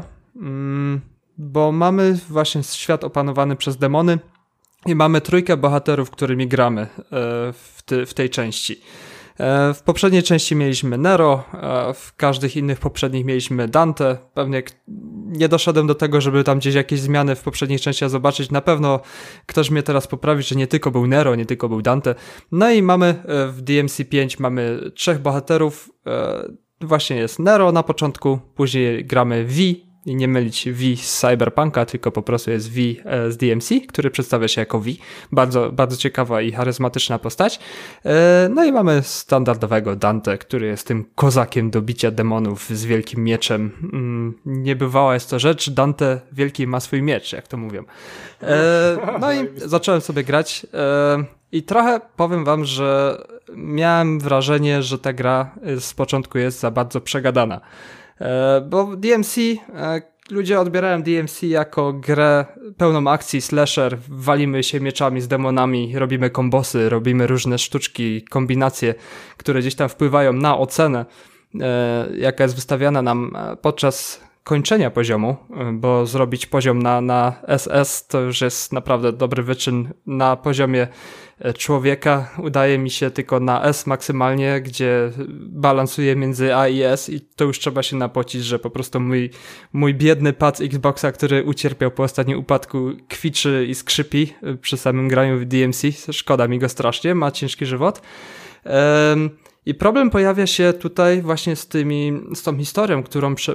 bo mamy właśnie świat opanowany przez demony i mamy trójkę bohaterów, którymi gramy w tej części. W poprzedniej części mieliśmy Nero, w każdych innych poprzednich mieliśmy Dante. Pewnie nie doszedłem do tego, żeby tam gdzieś jakieś zmiany w poprzednich częściach zobaczyć. Na pewno ktoś mnie teraz poprawi, że nie tylko był Nero, nie tylko był Dante. No i mamy w DMC 5 mamy 3 bohaterów. Właśnie jest Nero na początku, później gramy V, i nie mylić V z Cyberpunka, tylko po prostu jest V z DMC, który przedstawia się jako V. Bardzo, bardzo ciekawa i charyzmatyczna postać. No i mamy standardowego Dante, który jest tym kozakiem do bicia demonów z wielkim mieczem. Niebywała jest to rzecz, Dante wielki ma swój miecz, jak to mówią. No i zacząłem sobie grać i trochę powiem wam, że miałem wrażenie, że ta gra z początku jest za bardzo przegadana. Bo DMC, ludzie odbierają DMC jako grę pełną akcji, slasher, walimy się mieczami z demonami, robimy kombosy, robimy różne sztuczki, kombinacje, które gdzieś tam wpływają na ocenę, jaka jest wystawiana nam podczas kończenia poziomu, bo zrobić poziom na SS to już jest naprawdę dobry wyczyn. Na poziomie człowieka udaje mi się tylko na S maksymalnie, gdzie balansuję między A i S i to już trzeba się napocić, że po prostu mój biedny pad Xboxa, który ucierpiał po ostatnim upadku, kwiczy i skrzypi przy samym graniu w DMC. Szkoda mi go strasznie, ma ciężki żywot. I problem pojawia się tutaj właśnie z tą historią,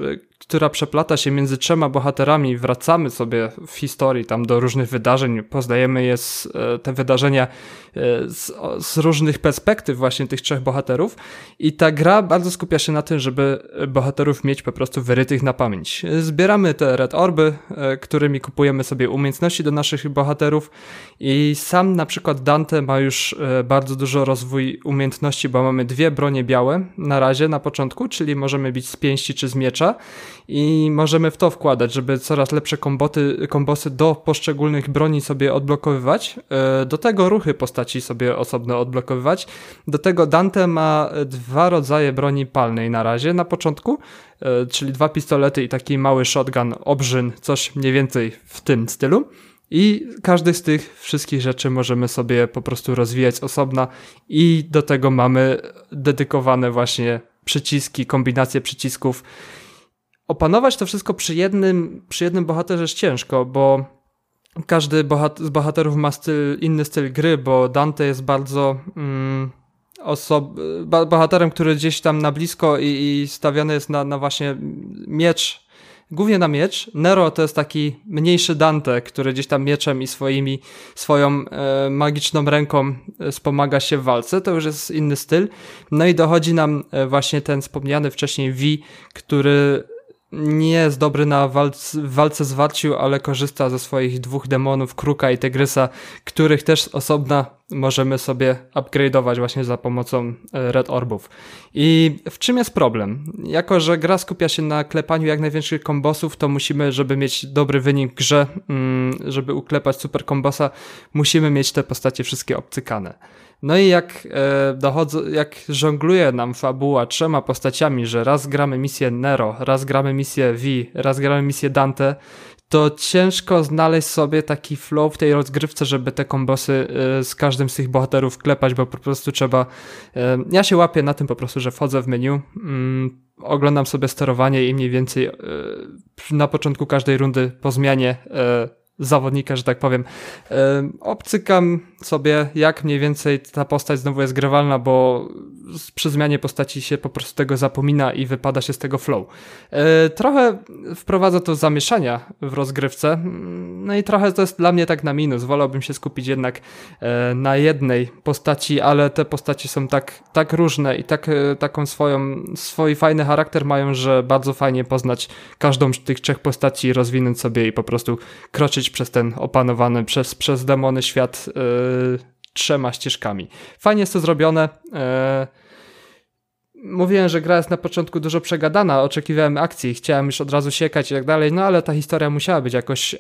która przeplata się między 3 bohaterami, wracamy sobie w historii tam do różnych wydarzeń, poznajemy te wydarzenia z różnych perspektyw właśnie tych 3 bohaterów i ta gra bardzo skupia się na tym, żeby bohaterów mieć po prostu wyrytych na pamięć. Zbieramy te red orby, którymi kupujemy sobie umiejętności do naszych bohaterów i sam na przykład Dante ma już bardzo dużo rozwój umiejętności, bo mamy 2 bronie białe na razie, na początku, czyli możemy bić z pięści czy z miecza i możemy w to wkładać, żeby coraz lepsze kombosy do poszczególnych broni sobie odblokowywać, do tego ruchy postaci sobie osobno odblokowywać. Do tego Dante ma 2 rodzaje broni palnej na razie, na początku, czyli 2 pistolety i taki mały shotgun, obrzyn, coś mniej więcej w tym stylu. I każdy z tych wszystkich rzeczy możemy sobie po prostu rozwijać z osobna i do tego mamy dedykowane właśnie przyciski, kombinacje przycisków. Opanować to wszystko przy jednym bohaterze jest ciężko, bo każdy z bohaterów ma inny styl gry, bo Dante jest bardzo bohaterem, który gdzieś tam na blisko i stawiany jest na właśnie miecz, głównie na miecz. Nero to jest taki mniejszy Dante, który gdzieś tam mieczem i swoją magiczną ręką wspomaga się w walce. To już jest inny styl. No i dochodzi nam właśnie ten wspomniany wcześniej V, który nie jest dobry na walce zwarciu, ale korzysta ze swoich 2 demonów, Kruka i Tygrysa, których też z osobna możemy sobie upgrade'ować właśnie za pomocą Red Orbów. I w czym jest problem? Jako że gra skupia się na klepaniu jak największych kombosów, to musimy, żeby mieć dobry wynik w grze, żeby uklepać super kombosa, musimy mieć te postacie wszystkie obcykane. No i jak żongluje nam fabuła 3 postaciami, że raz gramy misję Nero, raz gramy misję V, raz gramy misję Dante, to ciężko znaleźć sobie taki flow w tej rozgrywce, żeby te kombosy z każdym z tych bohaterów klepać, bo po prostu trzeba... Ja się łapię na tym po prostu, że wchodzę w menu, oglądam sobie sterowanie i mniej więcej na początku każdej rundy po zmianie zawodnika, że tak powiem, obcykam sobie, jak mniej więcej ta postać znowu jest grywalna, bo przy zmianie postaci się po prostu tego zapomina i wypada się z tego flow. Trochę wprowadza to zamieszania w rozgrywce, no i trochę to jest dla mnie tak na minus. Wolałbym się skupić jednak na jednej postaci, ale te postaci są tak różne i swój fajny charakter mają, że bardzo fajnie poznać każdą z tych 3 postaci, rozwinąć sobie i po prostu kroczyć przez ten opanowany przez demony świat 3 ścieżkami. Fajnie jest to zrobione. Mówiłem, że gra jest na początku dużo przegadana, oczekiwałem akcji, chciałem już od razu siekać i tak dalej, no ale ta historia musiała być jakoś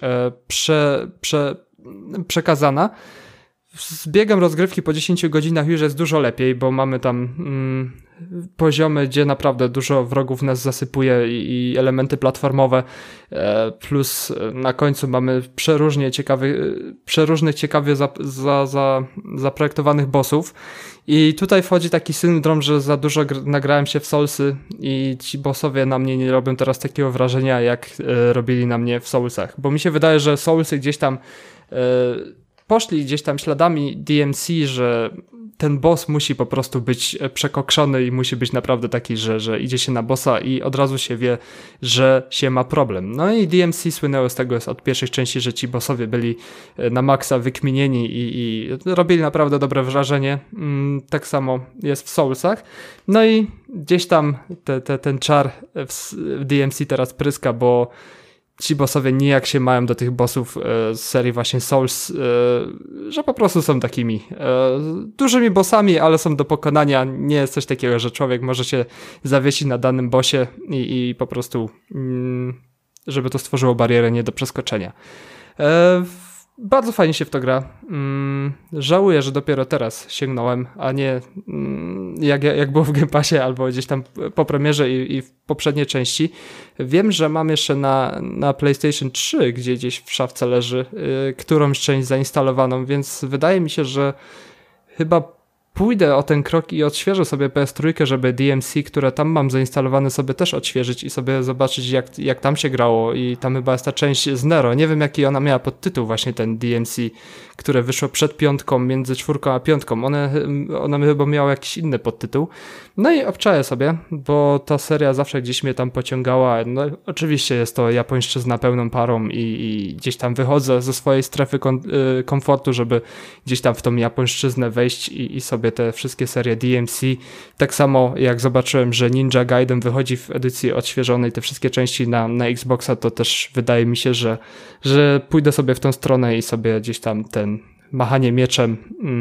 przekazana. Z biegiem rozgrywki po 10 godzinach już jest dużo lepiej, bo mamy tam poziomy, gdzie naprawdę dużo wrogów nas zasypuje i elementy platformowe, plus na końcu mamy przeróżnych ciekawie zaprojektowanych bossów i tutaj wchodzi taki syndrom, że za dużo nagrałem się w Soulsy i ci bossowie na mnie nie robią teraz takiego wrażenia, jak robili na mnie w Soulsach, bo mi się wydaje, że Soulsy gdzieś tam poszli gdzieś tam śladami DMC, że ten boss musi po prostu być przekokszony i musi być naprawdę taki, że idzie się na bossa i od razu się wie, że się ma problem. No i DMC słynęło z tego od pierwszych części, że ci bossowie byli na maksa wykminieni i robili naprawdę dobre wrażenie. Tak samo jest w Soulsach. No i gdzieś tam ten czar w DMC teraz pryska, bo ci bossowie nijak się mają do tych bossów z serii właśnie Souls, że po prostu są takimi dużymi bossami, ale są do pokonania. Nie jest coś takiego, że człowiek może się zawiesić na danym bossie i po prostu żeby to stworzyło barierę nie do przeskoczenia. Bardzo fajnie się w to gra. Żałuję, że dopiero teraz sięgnąłem, a nie jak było w Game Passie albo gdzieś tam po premierze i w poprzedniej części. Wiem, że mam jeszcze na PlayStation 3, gdzie gdzieś w szafce leży, którąś część zainstalowaną, więc wydaje mi się, że chyba pójdę o ten krok i odświeżę sobie PS3, żeby DMC, które tam mam zainstalowane, sobie też odświeżyć i sobie zobaczyć, jak tam się grało. I tam chyba jest ta część z Nero. Nie wiem, jaki ona miała podtytuł, właśnie ten DMC, które wyszło przed piątką, między 4 a 5. One chyba miały jakiś inny podtytuł. No i obczaję sobie, bo ta seria zawsze gdzieś mnie tam pociągała. No oczywiście jest to japońszczyzna pełną parą i gdzieś tam wychodzę ze swojej strefy komfortu, żeby gdzieś tam w tą japońszczyznę wejść i sobie te wszystkie serie DMC. Tak samo jak zobaczyłem, że Ninja Gaiden wychodzi w edycji odświeżonej, te wszystkie części na Xboxa, to też wydaje mi się, że pójdę sobie w tą stronę i sobie gdzieś tam ten machanie mieczem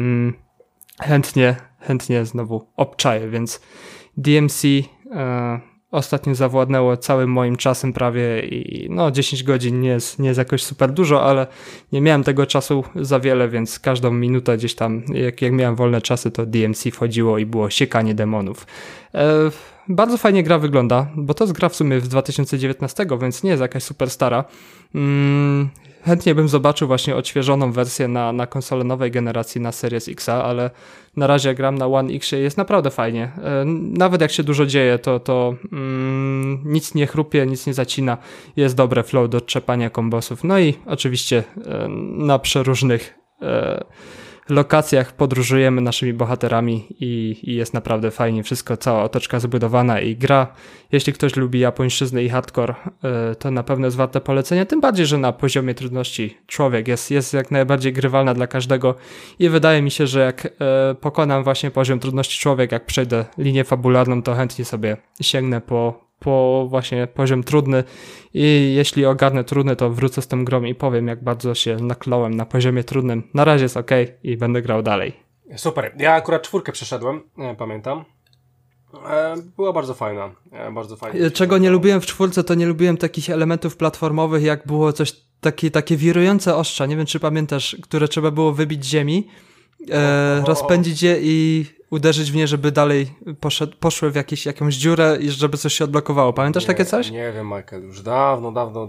chętnie znowu obczaję, więc DMC ostatnio zawładnęło całym moim czasem prawie i 10 godzin nie jest jakoś super dużo, ale nie miałem tego czasu za wiele, więc każdą minutę gdzieś tam, jak miałem wolne czasy, to DMC wchodziło i było siekanie demonów. Bardzo fajnie gra wygląda, bo to jest gra w sumie z 2019, więc nie jest jakaś super stara. Chętnie bym zobaczył właśnie odświeżoną wersję na konsolę nowej generacji, na Series X, ale na razie gram na One X, jest naprawdę fajnie. Nawet jak się dużo dzieje, to nic nie chrupie, nic nie zacina. Jest dobre flow do trzepania kombosów. No i oczywiście na przeróżnych lokacjach podróżujemy naszymi bohaterami i jest naprawdę fajnie wszystko, cała otoczka zbudowana i gra. Jeśli ktoś lubi japońszczyznę i hardcore, to na pewno jest warte polecenia, tym bardziej, że na poziomie trudności człowiek jest jak najbardziej grywalna dla każdego i wydaje mi się, że jak pokonam właśnie poziom trudności człowiek, jak przejdę linię fabularną, to chętnie sobie sięgnę po właśnie poziom trudny i jeśli ogarnę trudny, to wrócę z tą grą i powiem, jak bardzo się nakląłem na poziomie trudnym. Na razie jest okej i będę grał dalej. Super. Ja akurat 4 przeszedłem, pamiętam. Była bardzo fajna. Bardzo fajna. Czego nie lubiłem w 4, to nie lubiłem takich elementów platformowych, jak było coś takie wirujące ostrza, nie wiem czy pamiętasz, które trzeba było wybić z ziemi, rozpędzić je i uderzyć w nie, żeby dalej poszły w jakąś dziurę i żeby coś się odblokowało. Pamiętasz takie coś? Nie wiem, Michael, już dawno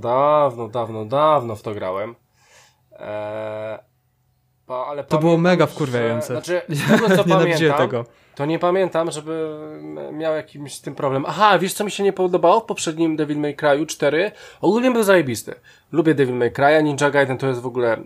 w to grałem. Ale to było mega wkurwiające. Znaczy, z tego co pamiętam, tego. To nie pamiętam, żeby miał jakiś z tym problem. Aha, wiesz co mi się nie podobało w poprzednim Devil May Cry'u 4? Ogólnie był zajebisty. Lubię Devil May Cry'a, Ninja Gaiden to jest w ogóle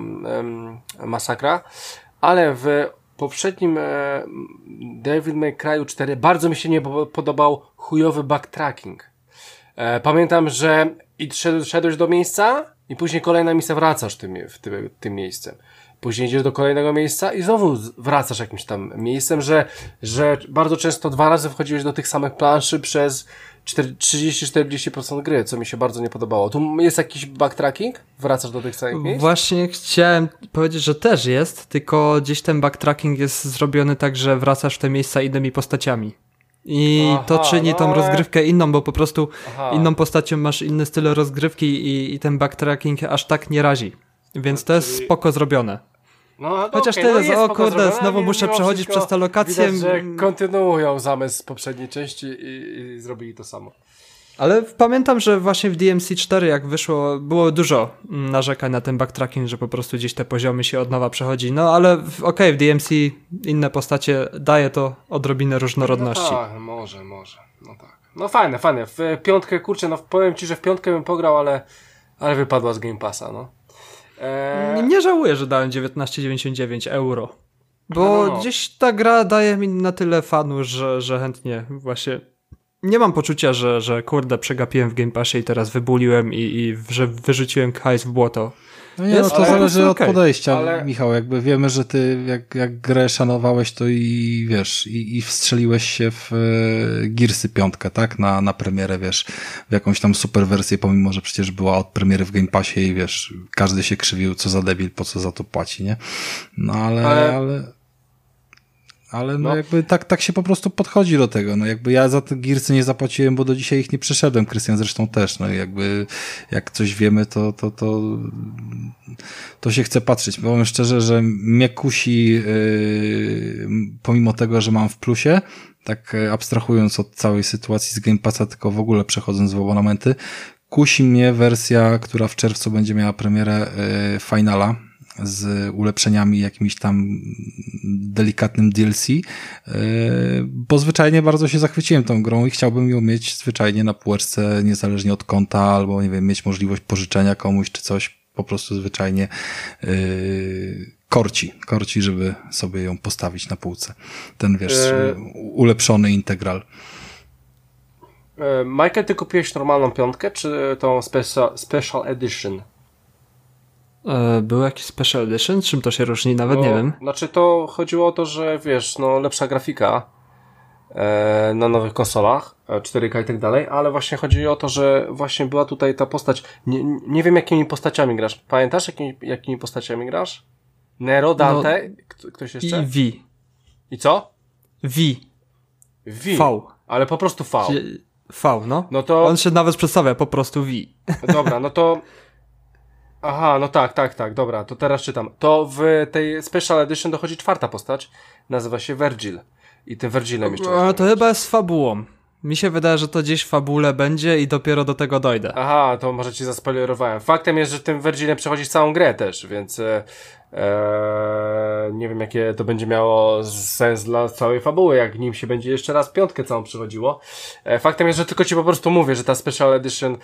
masakra, ale w poprzednim Devil May Cry'u 4 bardzo mi się nie podobał chujowy backtracking. Pamiętam, że szedłeś do miejsca i później kolejna misja wracasz tym miejscem. Później idziesz do kolejnego miejsca i znowu wracasz jakimś tam miejscem, że bardzo często 2 razy wchodziłeś do tych samych planszy przez 30-40% gry, co mi się bardzo nie podobało. Tu jest jakiś backtracking? Wracasz do tych samych miejsc? Właśnie chciałem powiedzieć, że też jest, tylko gdzieś ten backtracking jest zrobiony tak, że wracasz w te miejsca innymi postaciami. I to czyni tą rozgrywkę inną, bo po prostu inną postacią masz inny styl rozgrywki i ten backtracking aż tak nie razi. Więc to jest spoko zrobione. Chociaż teraz, znowu muszę przechodzić przez tę lokację. Widać, że kontynuują zamysł z poprzedniej części i zrobili to samo. Ale pamiętam, że właśnie w DMC 4 jak wyszło, było dużo narzekań na ten backtracking, że po prostu gdzieś te poziomy się od nowa przechodzi. No ale w DMC inne postacie daje to odrobinę różnorodności. No tak, może. No tak. No fajne. W 5, kurczę, powiem ci, że w 5 bym pograł, ale wypadła z Game Passa, no. Nie żałuję, że dałem 19,99 €. Bo gdzieś ta gra daje mi na tyle fanu, że chętnie właśnie nie mam poczucia, że kurde przegapiłem w Game Passie i teraz wybuliłem i że wyrzuciłem hajs w błoto. No nie, to zależy od podejścia, Michał, jakby wiemy, że ty jak grę szanowałeś, to i wiesz, i wstrzeliłeś się w Gearsy 5, tak? Na premierę, wiesz, w jakąś tam super wersję, pomimo, że przecież była od premiery w Game Passie i wiesz, każdy się krzywił, co za debil, po co za to płaci, nie? No ale no jakby tak się po prostu podchodzi do tego. No jakby ja za te Gearsy nie zapłaciłem, bo do dzisiaj ich nie przeszedłem. Krystian zresztą też. No i jakby jak coś wiemy, to się chce patrzeć. Powiem szczerze, że mnie kusi pomimo tego, że mam w plusie, tak abstrahując od całej sytuacji z Game Passa, tylko w ogóle przechodząc w abonamenty, kusi mnie wersja, która w czerwcu będzie miała premierę Finala, z ulepszeniami, jakimś tam delikatnym DLC, bo zwyczajnie bardzo się zachwyciłem tą grą i chciałbym ją mieć zwyczajnie na półeczce, niezależnie od konta, albo nie wiem, mieć możliwość pożyczenia komuś czy coś. po prostu zwyczajnie korci, żeby sobie ją postawić na półce. Ten, wiesz, ulepszony integral. Michael, ty kupiłeś normalną piątkę, czy tą special edition? Był jakiś special edition? Czym to się różni? Nawet nie wiem. Znaczy to chodziło o to, że wiesz, no lepsza grafika na nowych konsolach, 4K i tak dalej, ale właśnie chodzi o to, że właśnie była tutaj ta postać. Nie wiem, jakimi postaciami grasz. Pamiętasz, jakimi postaciami grasz? Nero, Dante, ktoś jeszcze? I V. I co? V. V. Ale po prostu V. V, no. No to... On się nawet przedstawia po prostu V. Dobra, no to... Aha, no tak, dobra, to teraz czytam. To w tej Special Edition dochodzi czwarta postać, nazywa się Vergil. I tym Vergilem jeszcze... Ale to chyba jest fabułą. Mi się wydaje, że to gdzieś w fabule będzie i dopiero do tego dojdę. Aha, to może ci zaspoilerowałem. Faktem jest, że tym Vergilem przechodzisz całą grę też, więc nie wiem, jakie to będzie miało sens dla całej fabuły, jak nim się będzie jeszcze raz piątkę całą przychodziło. Faktem jest, że tylko ci po prostu mówię, że ta Special Edition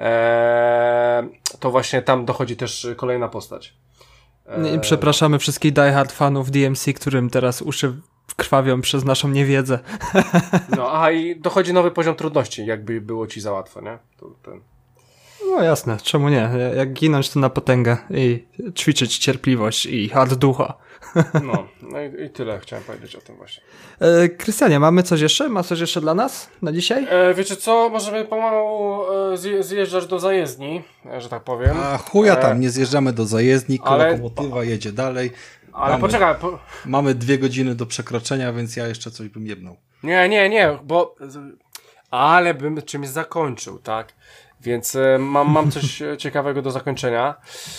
to właśnie tam dochodzi też kolejna postać. I przepraszamy wszystkich diehard fanów DMC, którym teraz uszy krwawią przez naszą niewiedzę. No, aha, i dochodzi nowy poziom trudności, jakby było ci za łatwo, nie? No jasne, czemu nie? Jak ginąć to na potęgę i ćwiczyć cierpliwość i hard ducha. No i tyle chciałem powiedzieć o tym właśnie. Krystianie, mamy coś jeszcze? Masz coś jeszcze dla nas na dzisiaj? Wiecie co, możemy pomału zjeżdżać do zajezdni, że tak powiem. A chuja tam, nie zjeżdżamy do zajezdni, lokomotywa jedzie dalej. Ale poczekaj. Mamy 2 godziny do przekroczenia, więc ja jeszcze coś bym jebnął. Nie, bo... Ale bym czymś zakończył, tak? Więc mam coś ciekawego do zakończenia.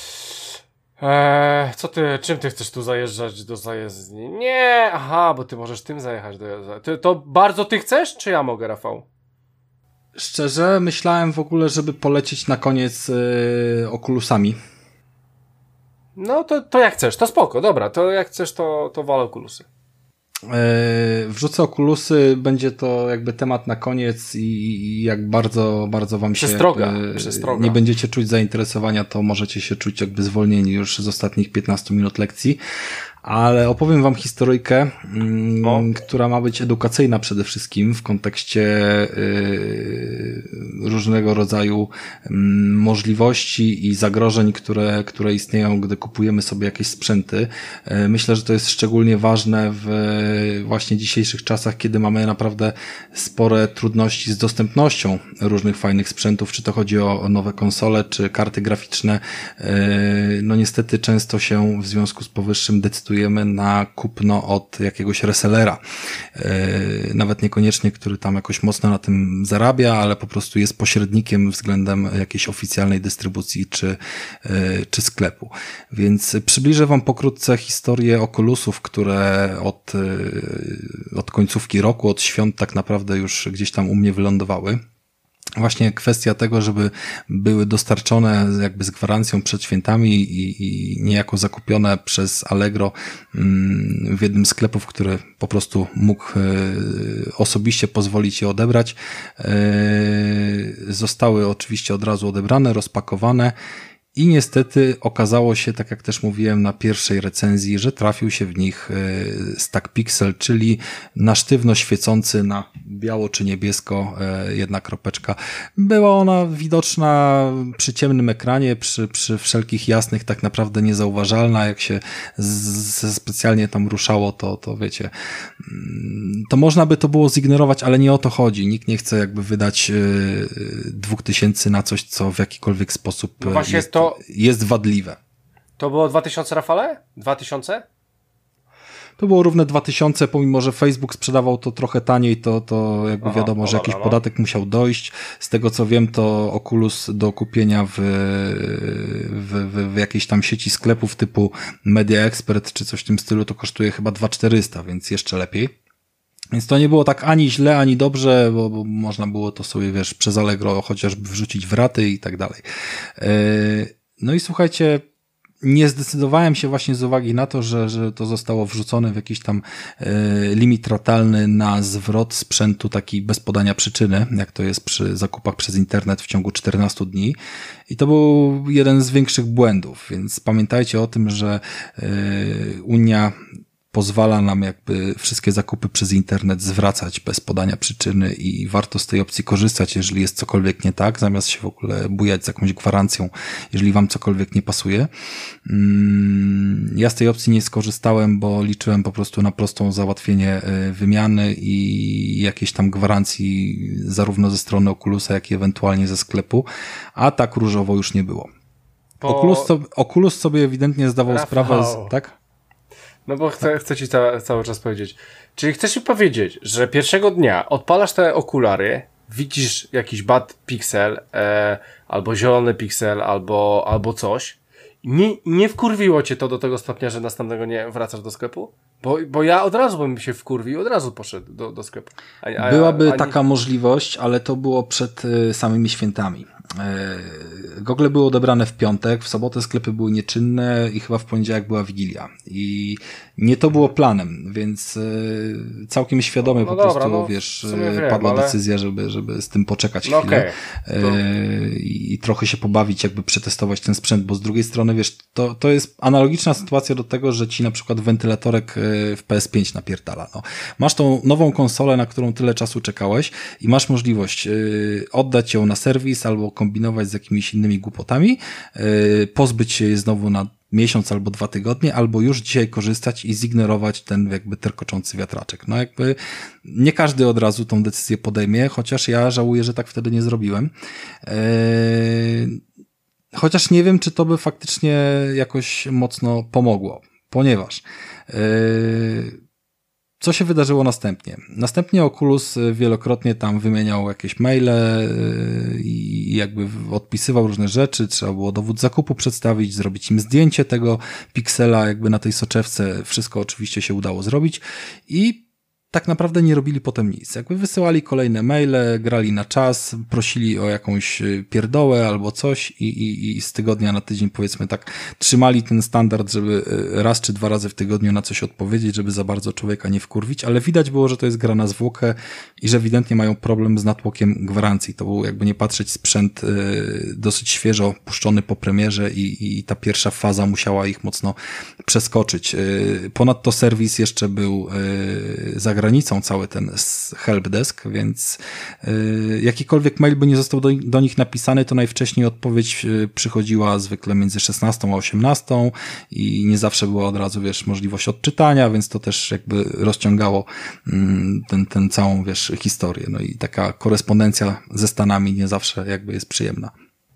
Czym ty chcesz tu zajeżdżać do zajezdni? Nie, aha, bo ty możesz tym zajechać do zajezdni. To bardzo ty chcesz, czy ja mogę, Rafał? Szczerze, myślałem w ogóle, żeby polecieć na koniec Oculusami. No to jak chcesz, to spoko, dobra, to jak chcesz, to wal Oculusy. Wrzucę Oculusy, będzie to jakby temat na koniec i jak bardzo wam się Przestroga. nie będziecie czuć zainteresowania, to możecie się czuć jakby zwolnieni już z ostatnich 15 minut lekcji. Ale opowiem wam historyjkę, która ma być edukacyjna przede wszystkim w kontekście różnego rodzaju możliwości i zagrożeń, które istnieją, gdy kupujemy sobie jakieś sprzęty. Myślę, że to jest szczególnie ważne w właśnie dzisiejszych czasach, kiedy mamy naprawdę spore trudności z dostępnością różnych fajnych sprzętów, czy to chodzi o nowe konsole, czy karty graficzne. No niestety często się w związku z powyższym decydujemy na kupno od jakiegoś resellera. Nawet niekoniecznie, który tam jakoś mocno na tym zarabia, ale po prostu jest pośrednikiem względem jakiejś oficjalnej dystrybucji czy sklepu. Więc przybliżę wam pokrótce historię Oculusów, które od końcówki roku, od świąt tak naprawdę już gdzieś tam u mnie wylądowały. Właśnie kwestia tego, żeby były dostarczone jakby z gwarancją przed świętami i niejako zakupione przez Allegro w jednym z sklepów, który po prostu mógł osobiście pozwolić je odebrać. Zostały oczywiście od razu odebrane, rozpakowane. I niestety okazało się, tak jak też mówiłem na pierwszej recenzji, że trafił się w nich stack pixel, czyli na sztywno świecący na biało czy niebiesko jedna kropeczka. Była ona widoczna przy ciemnym ekranie, przy wszelkich jasnych tak naprawdę niezauważalna. Jak się specjalnie tam ruszało, to wiecie, to można by to było zignorować, ale nie o to chodzi. Nikt nie chce jakby wydać 2000 na coś, co w jakikolwiek sposób no jest wadliwe. To było 2000, Rafale? 2000? To było równe 2000, pomimo że Facebook sprzedawał to trochę taniej, to jakby wiadomo, że jakiś podatek musiał dojść. Z tego co wiem, to Oculus do kupienia w jakiejś tam sieci sklepów typu Media Expert czy coś w tym stylu to kosztuje chyba 2400, więc jeszcze lepiej. Więc to nie było tak ani źle, ani dobrze, bo można było to sobie, wiesz, przez Allegro chociażby wrzucić w raty i tak dalej. No i słuchajcie, nie zdecydowałem się właśnie z uwagi na to, że to zostało wrzucone w jakiś tam limit ratalny na zwrot sprzętu taki bez podania przyczyny, jak to jest przy zakupach przez internet w ciągu 14 dni. I to był jeden z większych błędów, więc pamiętajcie o tym, że Unia pozwala nam jakby wszystkie zakupy przez internet zwracać bez podania przyczyny i warto z tej opcji korzystać, jeżeli jest cokolwiek nie tak, zamiast się w ogóle bujać z jakąś gwarancją, jeżeli wam cokolwiek nie pasuje. Ja z tej opcji nie skorzystałem, bo liczyłem po prostu na prostą załatwienie wymiany i jakiejś tam gwarancji zarówno ze strony Oculusa, jak i ewentualnie ze sklepu, a tak różowo już nie było. Oculus sobie ewidentnie zdawał sprawę tak? No bo chcę ci cały czas powiedzieć. Czyli chcesz mi powiedzieć, że pierwszego dnia odpalasz te okulary, widzisz jakiś bad pixel, albo zielony pixel, albo coś. Nie wkurwiło cię to do tego stopnia, że następnego nie wracasz do sklepu? Bo ja od razu bym się wkurwił, od razu poszedł do sklepu. Byłaby taka możliwość, ale to było przed samymi świętami. Gogle były odebrane w piątek, w sobotę sklepy były nieczynne i chyba w poniedziałek była Wigilia. I nie to było planem, więc całkiem świadomie po prostu, wiesz, padła decyzja, żeby z tym poczekać chwilę i trochę się pobawić, jakby przetestować ten sprzęt, bo z drugiej strony, wiesz, to jest analogiczna sytuacja do tego, że ci na przykład wentylatorek w PS5 napierdala. No. Masz tą nową konsolę, na którą tyle czasu czekałeś i masz możliwość oddać ją na serwis albo kombinować z jakimiś innymi głupotami, pozbyć się jej znowu na miesiąc albo 2 tygodnie, albo już dzisiaj korzystać i zignorować ten jakby terkoczący wiatraczek. No jakby nie każdy od razu tą decyzję podejmie, chociaż ja żałuję, że tak wtedy nie zrobiłem. Chociaż nie wiem, czy to by faktycznie jakoś mocno pomogło, ponieważ co się wydarzyło następnie? Następnie Oculus wielokrotnie tam wymieniał jakieś maile i jakby odpisywał różne rzeczy, trzeba było dowód zakupu przedstawić, zrobić im zdjęcie tego piksela jakby na tej soczewce, wszystko oczywiście się udało zrobić i tak naprawdę nie robili potem nic. Jakby wysyłali kolejne maile, grali na czas, prosili o jakąś pierdołę albo coś i z tygodnia na tydzień powiedzmy tak trzymali ten standard, żeby raz czy 2 razy w tygodniu na coś odpowiedzieć, żeby za bardzo człowieka nie wkurwić, ale widać było, że to jest gra na zwłokę i że ewidentnie mają problem z natłokiem gwarancji. To był jakby nie patrzeć sprzęt dosyć świeżo puszczony po premierze i ta pierwsza faza musiała ich mocno przeskoczyć. Ponadto serwis jeszcze był za granicą cały ten helpdesk, więc jakikolwiek mail by nie został do nich napisany, to najwcześniej odpowiedź przychodziła zwykle między 16 a 18 i nie zawsze była od razu, wiesz, możliwość odczytania, więc to też jakby rozciągało ten całą, wiesz, historię. No i taka korespondencja ze Stanami nie zawsze jakby jest przyjemna.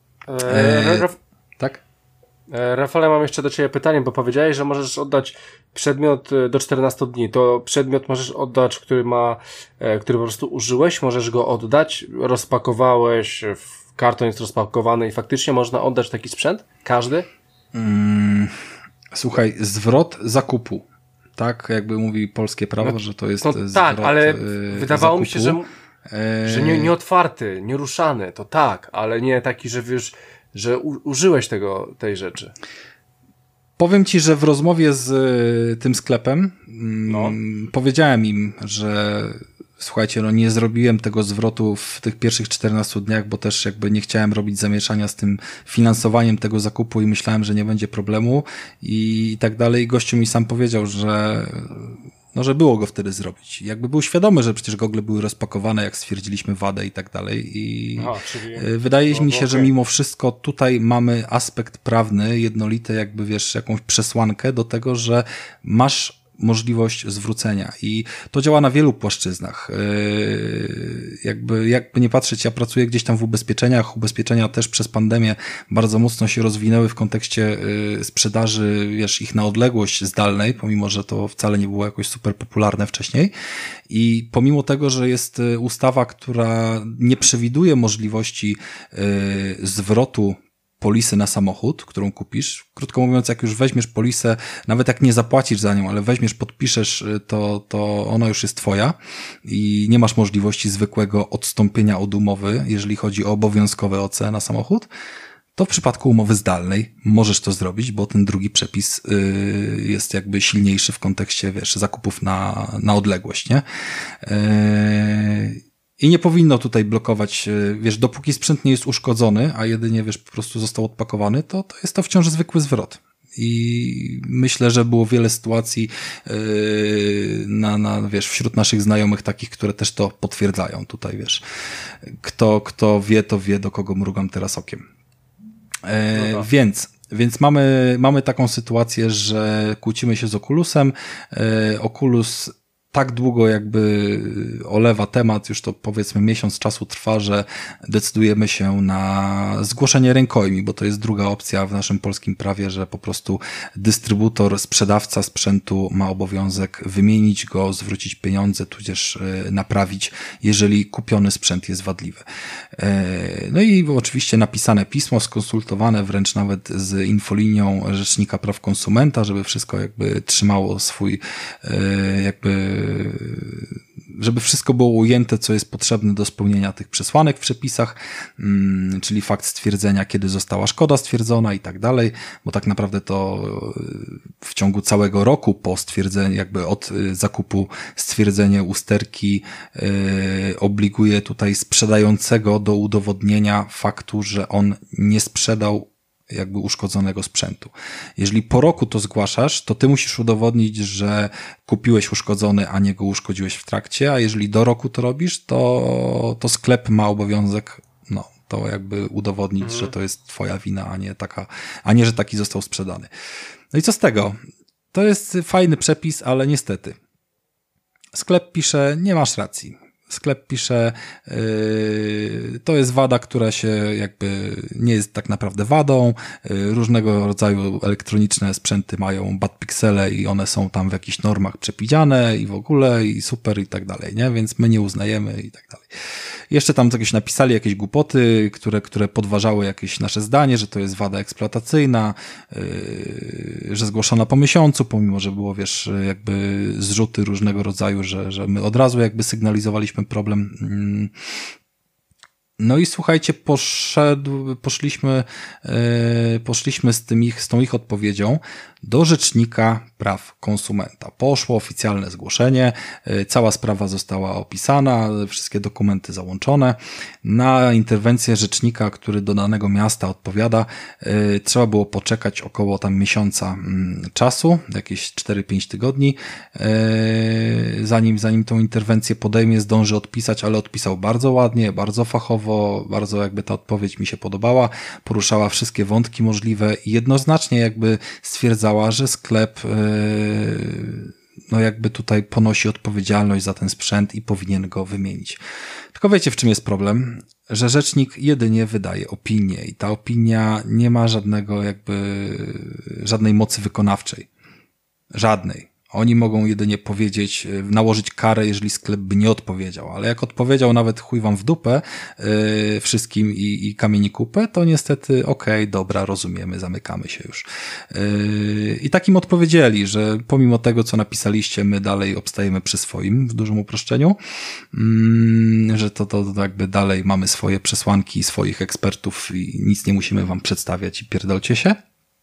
Tak? Rafale, mam jeszcze do ciebie pytanie, bo powiedziałeś, że możesz oddać przedmiot do 14 dni. To przedmiot możesz oddać, który po prostu użyłeś, możesz go oddać, rozpakowałeś, karton jest rozpakowany i faktycznie można oddać taki sprzęt? Każdy? Słuchaj, zwrot zakupu. Tak, jakby mówi polskie prawo, że to jest zwrot tak, ale wydawało mi się, że nie otwarty, nie ruszany, to tak, ale nie taki, że wiesz, że użyłeś tej rzeczy. Powiem ci, że w rozmowie z tym sklepem powiedziałem im, że słuchajcie, nie zrobiłem tego zwrotu w tych pierwszych 14 dniach, bo też jakby nie chciałem robić zamieszania z tym finansowaniem tego zakupu i myślałem, że nie będzie problemu i tak dalej. Gościu mi sam powiedział, że było go wtedy zrobić. Jakby był świadomy, że przecież gogle były rozpakowane, jak stwierdziliśmy wadę i tak dalej. I wydaje mi się, że mimo wszystko tutaj mamy aspekt prawny, jednolity jakby, wiesz, jakąś przesłankę do tego, że masz możliwość zwrócenia i to działa na wielu płaszczyznach. Jakby nie patrzeć, ja pracuję gdzieś tam w ubezpieczeniach. Ubezpieczenia też przez pandemię bardzo mocno się rozwinęły w kontekście sprzedaży, wiesz, ich na odległość zdalnej, pomimo że to wcale nie było jakoś super popularne wcześniej. I pomimo tego, że jest ustawa, która nie przewiduje możliwości zwrotu polisy na samochód, którą kupisz. Krótko mówiąc, jak już weźmiesz polisę, nawet jak nie zapłacisz za nią, ale weźmiesz, podpiszesz, to ona już jest twoja i nie masz możliwości zwykłego odstąpienia od umowy, jeżeli chodzi o obowiązkowe OC na samochód, to w przypadku umowy zdalnej możesz to zrobić, bo ten drugi przepis jest jakby silniejszy w kontekście, wiesz, zakupów na odległość, nie? I nie powinno tutaj blokować, wiesz, dopóki sprzęt nie jest uszkodzony, a jedynie, wiesz, po prostu został odpakowany, to jest to wciąż zwykły zwrot. I myślę, że było wiele sytuacji wiesz, wśród naszych znajomych takich, które też to potwierdzają tutaj, wiesz. Kto wie, to wie, do kogo mrugam teraz okiem. Więc mamy taką sytuację, że kłócimy się z Oculusem. Oculus tak długo jakby olewa temat, już to powiedzmy miesiąc czasu trwa, że decydujemy się na zgłoszenie rękojmi, bo to jest druga opcja w naszym polskim prawie, że po prostu dystrybutor, sprzedawca sprzętu ma obowiązek wymienić go, zwrócić pieniądze, tudzież naprawić, jeżeli kupiony sprzęt jest wadliwy. No i oczywiście napisane pismo, skonsultowane wręcz nawet z infolinią Rzecznika Praw Konsumenta, żeby wszystko jakby trzymało swój żeby wszystko było ujęte, co jest potrzebne do spełnienia tych przesłanek w przepisach, czyli fakt stwierdzenia, kiedy została szkoda stwierdzona i tak dalej, bo tak naprawdę to w ciągu całego roku po stwierdzeniu, jakby od zakupu stwierdzenie usterki obliguje tutaj sprzedającego do udowodnienia faktu, że on nie sprzedał jakby uszkodzonego sprzętu. Jeżeli po roku to zgłaszasz, to ty musisz udowodnić, że kupiłeś uszkodzony, a nie go uszkodziłeś w trakcie, a jeżeli do roku to robisz, to sklep ma obowiązek, to jakby udowodnić, że to jest twoja wina, a nie, że taki został sprzedany. No i co z tego? To jest fajny przepis, ale niestety. Sklep pisze, nie masz racji. Sklep pisze, to jest wada, która się jakby nie jest tak naprawdę wadą. Różnego rodzaju elektroniczne sprzęty mają bad piksele i one są tam w jakichś normach przewidziane i w ogóle i super i tak dalej, nie? Więc my nie uznajemy i tak dalej. Jeszcze tam jakieś napisali jakieś głupoty, które podważały jakieś nasze zdanie, że to jest wada eksploatacyjna, że zgłoszona po miesiącu, pomimo że było, wiesz, jakby zrzuty różnego rodzaju, że my od razu jakby sygnalizowaliśmy problem. No i słuchajcie, poszliśmy z tą ich odpowiedzią do Rzecznika Praw Konsumenta. Poszło oficjalne zgłoszenie, cała sprawa została opisana, wszystkie dokumenty załączone. Na interwencję rzecznika, który do danego miasta odpowiada, trzeba było poczekać około tam miesiąca czasu, jakieś 4-5 tygodni, zanim tą interwencję podejmie, zdąży odpisać, ale odpisał bardzo ładnie, bardzo fachowo, bardzo jakby ta odpowiedź mi się podobała, poruszała wszystkie wątki możliwe i jednoznacznie jakby stwierdzała, że sklep jakby tutaj ponosi odpowiedzialność za ten sprzęt i powinien go wymienić. Tylko wiecie, w czym jest problem? Że rzecznik jedynie wydaje opinię i ta opinia nie ma żadnej mocy wykonawczej. Żadnej. Oni mogą jedynie powiedzieć, nałożyć karę, jeżeli sklep by nie odpowiedział, ale jak odpowiedział nawet chuj wam w dupę wszystkim i kamieni kupę, to niestety okej, dobra, rozumiemy, zamykamy się już. I takim odpowiedzieli, że pomimo tego, co napisaliście, my dalej obstajemy przy swoim, w dużym uproszczeniu, że to jakby dalej mamy swoje przesłanki i swoich ekspertów i nic nie musimy wam przedstawiać i pierdolcie się.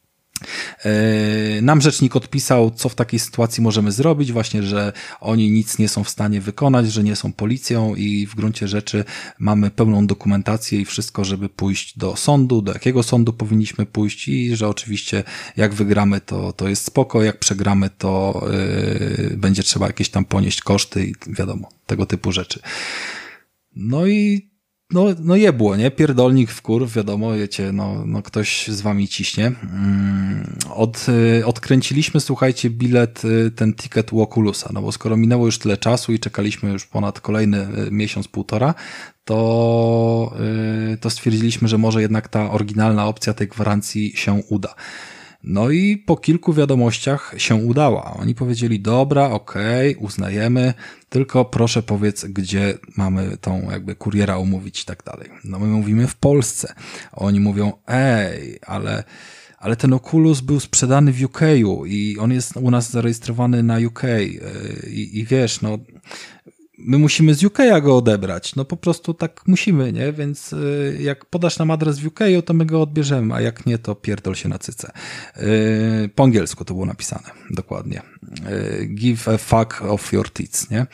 Nam rzecznik odpisał, co w takiej sytuacji możemy zrobić, właśnie, że oni nic nie są w stanie wykonać, że nie są policją i w gruncie rzeczy mamy pełną dokumentację i wszystko, żeby pójść do sądu, do jakiego sądu powinniśmy pójść i że oczywiście jak wygramy, to jest spoko, jak przegramy, to będzie trzeba jakieś tam ponieść koszty i wiadomo, tego typu rzeczy. No i no jebło, nie? Pierdolnik wkurw, wiadomo, wiecie, no ktoś z wami ciśnie. Odkręciliśmy, słuchajcie, bilet, ten ticket u Oculusa, no bo skoro minęło już tyle czasu i czekaliśmy już ponad kolejny miesiąc, półtora, to stwierdziliśmy, że może jednak ta oryginalna opcja tej gwarancji się uda. No i po kilku wiadomościach się udała. Oni powiedzieli, dobra, okej, uznajemy, tylko proszę powiedz, gdzie mamy tą jakby kuriera umówić i tak dalej. No my mówimy w Polsce. Oni mówią, ale ten Oculus był sprzedany w UK-u i on jest u nas zarejestrowany na UK i wiesz, no my musimy z UK go odebrać, no po prostu tak musimy, nie? Więc jak podasz nam adres w UK, to my go odbierzemy, a jak nie, to pierdol się na cycę. Po angielsku to było napisane, dokładnie. Give a fuck of your tits, nie?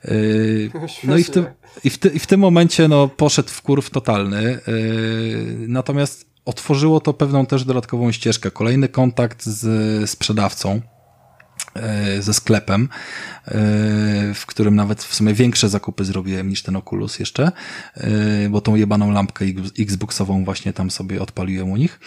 No i w tym momencie no poszedł w kurw totalny, natomiast otworzyło to pewną też dodatkową ścieżkę. Kolejny kontakt z sprzedawcą, ze sklepem, w którym nawet w sumie większe zakupy zrobiłem niż ten Oculus jeszcze, bo tą jebaną lampkę Xboxową właśnie tam sobie odpaliłem u nich.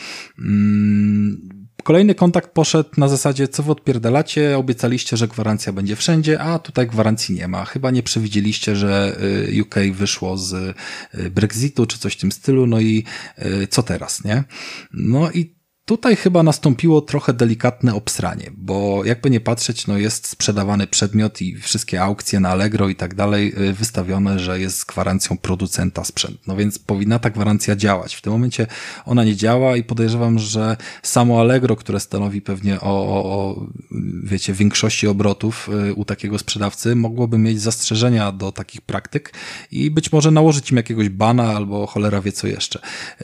Kolejny kontakt poszedł na zasadzie, co wy odpierdalacie, obiecaliście, że gwarancja będzie wszędzie, a tutaj gwarancji nie ma. Chyba nie przewidzieliście, że UK wyszło z Brexitu, czy coś w tym stylu, no i co teraz, nie? No i tutaj chyba nastąpiło trochę delikatne obsranie, bo jakby nie patrzeć, no jest sprzedawany przedmiot i wszystkie aukcje na Allegro i tak dalej wystawione, że jest z gwarancją producenta sprzęt. No więc powinna ta gwarancja działać. W tym momencie ona nie działa i podejrzewam, że samo Allegro, które stanowi pewnie o wiecie, większości obrotów u takiego sprzedawcy, mogłoby mieć zastrzeżenia do takich praktyk i być może nałożyć im jakiegoś bana albo cholera wie co jeszcze.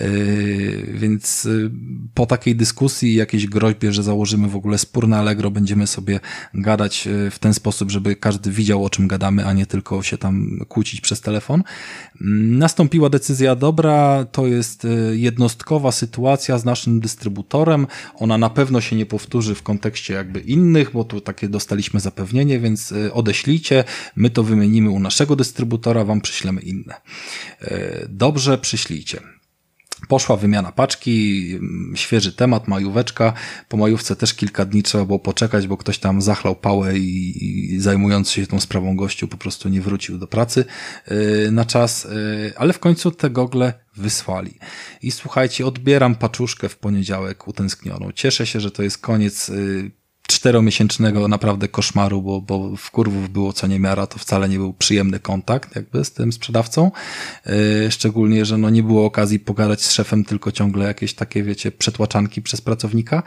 Więc po takiej dyskusji i jakiejś groźbie, że założymy w ogóle spór na Allegro, będziemy sobie gadać w ten sposób, żeby każdy widział, o czym gadamy, a nie tylko się tam kłócić przez telefon. Nastąpiła decyzja, dobra, to jest jednostkowa sytuacja z naszym dystrybutorem, ona na pewno się nie powtórzy w kontekście jakby innych, bo tu takie dostaliśmy zapewnienie, więc odeślijcie, my to wymienimy u naszego dystrybutora, wam przyślemy inne. Dobrze, przyślijcie. Poszła wymiana paczki, świeży temat, majóweczka. Po majówce też kilka dni trzeba było poczekać, bo ktoś tam zachlał pałę i zajmując się tą sprawą gościu po prostu nie wrócił do pracy na czas, ale w końcu te gogle wysłali. I słuchajcie, odbieram paczuszkę w poniedziałek utęsknioną. Cieszę się, że to jest koniec 4-miesięcznego naprawdę koszmaru, bo w kurwów było co niemiara, to wcale nie był przyjemny kontakt jakby z tym sprzedawcą, szczególnie, że no nie było okazji pogadać z szefem, tylko ciągle jakieś takie, wiecie, przetłaczanki przez pracownika.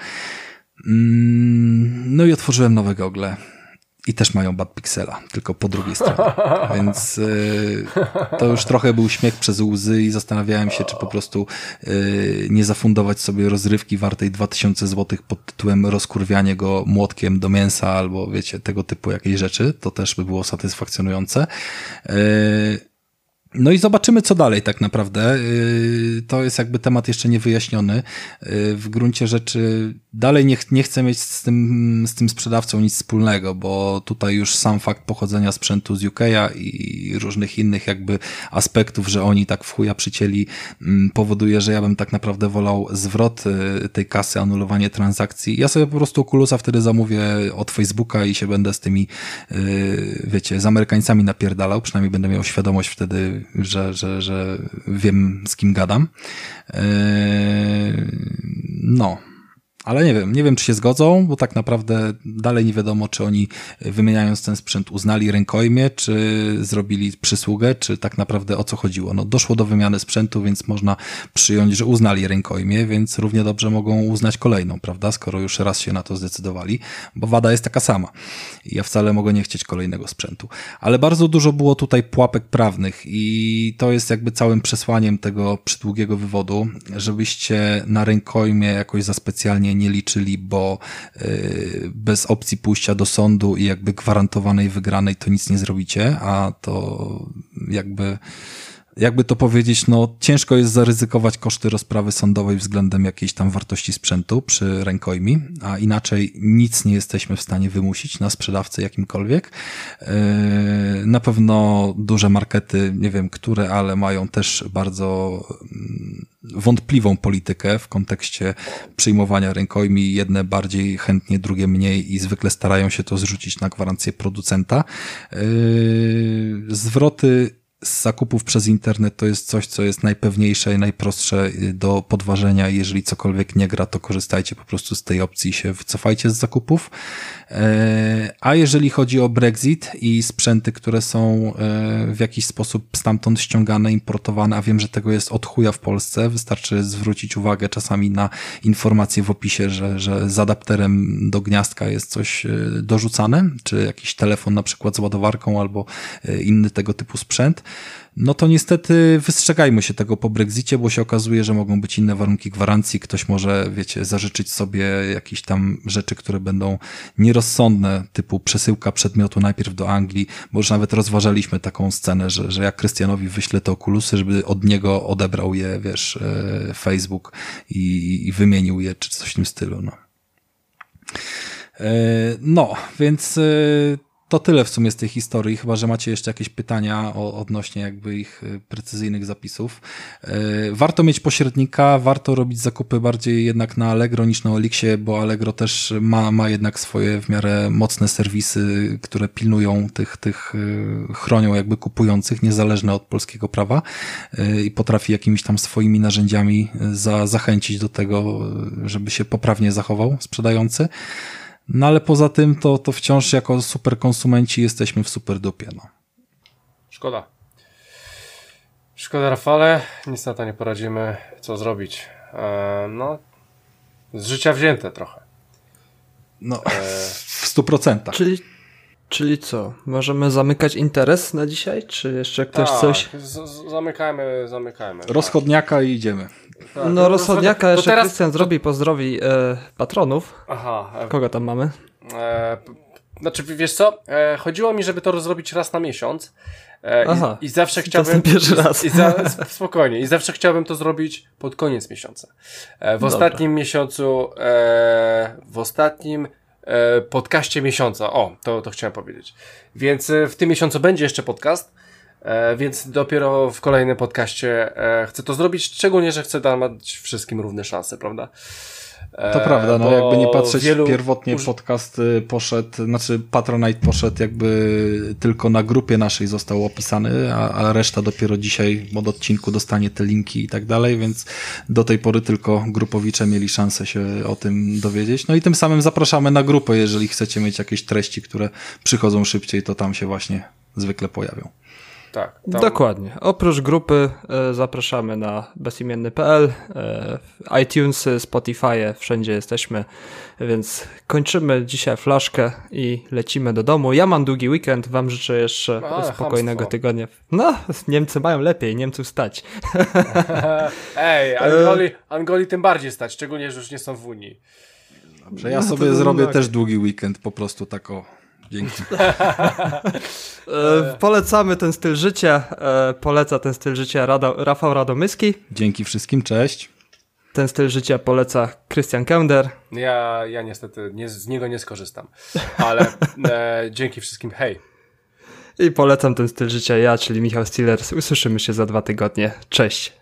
No i otworzyłem nowe gogle. I też mają bad pixela, tylko po drugiej stronie. Więc to już trochę był śmiech przez łzy i zastanawiałem się, czy po prostu nie zafundować sobie rozrywki wartej 2000 zł pod tytułem rozkurwianie go młotkiem do mięsa albo wiecie, tego typu jakieś rzeczy. To też by było satysfakcjonujące. No i zobaczymy, co dalej tak naprawdę. To jest jakby temat jeszcze niewyjaśniony. W gruncie rzeczy dalej nie chcę mieć z tym sprzedawcą nic wspólnego, bo tutaj już sam fakt pochodzenia sprzętu z UK'a i różnych innych jakby aspektów, że oni tak w chuja przycięli, powoduje, że ja bym tak naprawdę wolał zwrot tej kasy, anulowanie transakcji. Ja sobie po prostu Oculusa wtedy zamówię od Facebooka i się będę z tymi, wiecie, z Amerykańcami napierdalał. Przynajmniej będę miał świadomość wtedy, że wiem, z kim gadam. No. Ale nie wiem, czy się zgodzą, bo tak naprawdę dalej nie wiadomo, czy oni wymieniając ten sprzęt uznali rękojmie, czy zrobili przysługę, czy tak naprawdę o co chodziło. No doszło do wymiany sprzętu, więc można przyjąć, że uznali rękojmie, więc równie dobrze mogą uznać kolejną, prawda, skoro już raz się na to zdecydowali, bo wada jest taka sama. I ja wcale mogę nie chcieć kolejnego sprzętu. Ale bardzo dużo było tutaj pułapek prawnych i to jest jakby całym przesłaniem tego przydługiego wywodu, żebyście na rękojmie jakoś za specjalnie nie liczyli, bo bez opcji pójścia do sądu i jakby gwarantowanej wygranej to nic nie zrobicie, a to jakby to powiedzieć, no ciężko jest zaryzykować koszty rozprawy sądowej względem jakiejś tam wartości sprzętu przy rękojmi, a inaczej nic nie jesteśmy w stanie wymusić na sprzedawcy jakimkolwiek. Na pewno duże markety, nie wiem które, ale mają też bardzo wątpliwą politykę w kontekście przyjmowania rękojmi. Jedne bardziej chętnie, drugie mniej i zwykle starają się to zrzucić na gwarancję producenta. Zwroty z zakupów przez internet to jest coś, co jest najpewniejsze i najprostsze do podważenia. Jeżeli cokolwiek nie gra, to korzystajcie po prostu z tej opcji i się wycofajcie z zakupów. A jeżeli chodzi o Brexit i sprzęty, które są w jakiś sposób stamtąd ściągane, importowane, a wiem, że tego jest od chuja w Polsce, wystarczy zwrócić uwagę czasami na informacje w opisie, że z adapterem do gniazdka jest coś dorzucane, czy jakiś telefon na przykład z ładowarką albo inny tego typu sprzęt, no to niestety wystrzegajmy się tego po Brexicie, bo się okazuje, że mogą być inne warunki gwarancji. Ktoś może, wiecie, zażyczyć sobie jakieś tam rzeczy, które będą nierozsądne, typu przesyłka przedmiotu najpierw do Anglii, bo już nawet rozważaliśmy taką scenę, że jak Krystianowi wyślę te okulusy, żeby od niego odebrał je, wiesz, Facebook i wymienił je, czy coś w tym stylu, no. No, więc to tyle w sumie z tej historii, chyba że macie jeszcze jakieś pytania odnośnie jakby ich precyzyjnych zapisów. Warto mieć pośrednika, warto robić zakupy bardziej jednak na Allegro niż na Elixie, bo Allegro też ma jednak swoje w miarę mocne serwisy, które pilnują tych chronią jakby kupujących, niezależne od polskiego prawa i potrafi jakimiś tam swoimi narzędziami zachęcić do tego, żeby się poprawnie zachował sprzedający. No ale poza tym to wciąż jako super konsumenci jesteśmy w super dupie, no. Szkoda. Szkoda, Rafale. Nic na to nie poradzimy. Co zrobić? No, z życia wzięte trochę. No, w 100%. Czyli co? Możemy zamykać interes na dzisiaj? Czy jeszcze ktoś coś? Zamykajmy. Rozchodniaka i idziemy. Tak, no rozchodniaka jeszcze teraz... Krystian pozdrowi patronów. Aha. Kogo tam mamy? Znaczy, wiesz co? Chodziło mi, żeby to rozrobić raz na miesiąc. Aha, I zawsze chciałbym... To jest ten pierwszy raz. Spokojnie. I zawsze chciałbym to zrobić pod koniec miesiąca. W ostatnim miesiącu... W ostatnim podcaście miesiąca. O, to chciałem powiedzieć. Więc w tym miesiącu będzie jeszcze podcast. Więc dopiero w kolejnym podcaście chcę to zrobić, szczególnie, że chcę dać wszystkim równe szanse, prawda? To prawda, no jakby nie patrzeć, pierwotnie podcast poszedł, znaczy Patronite poszedł jakby tylko na grupie naszej został opisany, a reszta dopiero dzisiaj od odcinku dostanie te linki i tak dalej, więc do tej pory tylko grupowicze mieli szansę się o tym dowiedzieć. No i tym samym zapraszamy na grupę, jeżeli chcecie mieć jakieś treści, które przychodzą szybciej, to tam się właśnie zwykle pojawią. Tak, dokładnie. Oprócz grupy zapraszamy na bezimienny.pl, iTunesy, Spotify, wszędzie jesteśmy, więc kończymy dzisiaj flaszkę i lecimy do domu. Ja mam długi weekend, wam życzę jeszcze spokojnego tygodnia. No, Niemcy mają lepiej, Niemców stać. Ej, Angoli tym bardziej stać, szczególnie, że już nie są w Unii. Dobrze, ja sobie zrobię też długi weekend, po prostu tak o. Dzięki. Polecamy ten styl życia. Poleca ten styl życia Rafał Radomyski. Dzięki wszystkim, cześć. Ten styl życia poleca Krystian Kender. Ja niestety z niego nie skorzystam. Ale dzięki wszystkim, hej. I polecam ten styl życia ja, czyli Michał Steelers. Usłyszymy się za 2 tygodnie. Cześć.